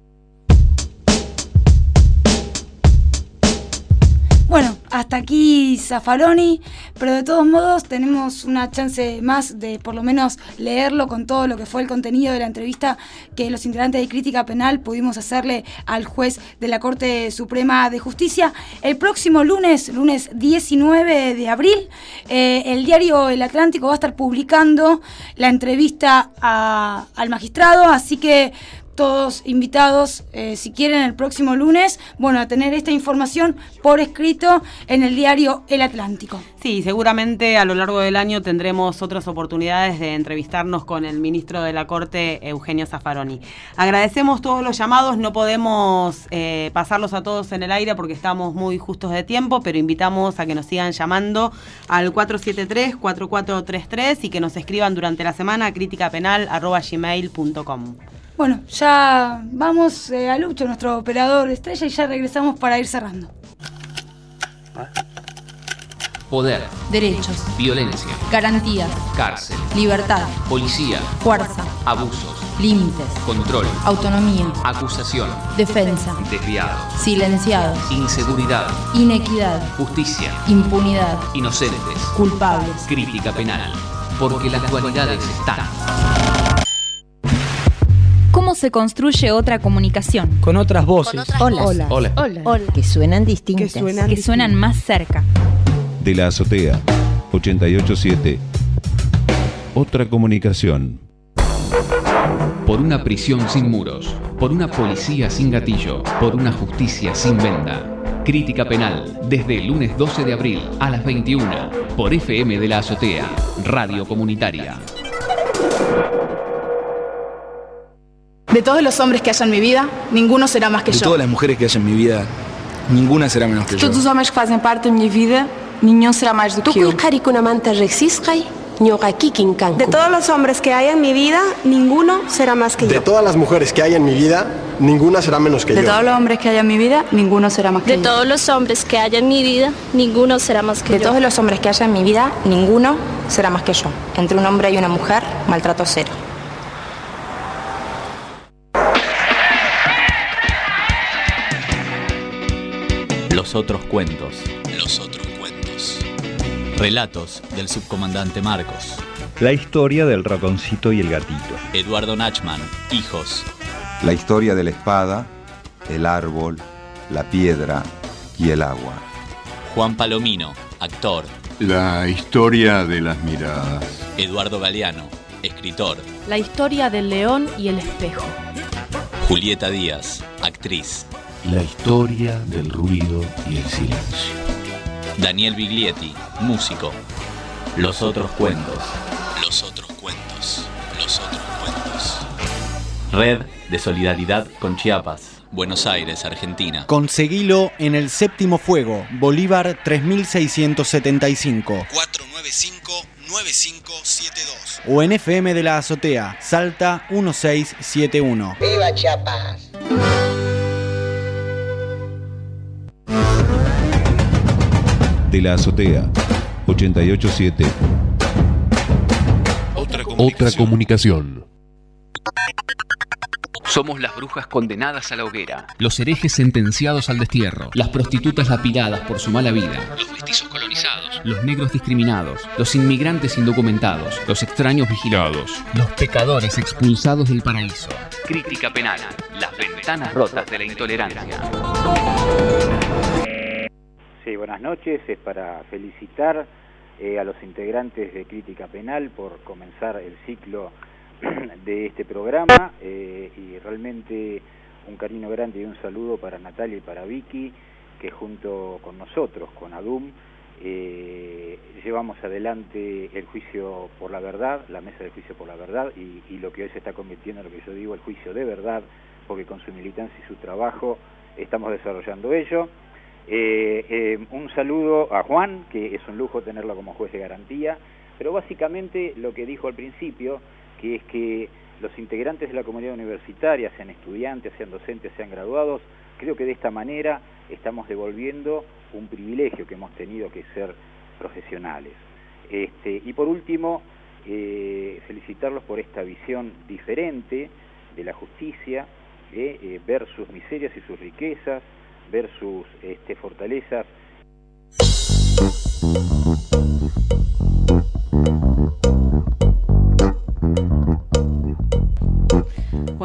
Bueno, hasta aquí Zaffaroni, pero de todos modos tenemos una chance más de por lo menos leerlo con todo lo que fue el contenido de la entrevista que los integrantes de Crítica Penal pudimos hacerle al juez de la Corte Suprema de Justicia. El próximo lunes, lunes diecinueve de abril, eh, el diario El Atlántico va a estar publicando la entrevista a, al magistrado, así que todos invitados, eh, si quieren, el próximo lunes, bueno, a tener esta información por escrito en el diario El Atlántico. Sí, seguramente a lo largo del año tendremos otras oportunidades de entrevistarnos con el ministro de la Corte, Eugenio Zaffaroni. Agradecemos todos los llamados, no podemos eh, pasarlos a todos en el aire porque estamos muy justos de tiempo, pero invitamos a que nos sigan llamando al cuatro siete tres, cuatro cuatro tres tres y que nos escriban durante la semana a criticapenal arroba gmail punto com. Bueno, ya vamos eh, a Lucho, nuestro operador estrella, y ya regresamos para ir cerrando. Poder, derechos, violencia, garantías, cárcel, libertad, policía, fuerza, abusos, límites, control, autonomía, acusación, defensa, desviados, silenciados, inseguridad, inequidad, justicia, impunidad, inocentes, culpables. Crítica penal, porque las dualidades están. ¿Cómo se construye otra comunicación? Con otras voces. Hola. Hola. Hola. Hola. Que suenan distintas. Que suenan Que suenan más cerca. De la azotea, ochenta y ocho punto siete. Otra comunicación. Por una prisión sin muros, por una policía sin gatillo, por una justicia sin venda. Crítica penal, desde el lunes doce de abril a las veintiuna, por F M de la Azotea, Radio Comunitaria. De todos los hombres que haya en mi vida, ninguno será más que de yo. De todas las mujeres que haya en mi vida, ninguna será menos que De yo. todos los hombres que fazem parte de mi vida, ninguno será más do que eu. De todos los hombres que hay en mi vida, ninguno será más que De yo. todas las mujeres que hay en mi vida, ninguna será menos que De yo. todos los hombres que haya en mi vida, ninguno será más que De yo. todos los hombres que haya en mi vida, ninguno será más que De yo. todos los hombres que haya en mi vida, ninguno será más que yo. Entre un hombre y una mujer, maltrato cero. Los otros cuentos. Los otros cuentos. Relatos del subcomandante Marcos. La historia del ratoncito y el gatito. Eduardo Nachman, hijos. La historia de la espada, el árbol, la piedra y el agua. Juan Palomino, actor. La historia de las miradas. Eduardo Galeano, escritor. La historia del león y el espejo. Julieta Díaz, actriz. La historia del ruido y el silencio. Daniel Biglietti, músico. Los otros cuentos. Los otros cuentos. Los otros cuentos. Red de Solidaridad con Chiapas. Buenos Aires, Argentina. Conseguilo en el Séptimo Fuego, Bolívar tres mil seiscientos setenta y cinco. cuatro nueve cinco, nueve cinco siete dos. O en F M de la Azotea, Salta mil seiscientos setenta y uno. ¡Viva Chiapas! De la Azotea, ochenta y ocho punto siete. Otra comunicación. Otra comunicación. Somos las brujas condenadas a la hoguera, los herejes sentenciados al destierro, las prostitutas lapidadas por su mala vida, los mestizos colonizados, los negros discriminados, los inmigrantes indocumentados, los extraños vigilados, los pecadores expulsados del paraíso. Crítica penal, las ventanas rotas de la intolerancia. Sí, buenas noches. Es para felicitar eh, a los integrantes de Crítica Penal por comenzar el ciclo de este programa eh, y realmente un cariño grande y un saludo para Natalia y para Vicky, que junto con nosotros, con ADUM, eh, llevamos adelante el juicio por la verdad, la mesa del juicio por la verdad y, y lo que hoy se está convirtiendo en lo que yo digo el juicio de verdad, porque con su militancia y su trabajo estamos desarrollando ello. Eh, eh, un saludo a Juan, que es un lujo tenerlo como juez de garantía, pero básicamente lo que dijo al principio, que es que los integrantes de la comunidad universitaria, sean estudiantes, sean docentes, sean graduados, creo que de esta manera estamos devolviendo un privilegio que hemos tenido, que es ser profesionales. Este, y por último, eh, felicitarlos por esta visión diferente de la justicia, eh, eh, ver sus miserias y sus riquezas, ver sus este, fortalezas.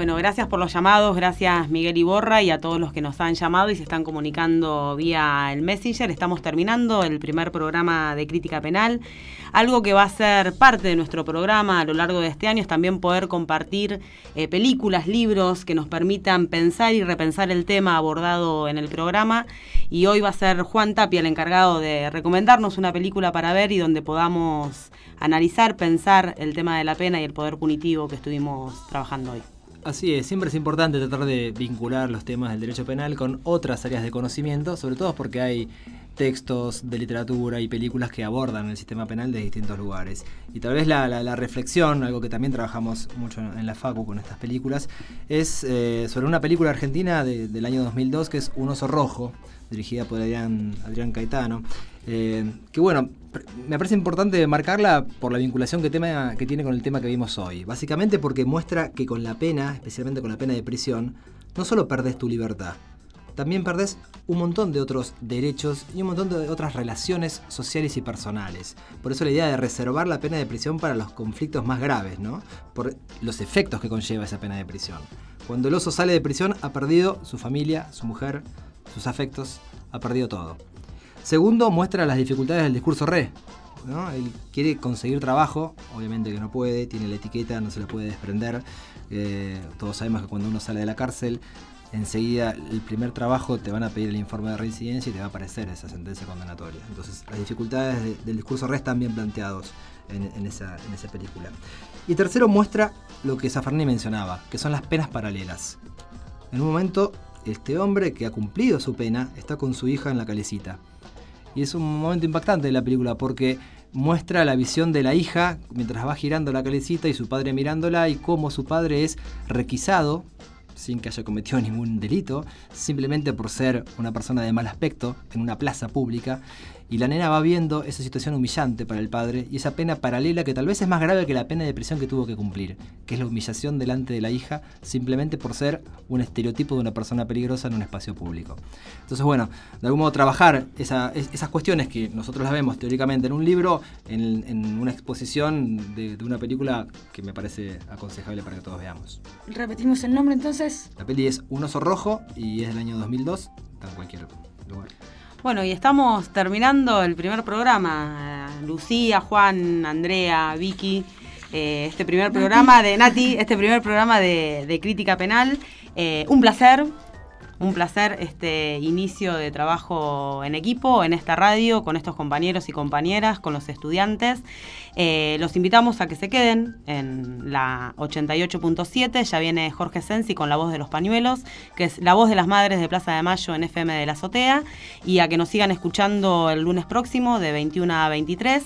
Bueno, gracias por los llamados, gracias Miguel Iborra y a todos los que nos han llamado y se están comunicando vía el Messenger. Estamos terminando el primer programa de Crítica Penal. Algo que va a ser parte de nuestro programa a lo largo de este año es también poder compartir eh, películas, libros que nos permitan pensar y repensar el tema abordado en el programa. Y hoy va a ser Juan Tapia el encargado de recomendarnos una película para ver y donde podamos analizar, pensar el tema de la pena y el poder punitivo que estuvimos trabajando hoy. Así es, siempre es importante tratar de vincular los temas del derecho penal con otras áreas de conocimiento, sobre todo porque hay textos de literatura y películas que abordan el sistema penal de distintos lugares. Y tal vez la, la, la reflexión, algo que también trabajamos mucho en la Facu con estas películas, es eh, sobre una película argentina de, del año dos mil dos que es Un oso rojo, dirigida por Adrián, Adrián Caetano, eh, que bueno, me parece importante marcarla por la vinculación que, tema, que tiene con el tema que vimos hoy. Básicamente porque muestra que con la pena, especialmente con la pena de prisión, no solo perdés tu libertad, también perdés un montón de otros derechos y un montón de otras relaciones sociales y personales. Por eso la idea de reservar la pena de prisión para los conflictos más graves, ¿no? Por los efectos que conlleva esa pena de prisión. Cuando el oso sale de prisión ha perdido su familia, su mujer, sus afectos, ha perdido todo. Segundo, muestra las dificultades del discurso re, ¿no? Él quiere conseguir trabajo, obviamente que no puede, tiene la etiqueta, no se la puede desprender. Eh, todos sabemos que cuando uno sale de la cárcel, enseguida el primer trabajo te van a pedir el informe de reincidencia y te va a aparecer esa sentencia condenatoria. Entonces las dificultades de, del discurso re están bien planteados en, en, esa, en esa película. Y tercero, muestra lo que Zaffaroni mencionaba, que son las penas paralelas. En un momento, este hombre que ha cumplido su pena está con su hija en la calecita. Y es un momento impactante de la película porque muestra la visión de la hija mientras va girando la calecita y su padre mirándola y cómo su padre es requisado sin que haya cometido ningún delito, simplemente por ser una persona de mal aspecto en una plaza pública. Y la nena va viendo esa situación humillante para el padre y esa pena paralela que tal vez es más grave que la pena de prisión que tuvo que cumplir, que es la humillación delante de la hija simplemente por ser un estereotipo de una persona peligrosa en un espacio público. Entonces, bueno, de algún modo trabajar esa, esas cuestiones que nosotros las vemos teóricamente en un libro, en, en una exposición de, de una película que me parece aconsejable para que todos veamos. Repetimos el nombre entonces. La peli es Un oso rojo y es del año dos mil dos, está en cualquier lugar. Bueno, y estamos terminando el primer programa. Lucía, Juan, Andrea, Vicky, eh, este primer Nati. programa de Nati, este primer programa de, de Crítica Penal. Eh, un placer, un placer este inicio de trabajo en equipo, en esta radio, con estos compañeros y compañeras, con los estudiantes. Eh, los invitamos a que se queden en la ochenta y ocho punto siete. Ya viene Jorge Sensi con La Voz de los Pañuelos, que es la voz de las madres de Plaza de Mayo en F M de la Azotea, y a que nos sigan escuchando el lunes próximo de veintiuno a veintitrés,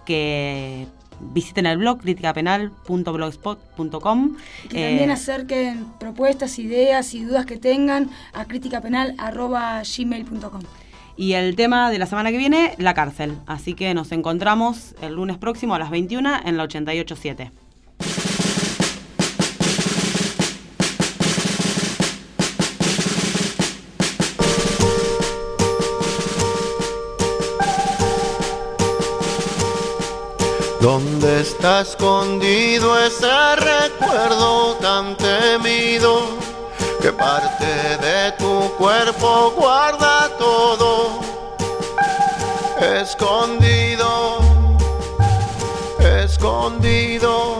que visiten el blog crítica penal punto blogspot punto com. Y que también eh, acerquen propuestas, ideas y dudas que tengan a criticapenal arroba gmail punto com. Y el tema de la semana que viene, la cárcel. Así que nos encontramos el lunes próximo a las veintiuna en la ochenta y ocho punto siete. ¿Dónde está escondido ese recuerdo tan temido? ¿Qué parte de tu cuerpo guarda todo? Escondido, escondido,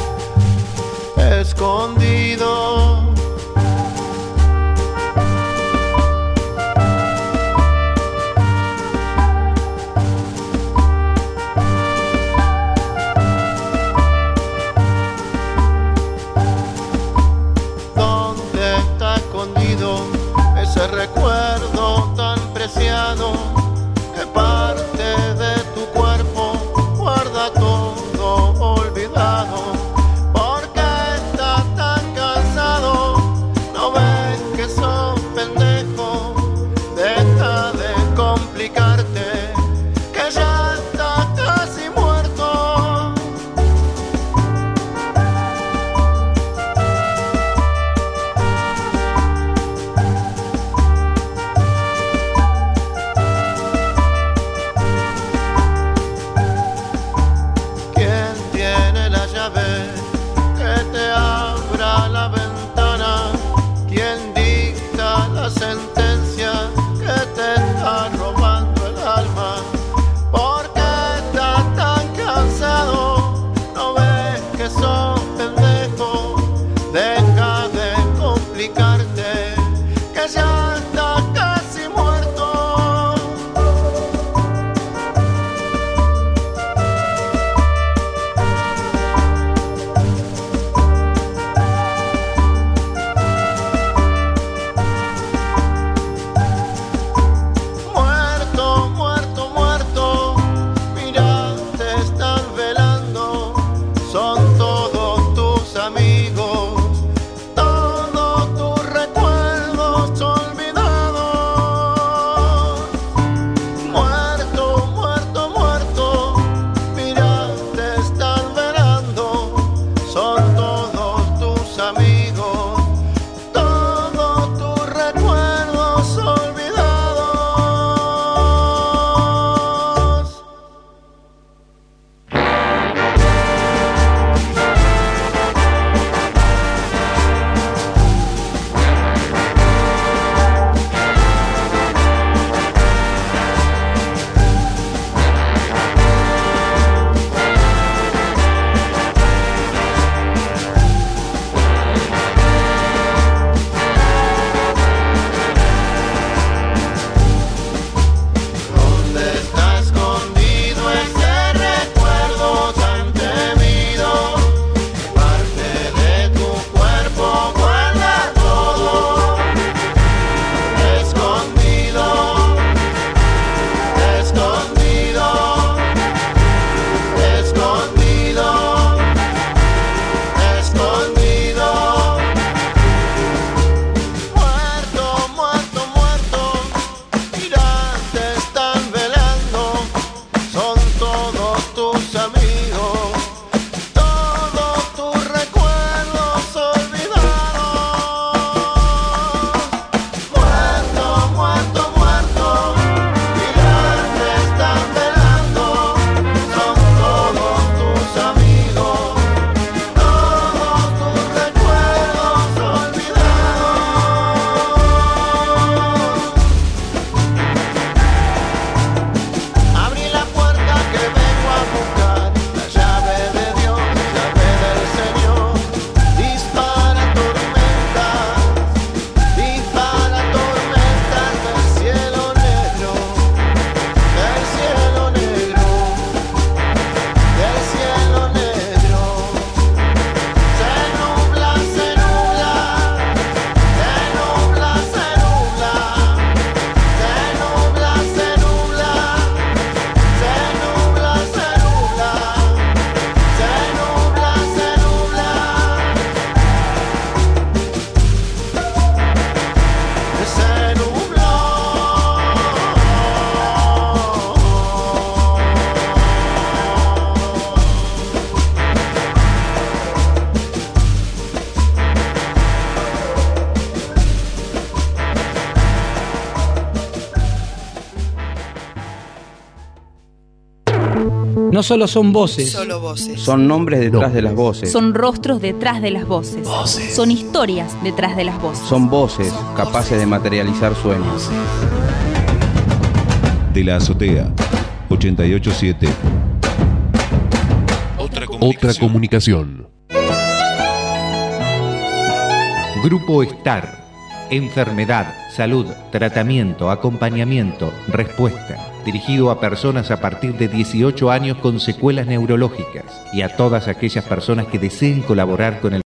escondido. Ese recuerdo tan preciado, que parte de tu cuerpo guarda todo olvidado, porque está tan cansado No solo son voces, Solo voces. Son nombres detrás de las voces. Son rostros detrás de las voces. Voces. Son historias detrás de las voces. Son voces capaces de materializar sueños. De la azotea, ochenta y ocho punto siete. Otra comunicación. Otra comunicación. Grupo Estar. Enfermedad, salud, tratamiento, acompañamiento, respuesta. Dirigido a personas a partir de dieciocho años con secuelas neurológicas y a todas aquellas personas que deseen colaborar con el